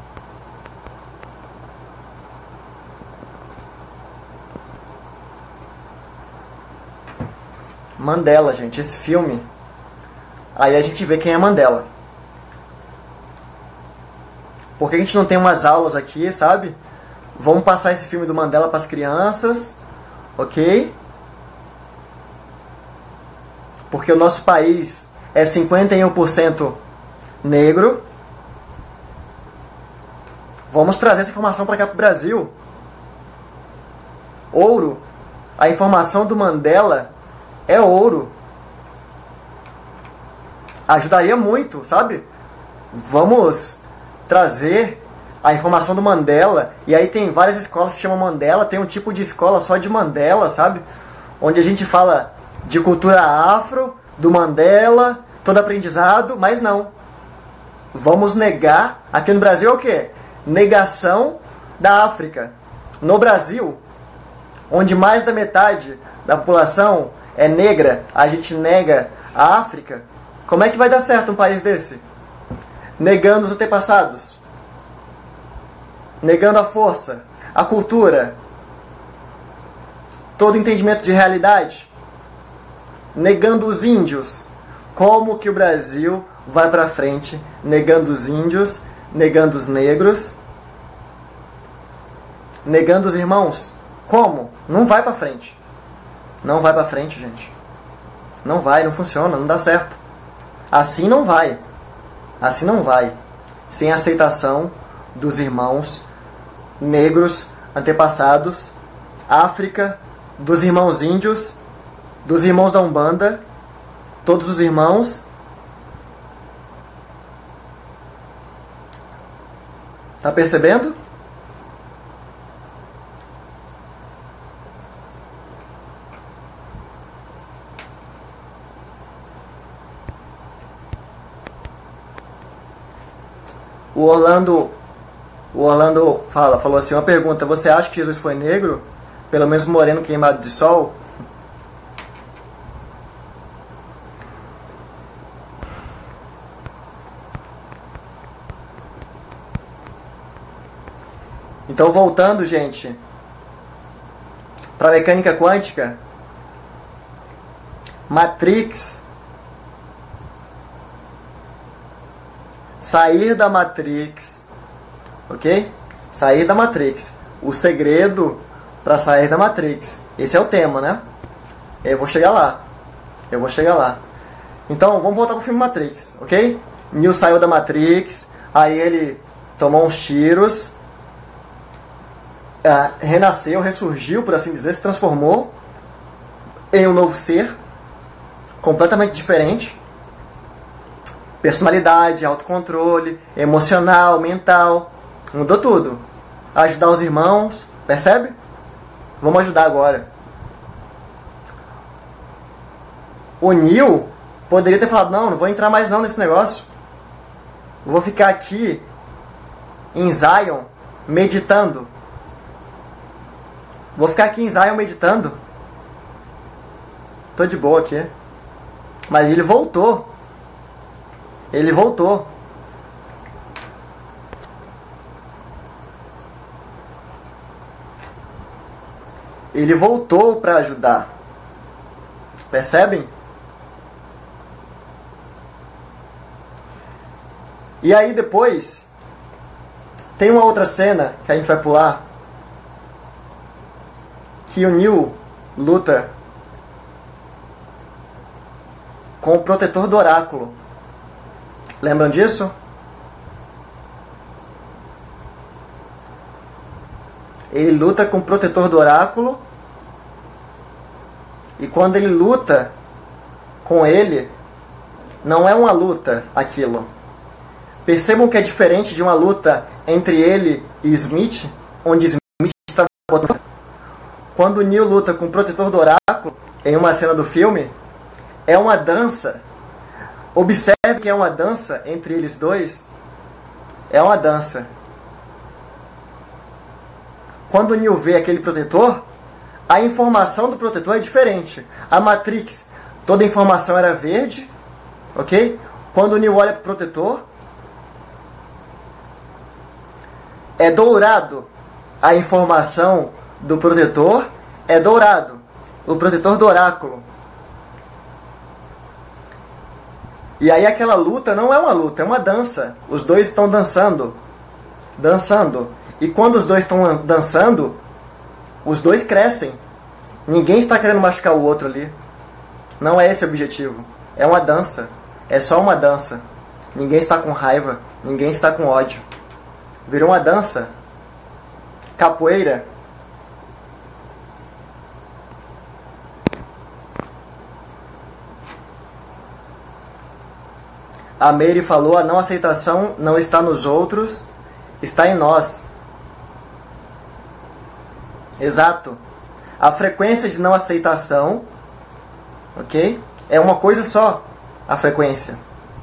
Mandela, gente, esse filme. Aí a gente vê quem é Mandela. Por que a gente não tem umas aulas aqui, sabe? Vamos passar esse filme do Mandela para as crianças, ok? Porque o nosso país é cinquenta e um por cento negro. Vamos trazer essa informação para cá para o Brasil. Ouro. A informação do Mandela é ouro. Ajudaria muito, sabe? Vamos trazer a informação do Mandela. E aí tem várias escolas que se chamam Mandela. Tem um tipo de escola só de Mandela, sabe? Onde a gente fala de cultura afro, do Mandela, todo aprendizado, mas não. Vamos negar. Aqui no Brasil é o quê? Negação da África. No Brasil, onde mais da metade da população é negra, a gente nega a África. Como é que vai dar certo um país desse? Negando os antepassados. Negando a força, a cultura, todo entendimento de realidade. Negando os índios. Como que o Brasil vai para frente negando os índios, negando os negros, negando os irmãos? Como? Não vai para frente. Não vai para frente, gente. Não vai, não funciona, não dá certo. Assim não vai. Assim não vai. Sem aceitação dos irmãos negros antepassados, África, dos irmãos índios, dos irmãos da Umbanda, todos os irmãos. Tá percebendo? O Orlando, o Orlando fala, falou assim, uma pergunta: você acha que Jesus foi negro? Pelo menos moreno queimado de sol? Então, voltando, gente, para a mecânica quântica, Matrix, sair da Matrix, ok? Sair da Matrix. O segredo para sair da Matrix. Esse é o tema, né? Eu vou chegar lá. Eu vou chegar lá. Então, vamos voltar pro filme Matrix, ok? Neo saiu da Matrix, aí ele tomou uns tiros, Uh, renasceu, ressurgiu, por assim dizer, se transformou em um novo ser, completamente diferente. Personalidade, autocontrole, emocional, mental, mudou tudo. Ajudar os irmãos, percebe? Vamos ajudar agora. O Neo poderia ter falado, não, não vou entrar mais não nesse negócio. Eu vou ficar aqui em Zion meditando. Vou ficar aqui em Zion meditando. Tô de boa aqui. Mas ele voltou. Ele voltou. Ele voltou para ajudar. Percebem? E aí depois tem uma outra cena que a gente vai pular, que o Neil luta com o protetor do oráculo. Lembram disso? Ele luta com o protetor do oráculo. E quando ele luta com ele, não é uma luta aquilo. Percebam que é diferente de uma luta entre ele e Smith, onde Smith está botando. Quando o Neil luta com o protetor do oráculo, em uma cena do filme, é uma dança. Observe que é uma dança entre eles dois. É uma dança. Quando o Neil vê aquele protetor, a informação do protetor é diferente. A Matrix, toda a informação era verde, ok? Quando o Neil olha para o protetor, é dourado. A informação do protetor é dourado. O protetor do oráculo. E aí aquela luta não é uma luta, é uma dança. Os dois estão dançando. Dançando. E quando os dois estão dançando, os dois crescem. Ninguém está querendo machucar o outro ali. Não é esse o objetivo. É uma dança. É só uma dança. Ninguém está com raiva. Ninguém está com ódio. Virou uma dança. Capoeira. A Mary falou, a não aceitação não está nos outros, está em nós. Exato. A frequência de não aceitação, ok? É uma coisa só, a frequência.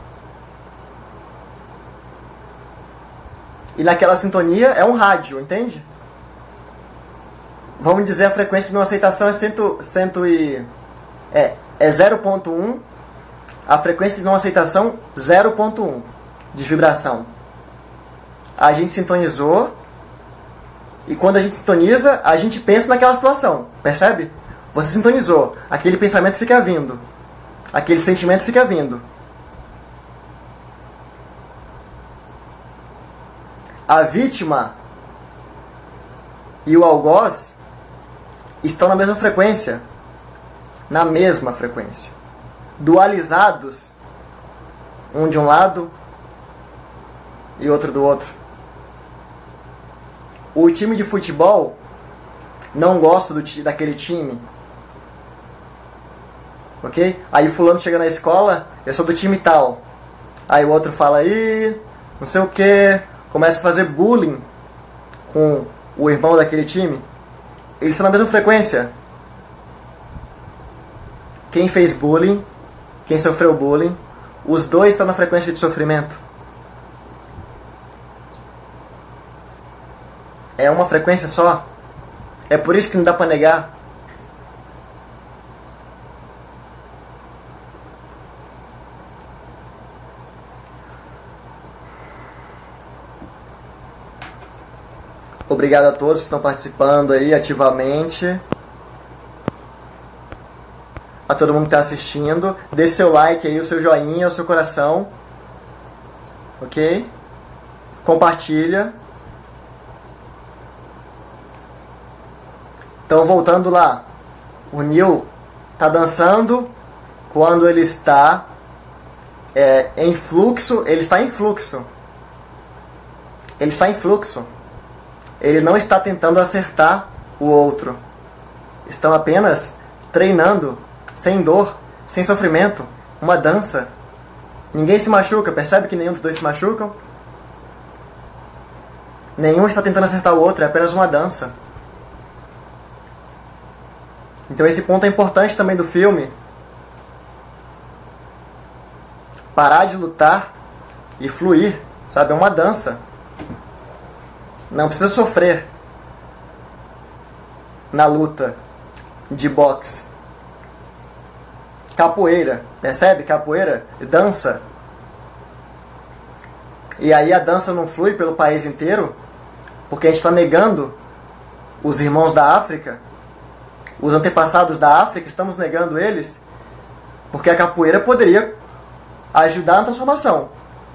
E naquela sintonia é um rádio, entende? Vamos dizer a frequência de não aceitação é, cento, cento e, é, é zero ponto um. A frequência de não aceitação, zero ponto um de vibração. A gente sintonizou. E quando a gente sintoniza, a gente pensa naquela situação. Percebe? Você sintonizou. Aquele pensamento fica vindo. Aquele sentimento fica vindo. A vítima e o algoz estão na mesma frequência. Na mesma frequência. Dualizados, um de um lado e outro do outro. O time de futebol não gosta do, daquele time, ok? Aí fulano chega na escola, eu sou do time tal. Aí o outro fala aí, não sei o que, começa a fazer bullying com o irmão daquele time. Eles estão na mesma frequência. Quem fez bullying, quem sofreu bullying, os dois estão na frequência de sofrimento. É uma frequência só. É por isso que não dá para negar. Obrigado a todos que estão participando aí ativamente. A todo mundo que está assistindo. Deixe seu like aí, o seu joinha, o seu coração. Ok? Compartilha. Então, voltando lá. O Neil está dançando quando ele está é, em fluxo. Ele está em fluxo. Ele está em fluxo. Ele não está tentando acertar o outro. Estão apenas treinando, sem dor, sem sofrimento, uma dança. Ninguém se machuca, percebe que nenhum dos dois se machucam? Nenhum está tentando acertar o outro, é apenas uma dança. Então esse ponto é importante também do filme. Parar de lutar e fluir. sabe? É uma dança. Não precisa sofrer na luta de boxe. Capoeira, percebe? Capoeira, dança. E aí a dança não flui pelo país inteiro, porque a gente está negando os irmãos da África, os antepassados da África, estamos negando eles, porque a capoeira poderia ajudar na transformação.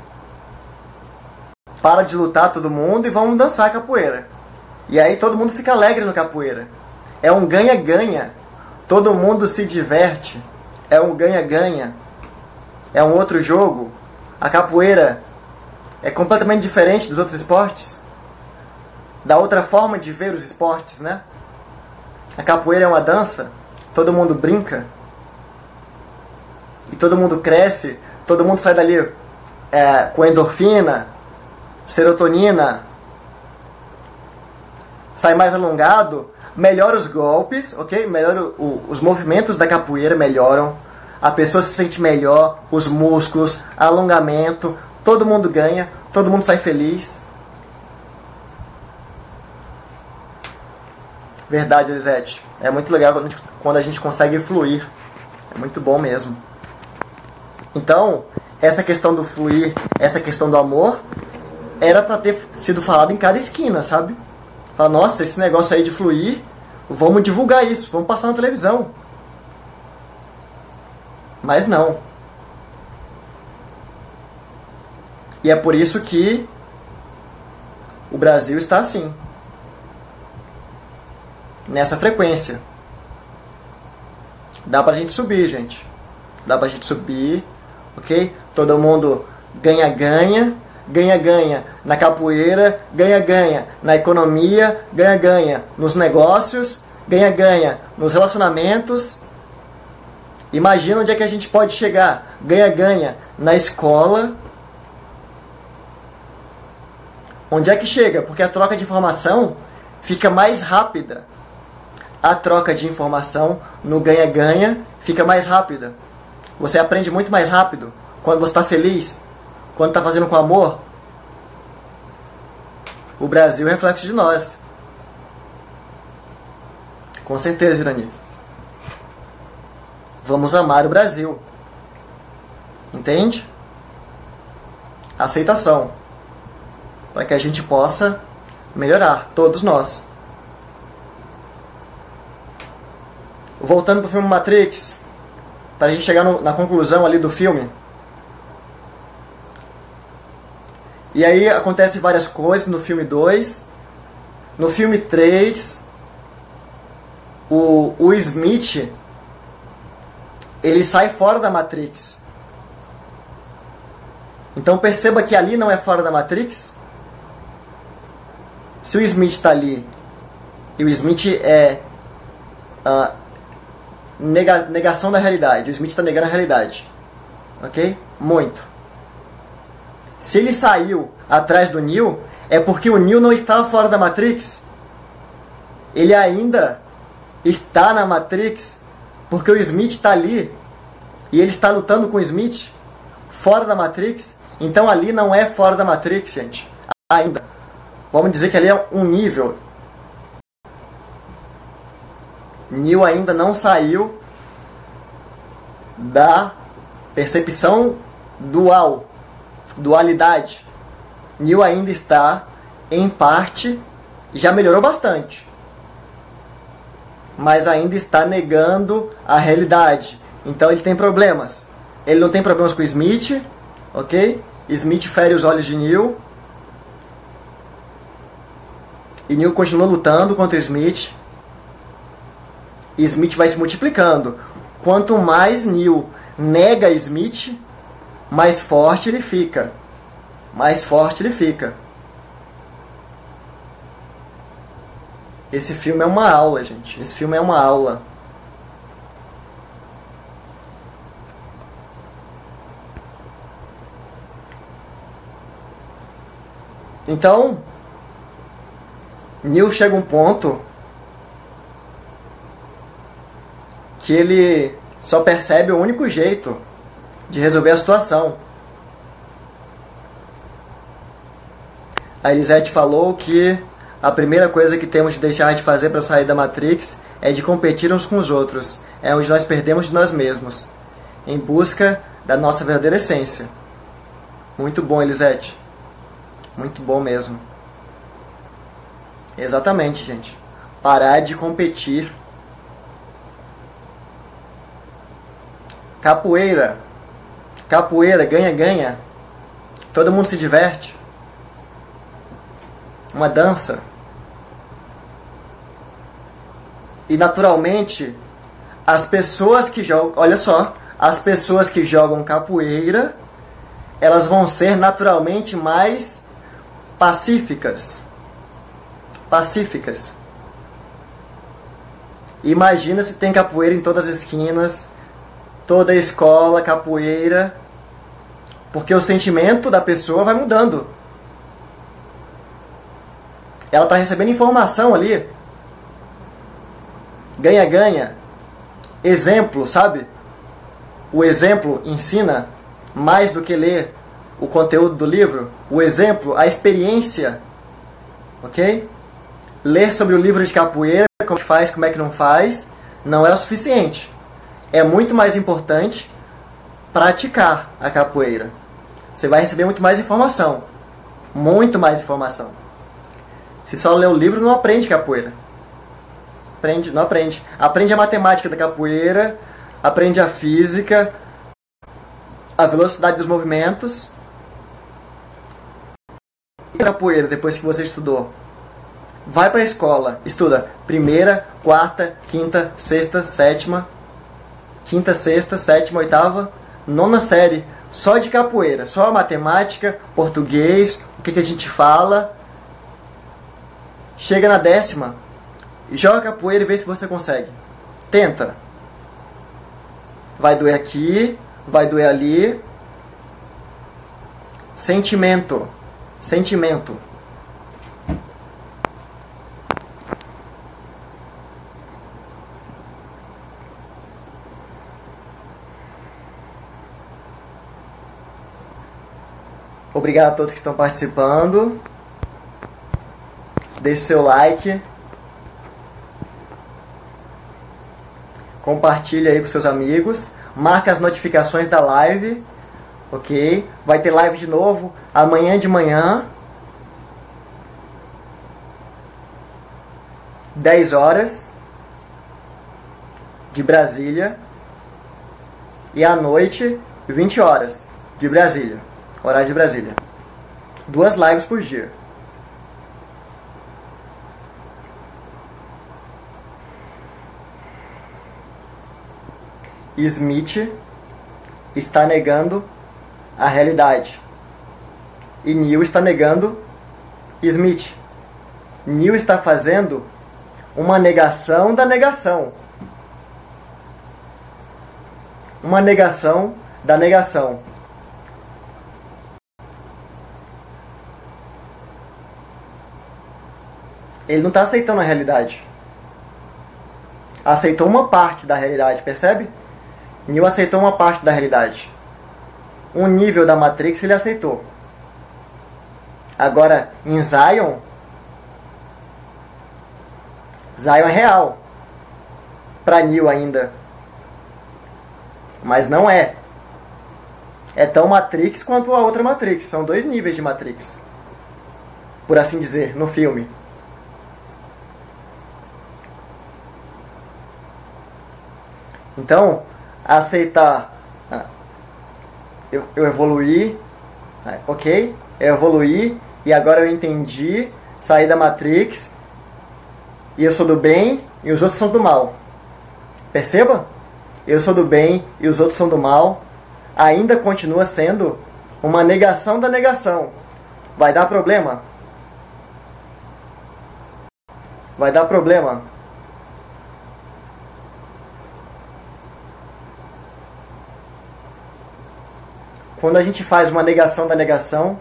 Para de lutar todo mundo e vamos dançar capoeira. E aí todo mundo fica alegre no capoeira. É um ganha-ganha. Todo mundo se diverte. É um ganha-ganha. É um outro jogo. A capoeira é completamente diferente dos outros esportes. Da outra forma de ver os esportes, né? A capoeira é uma dança. Todo mundo brinca. E todo mundo cresce. Todo mundo sai dali é, com endorfina, serotonina. Sai mais alongado. Melhora os golpes, ok? Melhora o, os movimentos da capoeira melhoram. A pessoa se sente melhor. Os músculos, alongamento. Todo mundo ganha. Todo mundo sai feliz. Verdade, Elisete. É muito legal quando a gente, quando a gente consegue fluir. É muito bom mesmo. Então, essa questão do fluir, essa questão do amor, era para ter sido falado em cada esquina, sabe? Fala, nossa, esse negócio aí de fluir, vamos divulgar isso, vamos passar na televisão. Mas não. E é por isso que o Brasil está assim. Nessa frequência. Dá pra gente subir, gente. Dá pra gente subir, ok? Todo mundo ganha-ganha, ganha-ganha na capoeira, ganha-ganha na economia, ganha-ganha nos negócios, ganha-ganha nos relacionamentos. Imagina onde é que a gente pode chegar. Ganha-ganha na escola. Onde é que chega? Porque a troca de informação fica mais rápida. A troca de informação no ganha-ganha fica mais rápida. Você aprende muito mais rápido quando você está feliz, quando está fazendo com amor. O Brasil é reflexo de nós. Com certeza, Irani. Vamos amar o Brasil. Entende? Aceitação. Para que a gente possa melhorar, todos nós. Voltando para o filme Matrix, para a gente chegar no, na conclusão ali do filme. E aí acontece várias coisas no filme dois. No filme três, o, o Smith, ele sai fora da Matrix. Então perceba que ali não é fora da Matrix. Se o Smith está ali, e o Smith é a nega, negação da realidade, o Smith está negando a realidade, ok? Muito. Se ele saiu atrás do Neo, é porque o Neo não estava fora da Matrix. Ele ainda está na Matrix, porque o Smith está ali, e ele está lutando com o Smith, fora da Matrix. Então ali não é fora da Matrix, gente, ainda. Vamos dizer que ali é um nível. Neo ainda não saiu da percepção dual, dualidade. Neo ainda está, em parte, já melhorou bastante, mas ainda está negando a realidade. Então ele tem problemas. Ele não tem problemas com o Smith, ok? Smith fere os olhos de Neo. E Neo continua lutando contra Smith. E Smith vai se multiplicando. Quanto mais Neo nega Smith, mais forte ele fica. Mais forte ele fica. Esse filme é uma aula, gente. Esse filme é uma aula. Então, Neo chega a um ponto que ele só percebe o único jeito de resolver a situação. A Elisete falou que a primeira coisa que temos de deixar de fazer para sair da Matrix é de competir uns com os outros. É onde nós perdemos de nós mesmos, em busca da nossa verdadeira essência. Muito bom, Elisete. Muito bom mesmo. Exatamente, gente. Parar de competir. Capoeira. Capoeira, ganha, ganha. Todo mundo se diverte. Uma dança. E naturalmente, as pessoas que jogam, olha só, as pessoas que jogam capoeira, elas vão ser naturalmente mais pacíficas. Pacíficas. Imagina se tem capoeira em todas as esquinas, toda a escola, capoeira, porque o sentimento da pessoa vai mudando. Ela está recebendo informação ali. Ganha, ganha. Exemplo, sabe? O exemplo ensina mais do que ler o conteúdo do livro. O exemplo, a experiência. Ok? Ler sobre o livro de capoeira, como que faz, como é que não faz, não é o suficiente. É muito mais importante praticar a capoeira. Você vai receber muito mais informação. Muito mais informação. Se só ler o livro, não aprende capoeira. Aprende, não aprende. Aprende a matemática da capoeira, aprende a física, a velocidade dos movimentos. E a capoeira, depois que você estudou? Vai para a escola, estuda primeira, quarta, quinta, sexta, sétima, quinta, sexta, sétima, oitava, nona série, só de capoeira, só matemática, português, o que, que a gente fala. Chega na décima, joga capoeira e vê se você consegue. Tenta. Vai doer aqui, vai doer ali. Sentimento. Sentimento. Obrigado a todos que estão participando. Deixe seu like. Compartilhe aí com seus amigos. Marca as notificações da live. Ok? Vai ter live de novo amanhã de manhã. dez horas. De Brasília. E à noite, vinte horas. De Brasília. Horário de Brasília. Duas lives por dia. Smith está negando a realidade. E Neil está negando Smith. Neil está fazendo uma negação da negação. Uma negação da negação. Ele não está aceitando a realidade. Aceitou uma parte da realidade, percebe? Neil aceitou uma parte da realidade. Um nível da Matrix ele aceitou. Agora, em Zion, Zion é real. Para Neil ainda. Mas não é. É tão Matrix quanto a outra Matrix. São dois níveis de Matrix. Por assim dizer, no filme. Então, aceitar, eu, eu evoluí, ok, eu evoluí e agora eu entendi, saí da Matrix e eu sou do bem e os outros são do mal. Perceba? Eu sou do bem e os outros são do mal. Ainda continua sendo uma negação da negação. Vai dar problema? Vai dar problema? Quando a gente faz uma negação da negação,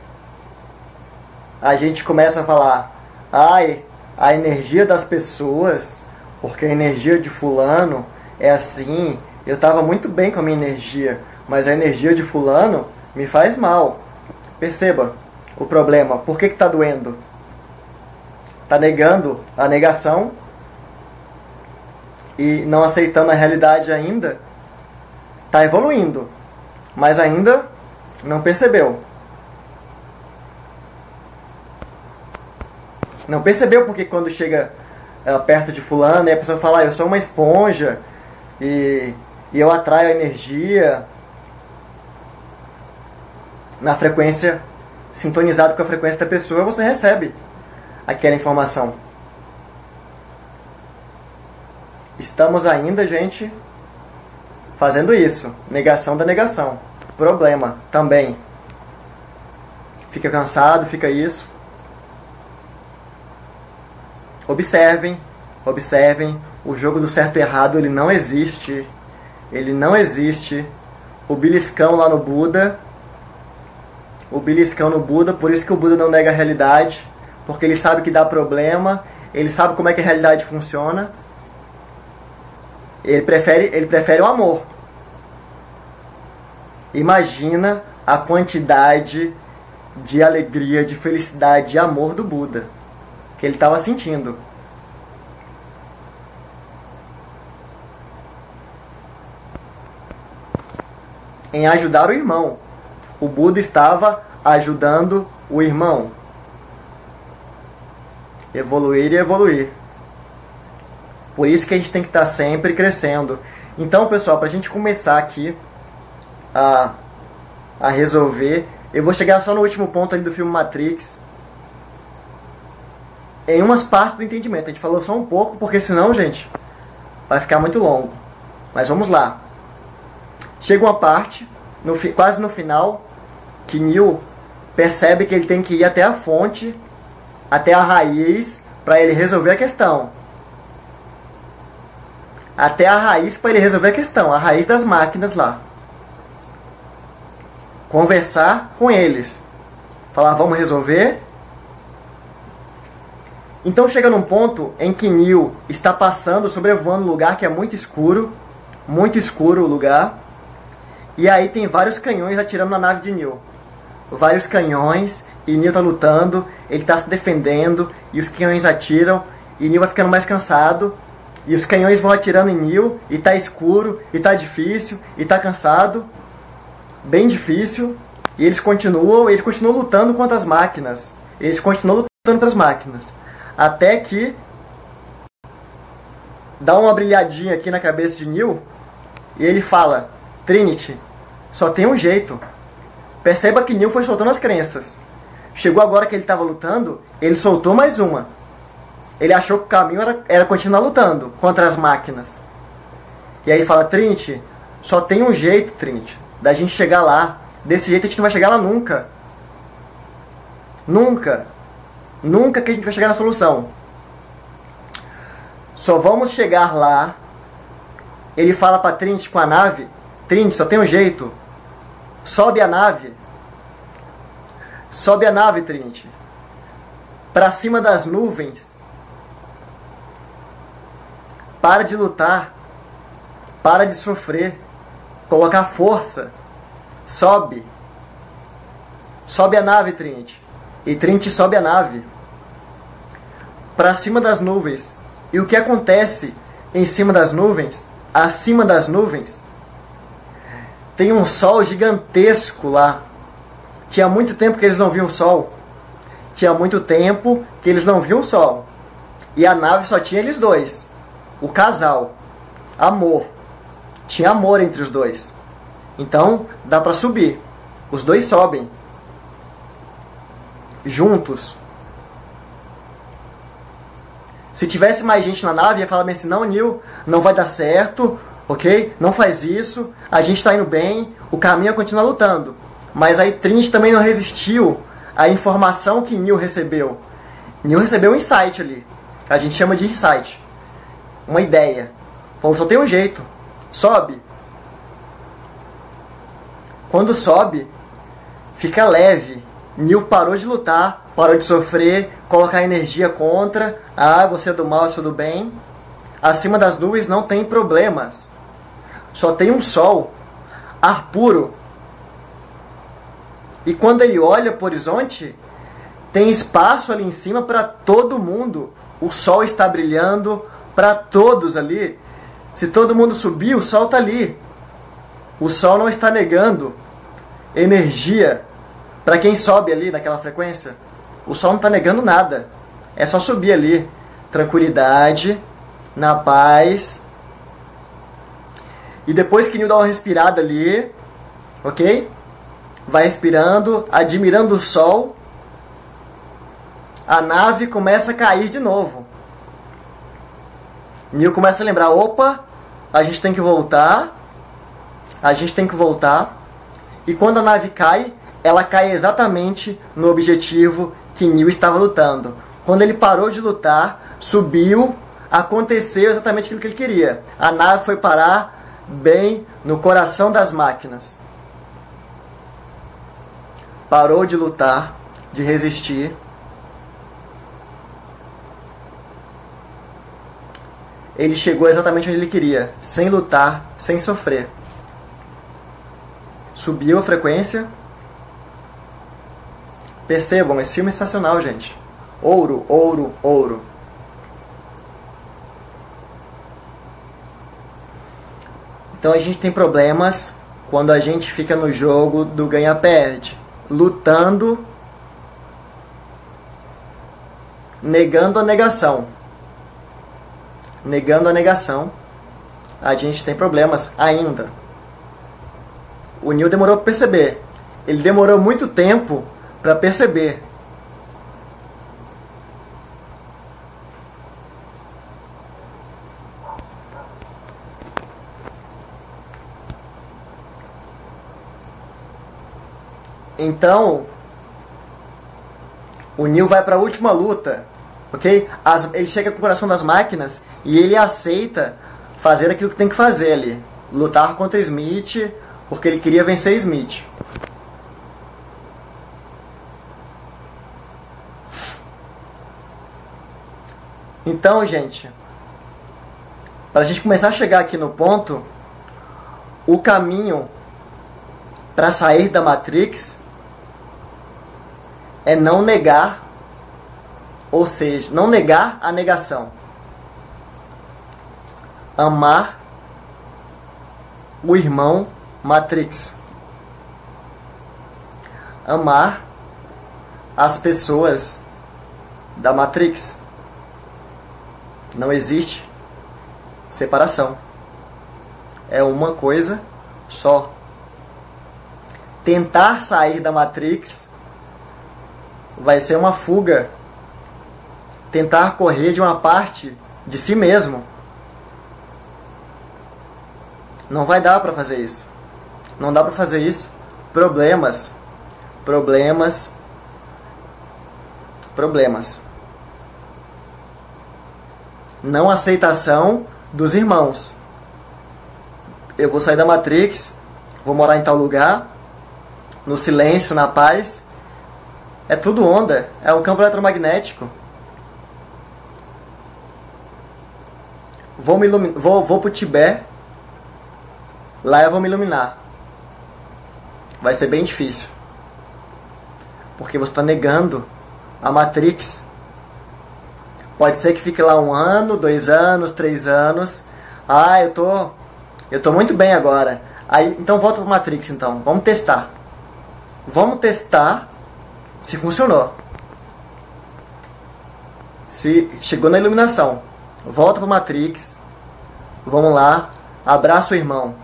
a gente começa a falar, ai, a energia das pessoas, porque a energia de fulano é assim, eu estava muito bem com a minha energia, mas a energia de fulano me faz mal. Perceba, o problema. Por que que tá doendo? Tá negando a negação e não aceitando a realidade ainda. Tá evoluindo, mas ainda não percebeu. Não percebeu porque quando chega uh, perto de fulano, e a pessoa fala, ah, eu sou uma esponja e, e eu atraio a energia na frequência, sintonizado com a frequência da pessoa, você recebe aquela informação. Estamos ainda, gente, fazendo isso. Negação da negação. Problema também. Fica cansado, fica isso. Observem, observem, o jogo do certo e errado, ele não existe. Ele não existe. O beliscão lá no Buda, o beliscão no Buda, por isso que o Buda não nega a realidade, porque ele sabe que dá problema, ele sabe como é que a realidade funciona. Ele prefere, ele prefere o amor. Imagina a quantidade de alegria, de felicidade, de amor do Buda que ele estava sentindo. Em ajudar o irmão. O Buda estava ajudando o irmão. Evoluir e evoluir. Por isso que a gente tem que estar sempre crescendo. Então, pessoal, para a gente começar aqui a, a resolver, eu vou chegar só no último ponto ali do filme Matrix. Em umas partes do entendimento. A gente falou só um pouco, porque senão, gente, vai ficar muito longo. Mas vamos lá. Chega uma parte, no, quase no final, que Neo percebe que ele tem que ir até a fonte, até a raiz, para ele resolver a questão. Até a raiz para ele resolver a questão, a raiz das máquinas lá. Conversar com eles. Falar, vamos resolver? Então chega num ponto em que Neo está passando, sobrevoando um lugar que é muito escuro. Muito escuro o lugar. E aí tem vários canhões atirando na nave de Neo. Vários canhões, e Neo está lutando, ele está se defendendo, e os canhões atiram, e Neo vai ficando mais cansado. E os canhões vão atirando em Neo, e tá escuro, e tá difícil, e tá cansado. Bem difícil. E eles continuam, eles continuam lutando contra as máquinas. Eles continuam lutando contra as máquinas. Até que dá uma brilhadinha aqui na cabeça de Neo, e ele fala, Trinity, só tem um jeito. Perceba que Neo foi soltando as crenças. Chegou agora que ele estava lutando, ele soltou mais uma. Ele achou que o caminho era, era continuar lutando contra as máquinas. E aí ele fala, Trinity, só tem um jeito, Trinity, da gente chegar lá. Desse jeito a gente não vai chegar lá nunca. Nunca. Nunca que a gente vai chegar na solução. Só vamos chegar lá. Ele fala para Trinity com a nave, Trinity, só tem um jeito. Sobe a nave. Sobe a nave, Trinity. Para cima das nuvens. Para de lutar. Para de sofrer. Colocar força. Sobe. Sobe a nave, Trinity. E Trinity sobe a nave. Para cima das nuvens. E o que acontece em cima das nuvens? Acima das nuvens? Tem um sol gigantesco lá. Tinha muito tempo que eles não viam o sol. Tinha muito tempo que eles não viam o sol. E a nave só tinha eles dois. O casal. Amor. Tinha amor entre os dois. Então, dá pra subir. Os dois sobem. Juntos. Se tivesse mais gente na nave, ia falar bem assim, não, Neo, não vai dar certo, ok? Não faz isso, a gente está indo bem, o caminho é continuar lutando. Mas aí Trinity também não resistiu à informação que Neo recebeu. Neo recebeu um insight ali, a gente chama de insight. Uma ideia. Falou, só tem um jeito, sobe. Quando sobe, fica leve. Neo parou de lutar, parou de sofrer, colocar energia contra. Ah, você é do mal, eu sou do bem. Acima das nuvens não tem problemas. Só tem um sol, ar puro. E quando ele olha para o horizonte, Tem espaço ali em cima para todo mundo. O sol está brilhando para todos ali. Se todo mundo subir, o sol está ali. O sol não está negando energia para quem sobe ali naquela frequência. O sol não está negando nada. É só subir ali. Tranquilidade, na paz. E depois que Neo dá uma respirada ali, ok? Vai respirando, admirando o sol. A nave começa a cair de novo. Neo começa a lembrar, opa, a gente tem que voltar. A gente tem que voltar. E quando a nave cai, ela cai exatamente no objetivo que Neo estava lutando. Quando ele parou de lutar, subiu, aconteceu exatamente aquilo que ele queria. A nave foi parar bem no coração das máquinas. Parou de lutar, de resistir. Ele chegou exatamente onde ele queria, sem lutar, sem sofrer. Subiu a frequência. Percebam, esse filme é sensacional, gente. Ouro, ouro, ouro. Então a gente tem problemas quando a gente fica no jogo do ganha-perde, lutando, negando a negação. Negando a negação, a gente tem problemas ainda. O Neo demorou para perceber. Ele demorou muito tempo para perceber. Então, o Neo vai para a última luta, ok? As, ele chega com o coração das máquinas e ele aceita fazer aquilo que tem que fazer ali. Lutar contra Smith, porque ele queria vencer Smith. Então, gente, para a gente começar a chegar aqui no ponto, o caminho para sair da Matrix é não negar, ou seja, não negar a negação. Amar o irmão Matrix. Amar as pessoas da Matrix. Não existe separação. É uma coisa só. Tentar sair da Matrix vai ser uma fuga. Tentar correr de uma parte de si mesmo. Não vai dar para fazer isso. Não dá para fazer isso. Problemas. Problemas. Problemas. Não aceitação dos irmãos. Eu vou sair da Matrix, vou morar em tal lugar, no silêncio, na paz. É tudo onda, é um campo eletromagnético. Vou, me ilumi- vou, vou pro Tibete, lá eu vou me iluminar. Vai ser bem difícil. Porque você está negando a Matrix. Pode ser que fique lá um ano, dois anos, três anos. Ah, eu tô, eu tô muito bem agora. Aí, então volta para Matrix, então. Vamos testar. Vamos testar se funcionou. Se chegou na iluminação. Volta para Matrix. Vamos lá. Abraça o irmão.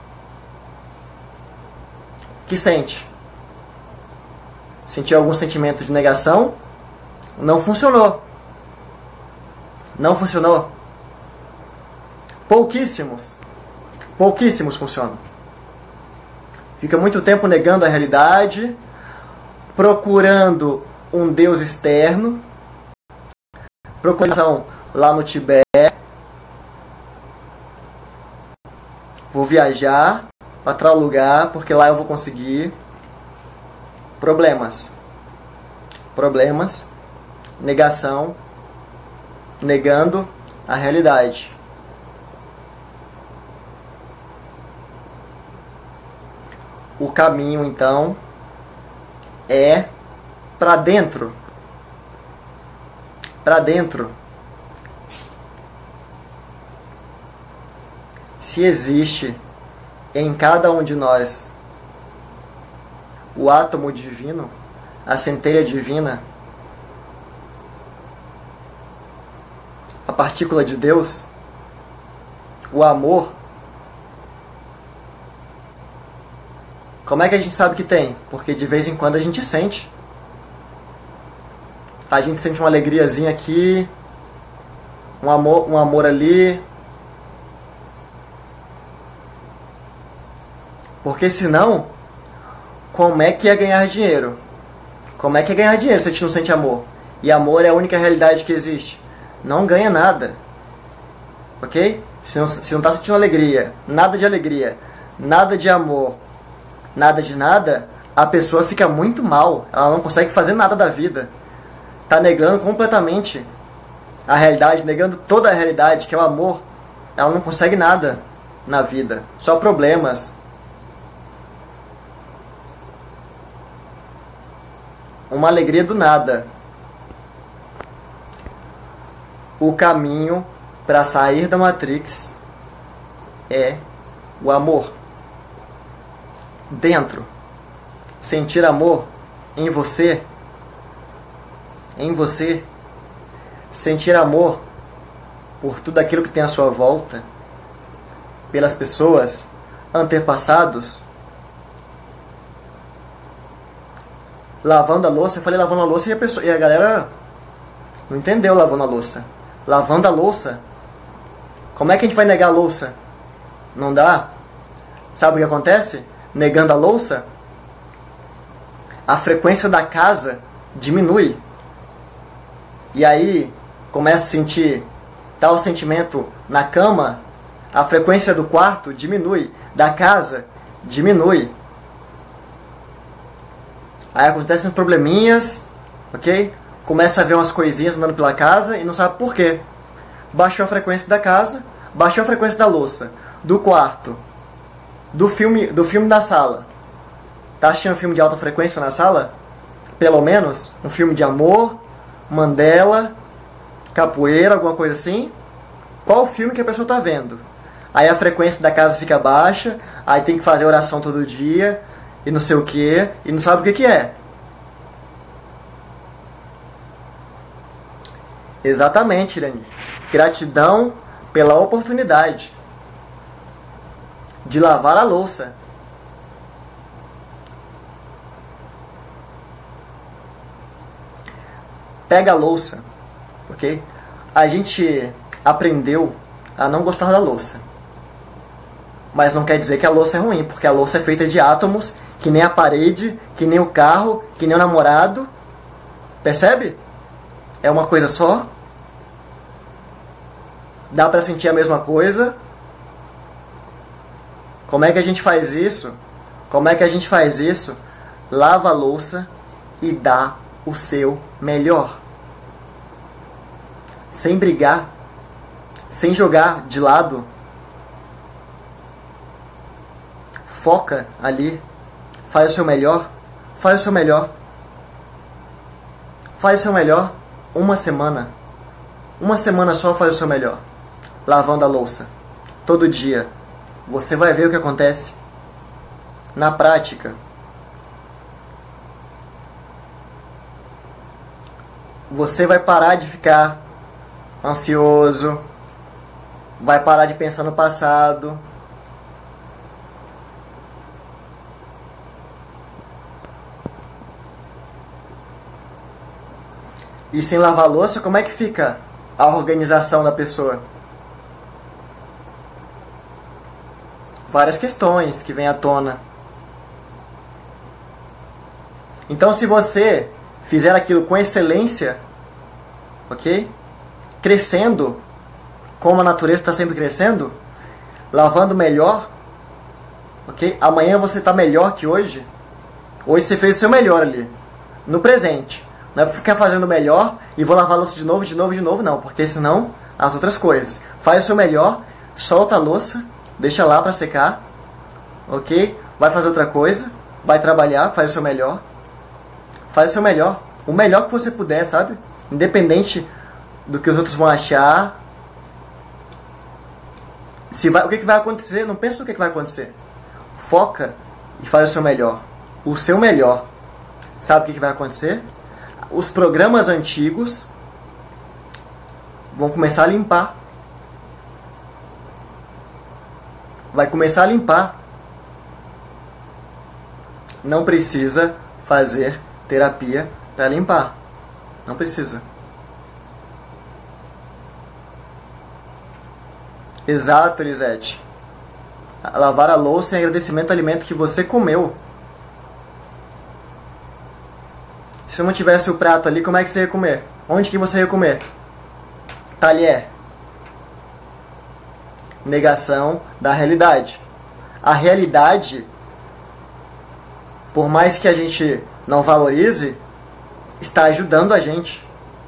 O que sente? Sentiu algum sentimento de negação? Não funcionou. Não funcionou? Pouquíssimos. Pouquíssimos funcionam. Fica muito tempo negando a realidade, procurando um Deus externo, procurando lá no Tibete. Vou viajar para tal lugar, porque lá eu vou conseguir. Problemas. Problemas. Negação. Negando a realidade. O caminho, então, é para dentro. para dentro. Se existe em cada um de nós o átomo divino, a centelha divina, a partícula de Deus, o amor, como é que a gente sabe que tem? Porque de vez em quando a gente sente. A gente sente uma alegriazinha aqui, um amor, um amor ali. Porque senão, como é que é ganhar dinheiro? Como é que é ganhar dinheiro se a gente não sente amor? E amor é a única realidade que existe. Não ganha nada. Ok? Se não, se não tá sentindo alegria, nada de alegria, nada de amor, nada de nada, a pessoa fica muito mal. Ela não consegue fazer nada da vida. Tá negando completamente a realidade, negando toda a realidade, que é o amor. Ela não consegue nada na vida. Só problemas. Uma alegria do nada. O caminho para sair da Matrix é o amor. Dentro. Sentir amor em você. Em você. Sentir amor por tudo aquilo que tem à sua volta. Pelas pessoas, antepassados. Lavando a louça, eu falei lavando a louça e a, pessoa, e a galera não entendeu lavando a louça. Lavando a louça? Como é que a gente vai negar a louça? Não dá? Sabe o que acontece? Negando a louça, a frequência da casa diminui. E aí começa a sentir tal sentimento na cama, a frequência do quarto diminui, da casa diminui. Aí acontecem probleminhas, ok? Começa a ver umas coisinhas andando pela casa e não sabe por quê. Baixou a frequência da casa, baixou a frequência da louça, do quarto, do filme, do filme da sala. Tá assistindo um filme de alta frequência na sala? Pelo menos um filme de amor, Mandela, capoeira, alguma coisa assim. Qual o filme que a pessoa tá vendo? Aí a frequência da casa fica baixa, aí tem que fazer oração todo dia, e não sei o que, e não sabe o que que é. Exatamente, Irani. Gratidão pela oportunidade de lavar a louça. Pega a louça, ok? A gente aprendeu a não gostar da louça. Mas não quer dizer que a louça é ruim, porque a louça é feita de átomos, que nem a parede, que nem o carro, que nem o namorado. Percebe? É uma coisa só. Dá pra sentir a mesma coisa. Como é que a gente faz isso? Como é que a gente faz isso? Lava a louça e dá o seu melhor. Sem brigar. Sem jogar de lado. Foca ali. Faz o seu melhor. Faz o seu melhor. Faz o seu melhor uma semana. Uma semana só faz o seu melhor. Lavando a louça. Todo dia. Você vai ver o que acontece. Na prática. Você vai parar de ficar ansioso. Vai parar de pensar no passado. E sem lavar a louça, como é que fica a organização da pessoa? Várias questões que vêm à tona. Então, se você fizer aquilo com excelência, ok? Crescendo, como a natureza está sempre crescendo, lavando melhor, ok? Amanhã você está melhor que hoje. Hoje você fez o seu melhor ali, no presente. Não é para ficar fazendo melhor e vou lavar a louça de novo, de novo, de novo, não. Porque senão, as outras coisas. Faz o seu melhor, solta a louça, deixa lá para secar, ok? Vai fazer outra coisa, vai trabalhar, faz o seu melhor. Faz o seu melhor, o melhor que você puder, sabe? Independente do que os outros vão achar. Se vai, o que, que vai acontecer? Não pensa no que, que vai acontecer. Foca e faz o seu melhor. O seu melhor. Sabe o que, que vai acontecer? Os programas antigos vão começar a limpar. Vai começar a limpar. Não precisa fazer terapia para limpar. Não precisa. Exato, Elisete. Lavar a louça é agradecimento ao alimento que você comeu. Se não tivesse o prato ali, como é que você ia comer? Onde que você ia comer? Talher. Negação da realidade. A realidade, por mais que a gente não valorize, está ajudando a gente.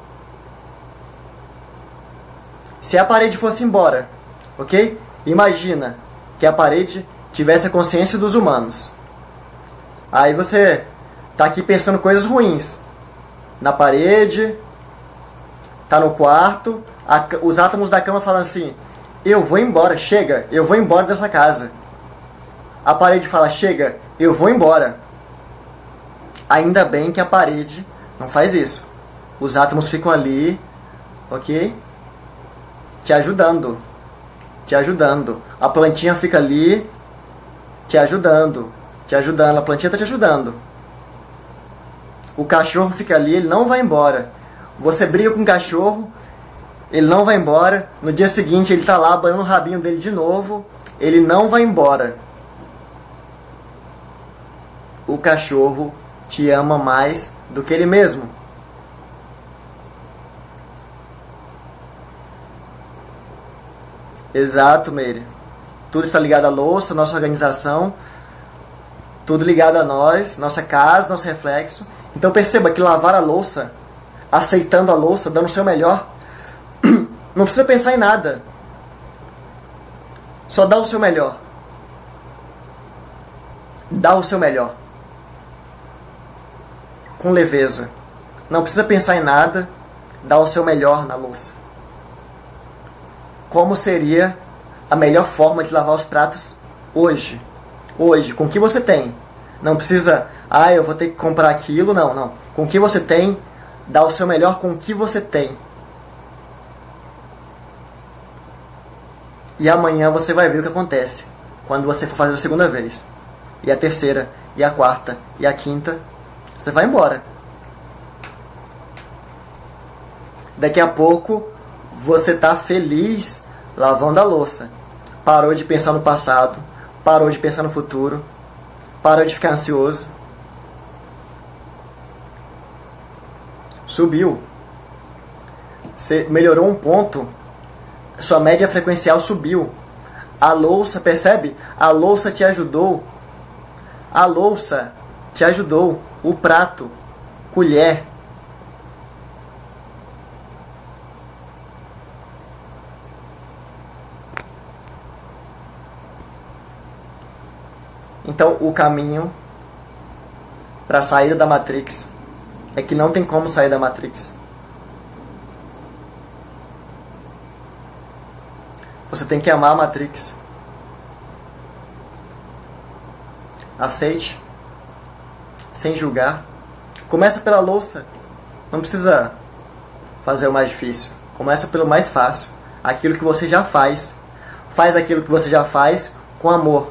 Se a parede fosse embora, ok? Imagina que a parede tivesse a consciência dos humanos. Aí você tá aqui pensando coisas ruins. Na parede, tá no quarto, a, os átomos da cama falam assim: eu vou embora, chega, eu vou embora dessa casa. A parede fala: chega, eu vou embora. Ainda bem que a parede não faz isso. Os átomos ficam ali, ok? Te ajudando. Te ajudando. A plantinha fica ali, te ajudando. Te ajudando. A plantinha está te ajudando. O cachorro fica ali, ele não vai embora. Você briga com o cachorro, ele não vai embora. No dia seguinte ele está lá abanando o rabinho dele de novo. Ele não vai embora. O cachorro te ama mais do que ele mesmo. Exato, Meire. Tudo está ligado à louça, nossa organização. Tudo ligado a nós, nossa casa, nosso reflexo. Então perceba que lavar a louça, aceitando a louça, dando o seu melhor, não precisa pensar em nada. Só dá o seu melhor. Dá o seu melhor. Com leveza. Não precisa pensar em nada. Dá o seu melhor na louça. Como seria a melhor forma de lavar os pratos hoje? Hoje, com o que você tem. Não precisa, ah, eu vou ter que comprar aquilo. Não, não. Com o que você tem, dá o seu melhor com o que você tem. E amanhã você vai ver o que acontece quando você for fazer a segunda vez. E a terceira, e a quarta, e a quinta. Você vai embora. Daqui a pouco você está feliz lavando a louça. Parou de pensar no passado. Parou de pensar no futuro. Parou de ficar ansioso. Subiu. Você melhorou um ponto. Sua média frequencial subiu. A louça, percebe? A louça te ajudou. A louça te ajudou. O prato, colher. Então, o caminho para a saída da Matrix é que não tem como sair da Matrix. Você tem que amar a Matrix. Aceite, sem julgar. Começa pela louça. Não precisa fazer o mais difícil. Começa pelo mais fácil. Aquilo que você já faz. Faz aquilo que você já faz com amor.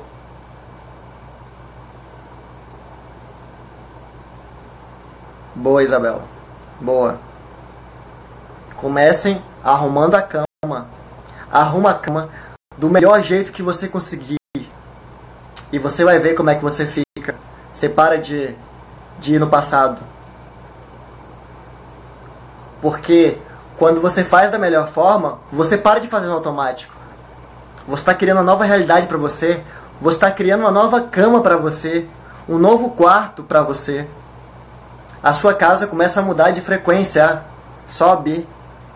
Boa, Isabela. Boa. Comecem arrumando a cama. Arruma a cama do melhor jeito que você conseguir. E você vai ver como é que você fica. Você para de, de ir no passado. Porque quando você faz da melhor forma, você para de fazer no automático. Você está criando uma nova realidade para você. Você está criando uma nova cama para você. Um novo quarto para você. A sua casa começa a mudar de frequência. Sobe.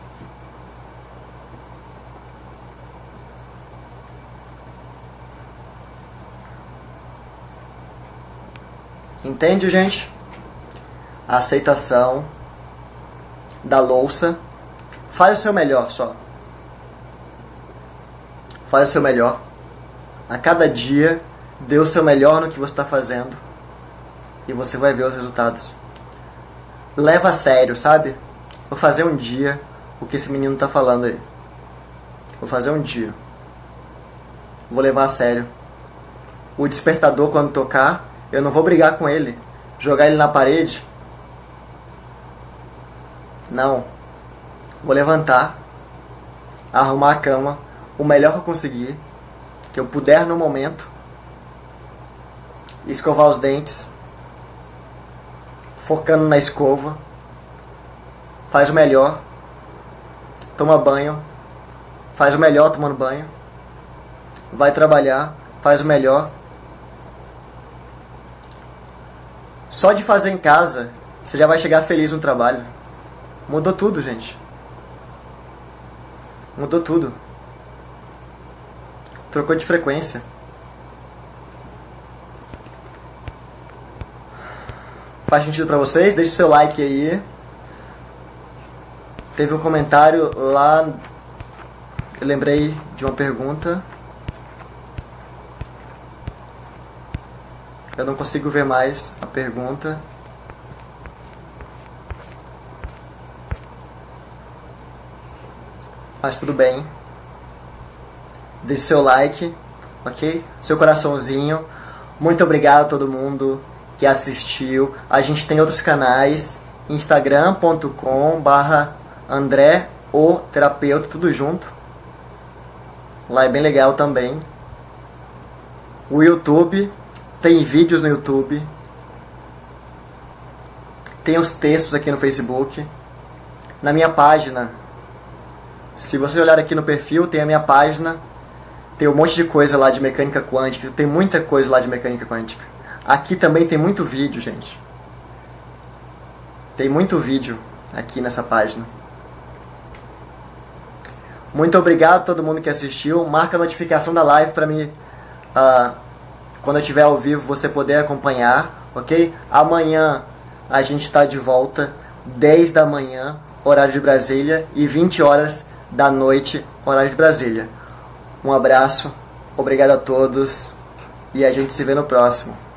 Entende, gente? A aceitação da louça Faz o seu melhor só. Faz o seu melhor. A cada dia, dê o seu melhor no que você está fazendo. E você vai ver os resultados. Leva a sério, sabe? Vou fazer um dia o que esse menino tá falando aí. Vou fazer um dia. Vou levar a sério. O despertador, quando tocar, eu não vou brigar com ele. Jogar ele na parede. Não. Vou levantar. Arrumar a cama. O melhor que eu conseguir. Que eu puder no momento. Escovar os dentes. Focando na escova. Faz o melhor. Toma banho. Faz o melhor tomando banho. Vai trabalhar. Faz o melhor. Só de fazer em casa, você já vai chegar feliz no trabalho. Mudou tudo, gente. Mudou tudo. Trocou de frequência. Faz sentido pra vocês? Deixe seu like aí. Teve um comentário lá. Eu lembrei de uma pergunta. Eu não consigo ver mais a pergunta. Mas tudo bem. Deixe seu like, ok? Seu coraçãozinho. Muito obrigado a todo mundo que assistiu. A gente tem outros canais. instagram ponto com barra André o terapeuta, tudo junto. Lá é bem legal também. O YouTube. Tem vídeos no YouTube. Tem os textos aqui no Facebook. Na minha página. Se você olhar aqui no perfil, tem a minha página. Tem um monte de coisa lá de mecânica quântica. Tem muita coisa lá de mecânica quântica. Aqui também tem muito vídeo, gente. Tem muito vídeo aqui nessa página. Muito obrigado a todo mundo que assistiu. Marca a notificação da live para mim... Uh, quando eu estiver ao vivo, você poder acompanhar, ok? Amanhã a gente está de volta, dez da manhã, horário de Brasília, e vinte horas da noite, horário de Brasília. Um abraço, obrigado a todos, e a gente se vê no próximo.